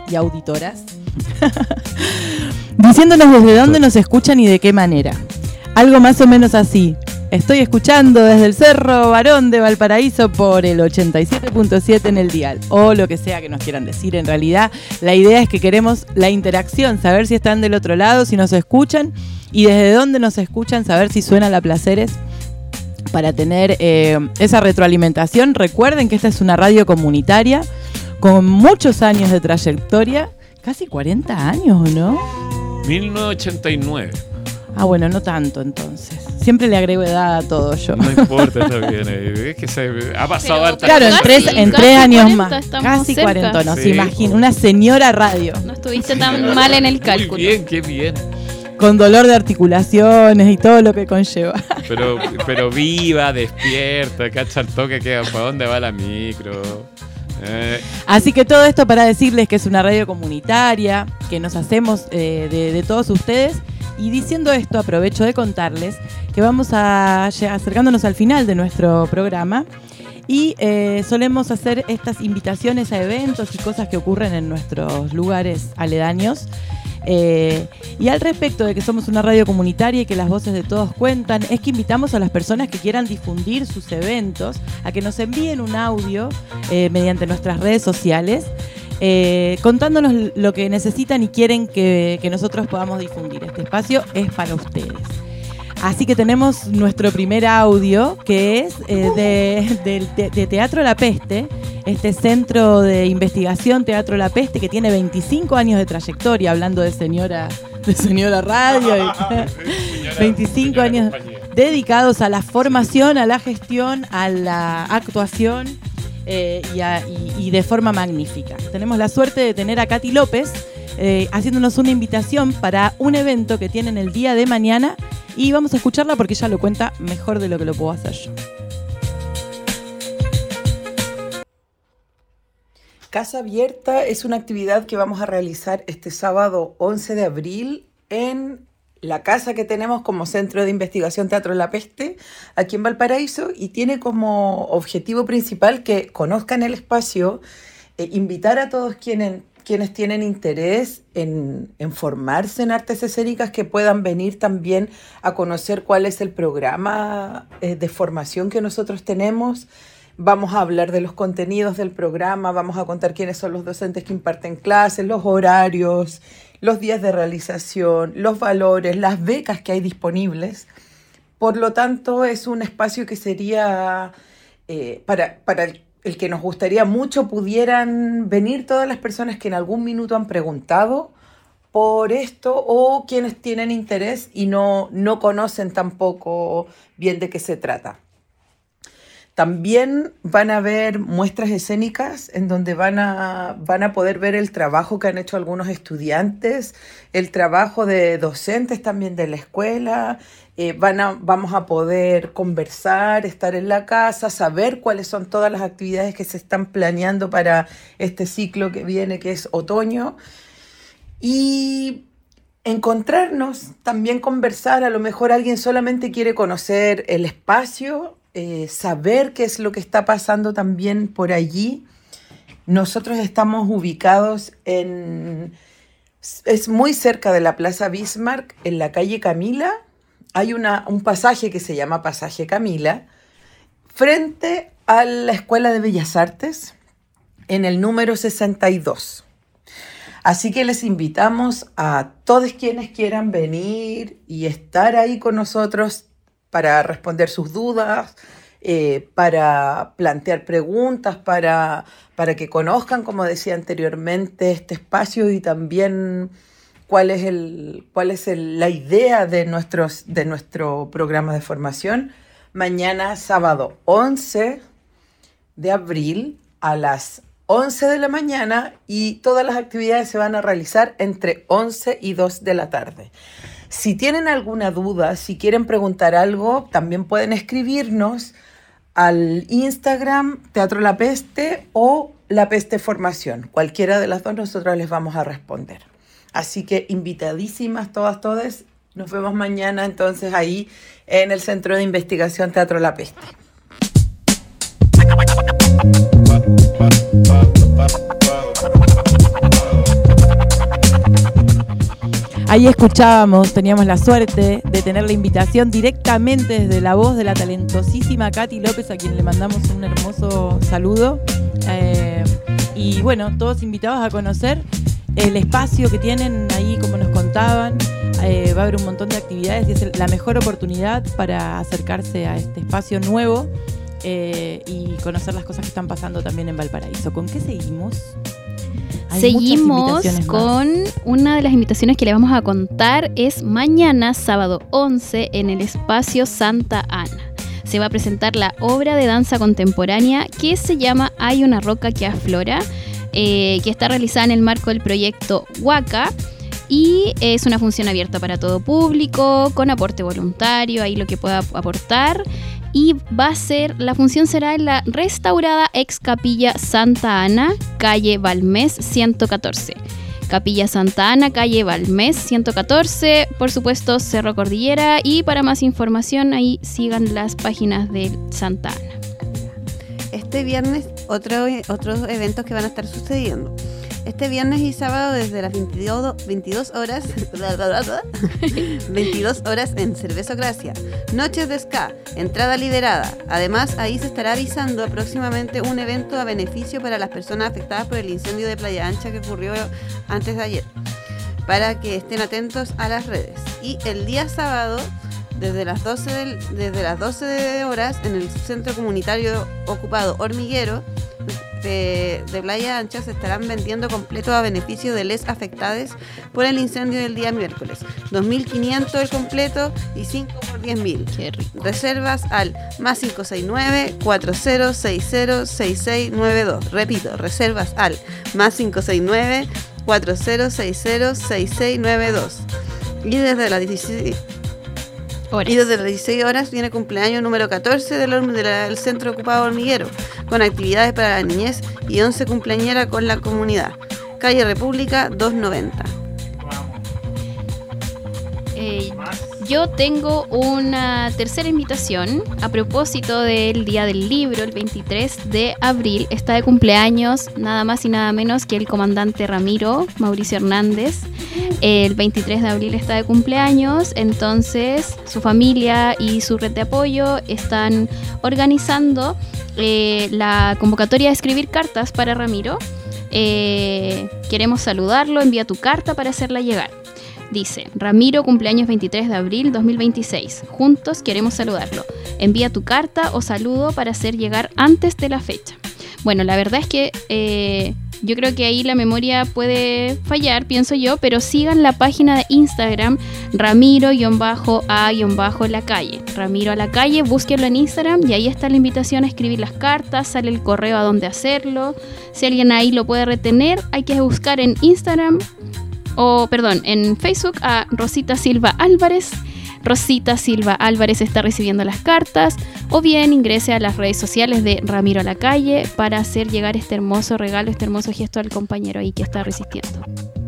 diciéndonos desde dónde nos escuchan y de qué manera. Algo más o menos así. Estoy escuchando desde el Cerro Barón de Valparaíso por el 87.7 en el dial. O lo que sea que nos quieran decir. En realidad, la idea es que queremos la interacción, saber si están del otro lado, si nos escuchan y desde dónde nos escuchan, saber si suena la Placeres para tener esa retroalimentación. Recuerden que esta es una radio comunitaria con muchos años de trayectoria, casi 40 años, ¿o no? 1989. Ah, bueno, no tanto entonces. Siempre le agrego edad a todo yo. No importa, está bien. Es que ha pasado harta. Claro, en tres años 40, más. Casi cerca. 40, no Sí, se imagina. Una señora radio. No estuviste tan mal en el cálculo. Muy bien, qué bien. Con dolor de articulaciones y todo lo que conlleva. Pero viva, despierta, cacha el toque, que ¿para dónde va la micro? Así que todo esto para decirles que es una radio comunitaria, que nos hacemos de todos ustedes. Y diciendo esto, aprovecho de contarles que vamos acercándonos al final de nuestro programa y solemos hacer estas invitaciones a eventos y cosas que ocurren en nuestros lugares aledaños. Y al respecto de que somos una radio comunitaria y que las voces de todos cuentan, es que invitamos a las personas que quieran difundir sus eventos a que nos envíen un audio mediante nuestras redes sociales, contándonos lo que necesitan y quieren que nosotros podamos difundir. Este espacio es para ustedes. Así que tenemos nuestro primer audio, que es de Teatro La Peste, este centro de investigación Teatro La Peste, que tiene 25 años de trayectoria, hablando de señora radio, 25 años dedicados a la formación, a la gestión, a la actuación y de forma magnífica. Tenemos la suerte de tener a Katy López haciéndonos una invitación para un evento que tienen el día de mañana y vamos a escucharla porque ella lo cuenta mejor de lo que lo puedo hacer yo. Casa Abierta es una actividad que vamos a realizar este sábado 11 de abril en la casa que tenemos como Centro de Investigación Teatro La Peste, aquí en Valparaíso, y tiene como objetivo principal que conozcan el espacio, invitar a todos quienes tienen interés en formarse en artes escénicas que puedan venir también a conocer cuál es el programa de formación que nosotros tenemos. Vamos a hablar de los contenidos del programa, vamos a contar quiénes son los docentes que imparten clases, los horarios, los días de realización, los valores, las becas que hay disponibles. Por lo tanto, es un espacio que sería para el que nos gustaría mucho pudieran venir todas las personas que en algún minuto han preguntado por esto o quienes tienen interés y no conocen tampoco bien de qué se trata. También van a haber muestras escénicas en donde van a poder ver el trabajo que han hecho algunos estudiantes, el trabajo de docentes también de la escuela. Vamos a poder conversar, estar en la casa, saber cuáles son todas las actividades que se están planeando para este ciclo que viene, que es otoño. Y encontrarnos, también conversar. A lo mejor alguien solamente quiere conocer el espacio, saber qué es lo que está pasando también por allí. Nosotros estamos ubicados es muy cerca de la Plaza Bismarck, en la calle Camila. Hay un pasaje que se llama Pasaje Camila, frente a la Escuela de Bellas Artes, en el número 62. Así que les invitamos a todos quienes quieran venir y estar ahí con nosotros para responder sus dudas, para plantear preguntas, para que conozcan, como decía anteriormente, este espacio y también cuál es la idea de nuestro programa de formación. Mañana, sábado 11 de abril a las 11 de la mañana y todas las actividades se van a realizar entre 11 y 2 de la tarde. Si tienen alguna duda, si quieren preguntar algo, también pueden escribirnos al Instagram Teatro La Peste o La Peste Formación. Cualquiera de las dos nosotros les vamos a responder. Así que invitadísimas todas. Nos vemos mañana entonces ahí en el Centro de Investigación Teatro La Peste. Ahí escuchábamos, teníamos la suerte de tener la invitación directamente desde la voz de la talentosísima Katy López, a quien le mandamos un hermoso saludo. Y bueno, todos invitados a conocer el espacio que tienen ahí, como nos contaban. Va a haber un montón de actividades y es la mejor oportunidad para acercarse a este espacio nuevo y conocer las cosas que están pasando también en Valparaíso. ¿Con qué seguimos? Seguimos con una de las invitaciones que le vamos a contar. Es mañana, sábado 11, en el espacio Santa Ana. Se va a presentar la obra de danza contemporánea que se llama Hay una roca que aflora, que está realizada en el marco del proyecto Huaca. Y es una función abierta para todo público, con aporte voluntario, ahí lo que pueda aportar. Y la función será en la restaurada ex Capilla Santa Ana, calle Balmés 114. Capilla Santa Ana, calle Balmés 114, por supuesto Cerro Cordillera. Y para más información ahí sigan las páginas de Santa Ana. Este viernes otros eventos que van a estar sucediendo. Este viernes y sábado desde las 22 horas 22 horas en Cervezocracia. Noches de ska, entrada liberada. Además, ahí se estará avisando próximamente un evento a beneficio para las personas afectadas por el incendio de Playa Ancha que ocurrió antes de ayer, para que estén atentos a las redes. Y el día sábado, desde las 12 horas en el Centro Comunitario Ocupado Hormiguero de Playa Ancha, se estarán vendiendo completos a beneficio de les afectados por el incendio del día miércoles. 2.500 el completo y 5 por 10.000. Qué rico. Reservas al más 569-4060-6692. Repito, reservas al más 569-4060-6692. Y desde las 16 horas viene el cumpleaños número 14 del Centro Ocupado Hormiguero, con actividades para la niñez y 11 cumpleañeras con la comunidad. Calle República 290. Yo tengo una tercera invitación a propósito del Día del Libro, el 23 de abril. Está de cumpleaños nada más y nada menos que el comandante Ramiro Mauricio Hernández. El 23 de abril está de cumpleaños, entonces su familia y su red de apoyo están organizando la convocatoria de escribir cartas para Ramiro. Queremos saludarlo, envía tu carta para hacerla llegar. Dice: Ramiro, cumpleaños 23 de abril 2026. Juntos queremos saludarlo. Envía tu carta o saludo para hacer llegar antes de la fecha. Bueno, la verdad es que yo creo que ahí la memoria puede fallar, pienso yo, pero sigan la página de Instagram Ramiro-a-la-calle. Ramiro a la calle, búsquenlo en Instagram y ahí está la invitación a escribir las cartas, sale el correo a dónde hacerlo. Si alguien ahí lo puede retener, hay que buscar en Instagram, en Facebook a Rosita Silva Álvarez. Rosita Silva Álvarez está recibiendo las cartas, o bien ingrese a las redes sociales de Ramiro a la calle para hacer llegar este hermoso regalo, este hermoso gesto al compañero ahí que está resistiendo.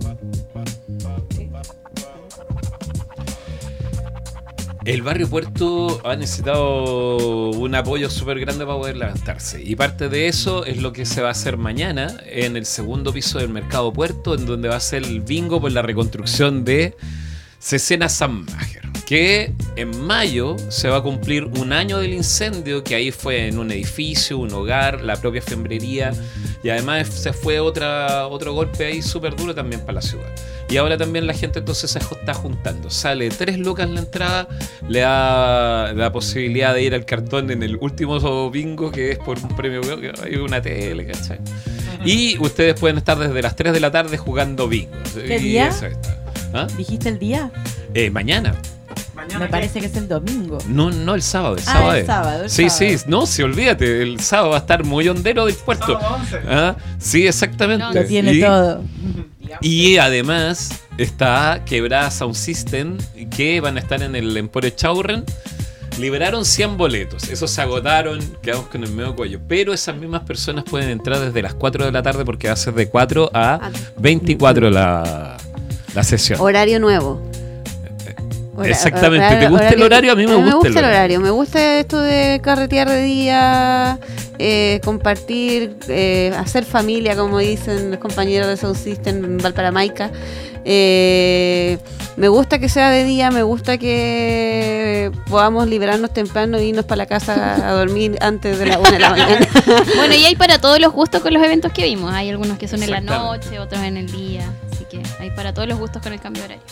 El barrio Puerto ha necesitado un apoyo súper grande para poder levantarse. Y parte de eso es lo que se va a hacer mañana en el segundo piso del Mercado Puerto, en donde va a ser el bingo por la reconstrucción de Cesena San Máger, que en mayo se va a cumplir un año del incendio, que ahí fue en un edificio, un hogar, la propia fiambrería, y además se fue otro golpe ahí súper duro también para la ciudad. Y ahora también la gente entonces se está juntando. Sale 3 lucas la entrada, le da la posibilidad de ir al cartón en el último bingo, que es por un premio, que hay una tele, ¿cachai? Y ustedes pueden estar desde las 3 de la tarde jugando bingo. ¿Qué día? Eso está. ¿Ah? ¿Dijiste el día? Mañana. Me parece que es el domingo. No, el sábado. El es. sábado. El sí, sábado. sí, no, sí, olvídate, el sábado va a estar muy hondero del puerto. ¿Ah? Sí, exactamente. Lo tiene todo. Y además está Quebrada Sound System, que van a estar en el Emporio Chaurren. Liberaron 100 boletos, esos se agotaron, quedamos con el medio cuello. Pero esas mismas personas pueden entrar desde las 4 de la tarde porque va a ser de 4 a 24 la sesión. Horario nuevo. Exactamente. ¿Te gusta el horario? A mí me gusta el horario. Me gusta esto de carretear de día, compartir, hacer familia, como dicen los compañeros de Sound System en Valparamaica. Me gusta que sea de día, me gusta que podamos liberarnos temprano e irnos para la casa a dormir antes de la 1 de la mañana. Bueno, y hay para todos los gustos con los eventos que vimos. Hay algunos que son en la noche, otros en el día. Así que hay para todos los gustos con el cambio de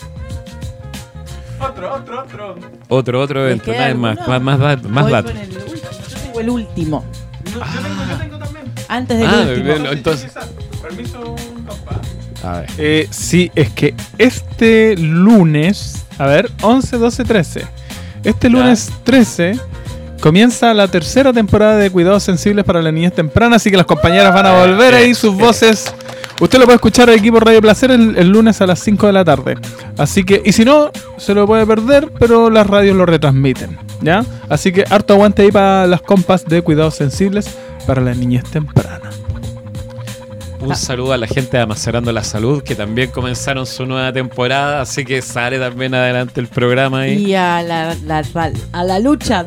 horario. Otro evento, queda más Voy datos. con el último. Yo tengo el último. Yo tengo también. Antes del último. Bien, entonces. Permiso, compa. A ver. Sí, es que este lunes, a ver, 11, 12, 13. Este lunes 13 comienza la tercera temporada de Cuidados Sensibles para la Niñez Temprana, así que las compañeras van a volver ahí sus voces. Usted lo puede escuchar aquí por Radio Placer el lunes a las 5 de la tarde. Así que, y si no, se lo puede perder, pero las radios lo retransmiten, ¿ya? Así que harto aguante ahí para las compas de Cuidados Sensibles para la Niñez Temprana. Un saludo a la gente de Amacerando la Salud, que también comenzaron su nueva temporada, así que sale también adelante el programa ahí. Y a la lucha.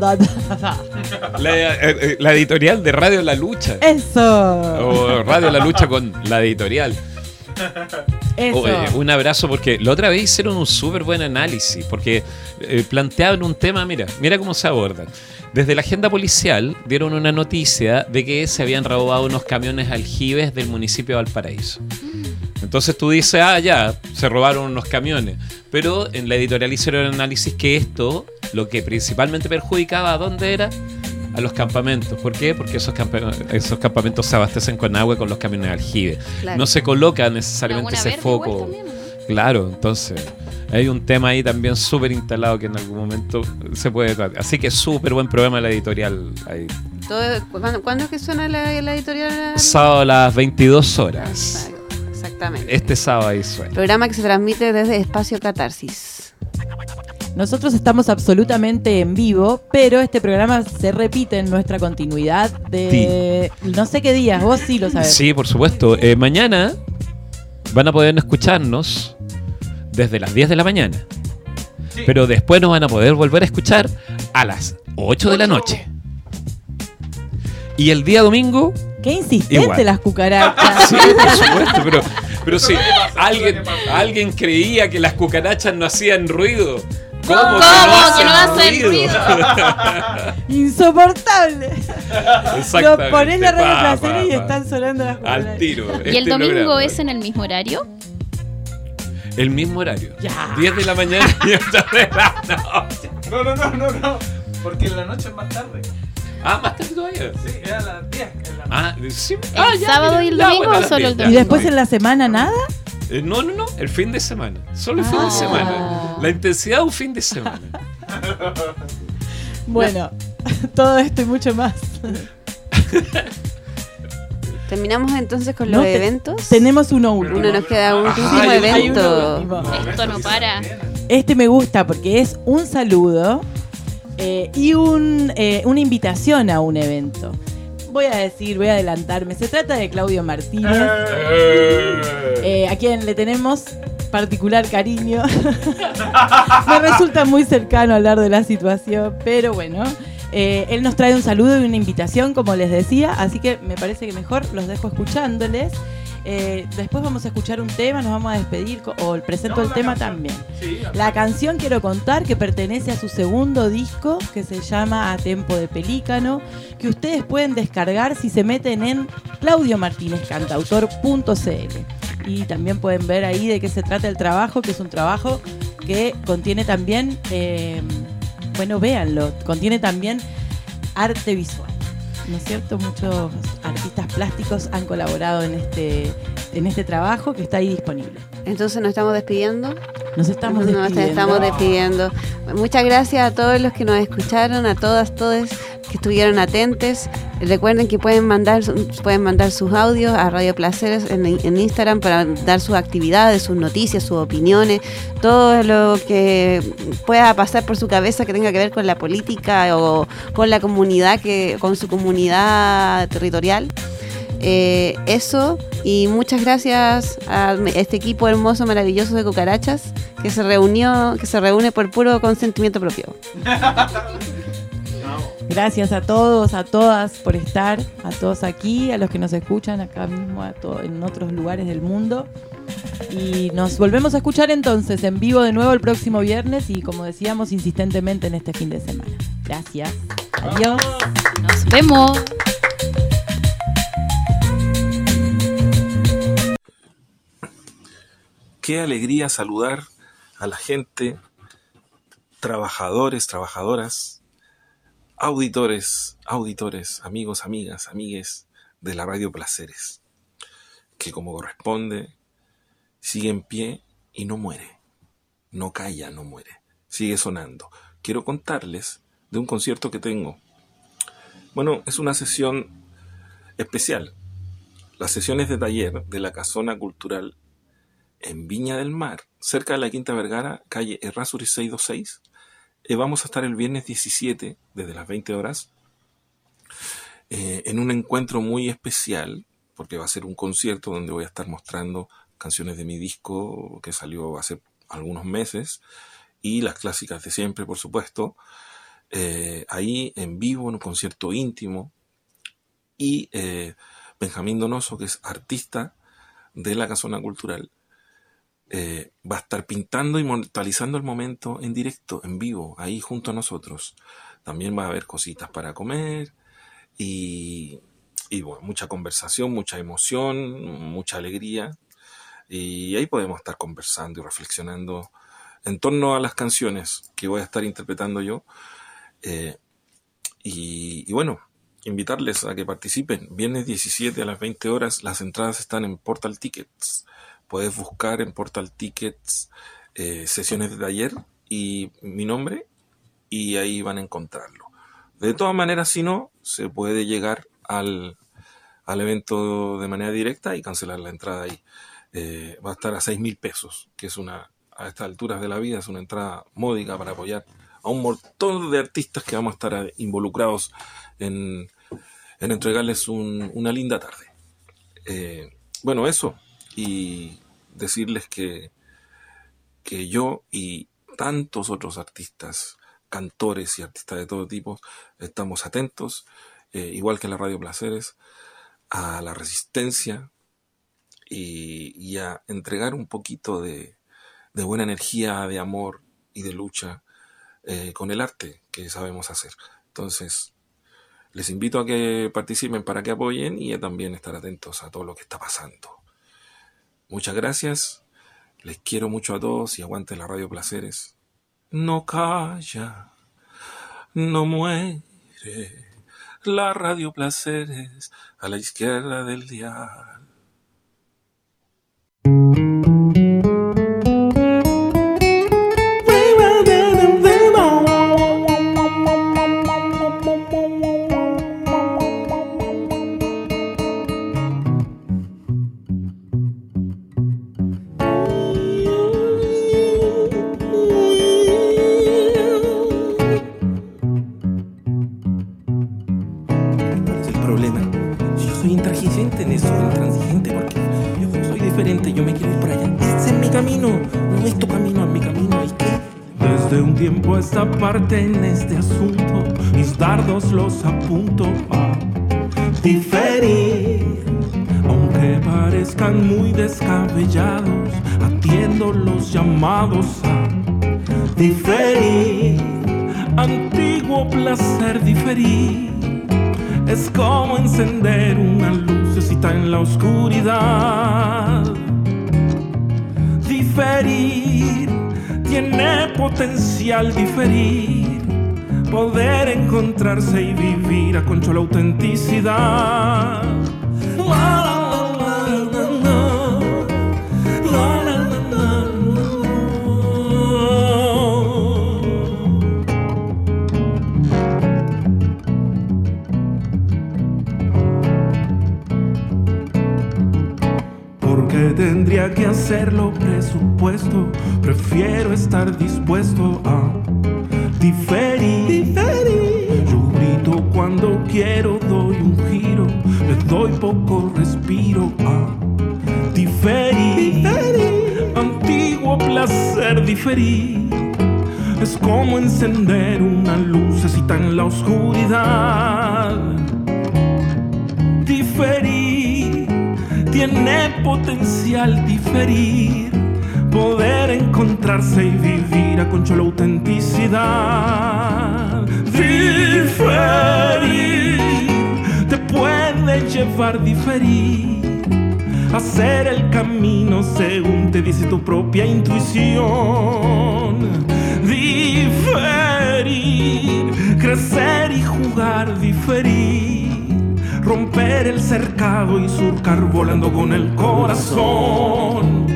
La editorial de Radio La Lucha. Eso. O Radio La Lucha con la editorial. Eso. Oye, un abrazo porque la otra vez hicieron un súper buen análisis, porque planteaban un tema, mira cómo se abordan. Desde la agenda policial dieron una noticia de que se habían robado unos camiones aljibes del municipio de Valparaíso. Entonces tú dices, ya, se robaron unos camiones. Pero en la editorial hicieron el análisis que esto, lo que principalmente perjudicaba, ¿a dónde era? A los campamentos. ¿Por qué? Porque esos campamentos se abastecen con agua y con los camiones de aljibe. Claro. No se coloca necesariamente ese foco. Claro, entonces hay un tema ahí también súper instalado que en algún momento se puede tratar. Así que súper buen programa la editorial ahí. ¿Cuándo es que suena la editorial? Sábado a las 22 horas. Exactamente. Este sábado ahí suena. Programa que se transmite desde Espacio Catarsis. Nosotros estamos absolutamente en vivo, pero este programa se repite en nuestra continuidad de no sé qué días, vos sí lo sabés. Sí, por supuesto. Mañana van a poder escucharnos desde las 10 de la mañana. Sí. Pero después nos van a poder volver a escuchar a las 8 de la noche. Y el día domingo... Qué insistente igual. Las cucarachas. Sí, por supuesto, pero sí, alguien creía que las cucarachas no hacían ruido. ¿Cómo que no hacen ruido? Insoportable. Exactamente. Lo ponés la Radio Placer y están sonando las cucarachas. Al tiro. ¿Y el domingo es en el mismo horario? El mismo horario. Ya. 10 de la mañana y 8 de la noche. No. Porque en la noche es más tarde. Ah, más tarde todavía. Sí, era a las 10. Sí. ¿El sábado y el domingo o solo el domingo? ¿Y después en la semana nada? No, el fin de semana. Solo el fin de semana. La intensidad de un fin de semana. Bueno, todo esto y mucho más. Terminamos entonces con los eventos. Tenemos uno último. Nos queda un último evento. Esto no para. Este me gusta porque es un saludo y una invitación a un evento. Voy a adelantarme. Se trata de Claudio Martínez, a quien le tenemos particular cariño. Me resulta muy cercano hablar de la situación, pero bueno, él nos trae un saludo y una invitación, como les decía, así que me parece que mejor los dejo escuchándoles. Después vamos a escuchar un tema, nos vamos a despedir o presento el tema también. La canción quiero contar que pertenece a su segundo disco que se llama A Tempo de Pelícano, que ustedes pueden descargar si se meten en claudiomartinezcantautor.cl y también pueden ver ahí de qué se trata el trabajo, que es un trabajo que contiene también, véanlo, contiene también arte visual. ¿No es cierto? Muchos artistas plásticos han colaborado en este trabajo que está ahí disponible. Entonces nos estamos despidiendo. Nos estamos despidiendo. Nos estamos despidiendo. Muchas gracias a todos los que nos escucharon, a todas que estuvieron atentos. Recuerden que pueden mandar sus audios a Radio Placeres en Instagram para dar sus actividades, sus noticias, sus opiniones, todo lo que pueda pasar por su cabeza que tenga que ver con la política o con la comunidad, con su comunidad territorial. Eso, y muchas gracias a este equipo hermoso, maravilloso de cucarachas que se reúne por puro consentimiento propio. Gracias a todos, a todas por estar, a todos aquí, a los que nos escuchan acá mismo, en otros lugares del mundo. Y nos volvemos a escuchar entonces en vivo de nuevo el próximo viernes y, como decíamos, insistentemente en este fin de semana. Gracias. Adiós. Nos vemos. Qué alegría saludar a la gente, trabajadores, trabajadoras, auditores, amigos, amigas, amigues de la Radio Placeres, que como corresponde sigue en pie y no muere, no calla, no muere, sigue sonando. Quiero contarles de un concierto que tengo. Bueno, es una sesión especial. Las sesiones de taller de la Casona Cultural en Viña del Mar, cerca de la Quinta Vergara, calle Errázuriz 626. Vamos a estar el viernes 17, desde las 20 horas, en un encuentro muy especial, porque va a ser un concierto donde voy a estar mostrando canciones de mi disco que salió hace algunos meses, y las clásicas de siempre, por supuesto, ahí en vivo, en un concierto íntimo, y Benjamín Donoso, que es artista de la Casona Cultural, va a estar pintando y inmortalizando el momento en directo, en vivo, ahí junto a nosotros. También va a haber cositas para comer y bueno, mucha conversación, mucha emoción, mucha alegría, y ahí podemos estar conversando y reflexionando en torno a las canciones que voy a estar interpretando yo, y bueno, invitarles a que participen. Viernes 17 a las 20 horas, las entradas están en Portal Tickets. Puedes buscar en Portal Tickets sesiones de taller y mi nombre, y ahí van a encontrarlo. De todas maneras, si no, se puede llegar al evento de manera directa y cancelar la entrada ahí. Va a estar a 6.000 pesos, que es a estas alturas de la vida, es una entrada módica para apoyar a un montón de artistas que vamos a estar involucrados en entregarles una linda tarde. Bueno, eso. Y decirles que yo y tantos otros artistas, cantores y artistas de todo tipo, estamos atentos, igual que la Radio Placeres, a la resistencia y a entregar un poquito de buena energía, de amor y de lucha con el arte que sabemos hacer. Entonces, les invito a que participen para que apoyen y a también estar atentos a todo lo que está pasando. Muchas gracias, les quiero mucho a todos y aguante la Radio Placeres. No calla, no muere, la Radio Placeres a la izquierda del dial. Esta parte en este asunto, mis dardos los apunto a diferir, aunque parezcan muy descabellados, atiendo los llamados a diferir. Antiguo placer diferir, es como encender una lucecita en la oscuridad. Diferir tiene potencial diferir, poder encontrarse y vivir a concho la autenticidad. tendría que hacerlo presupuesto. Prefiero estar dispuesto a diferir. Yo grito cuando quiero, doy un giro, le doy poco respiro a diferir. Antiguo placer diferir. Es como encender una lucecita en la oscuridad. Diferir tiene potencial diferir. Poder encontrarse y vivir a concho la autenticidad. Diferir te puede llevar diferir. Hacer el camino según te dice tu propia intuición. Diferir, crecer y jugar, diferir. Romper el cercado y surcar volando con el corazón.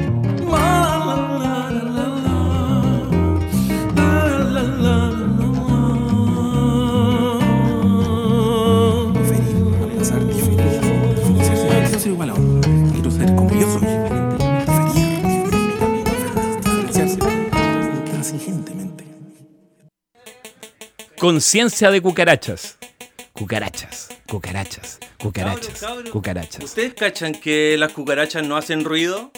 Conciencia de cucarachas. Cucarachas, cucarachas, cucarachas, Cabros, cucarachas. ¿Ustedes cachan que las cucarachas no hacen ruido?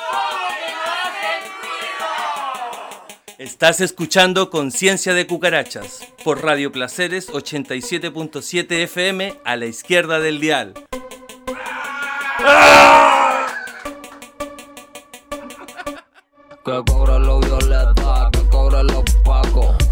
Estás escuchando Conciencia de Cucarachas por Radio Placeres 87.7 FM a la izquierda del dial. Que cobra los violeta, que cobra los pacos.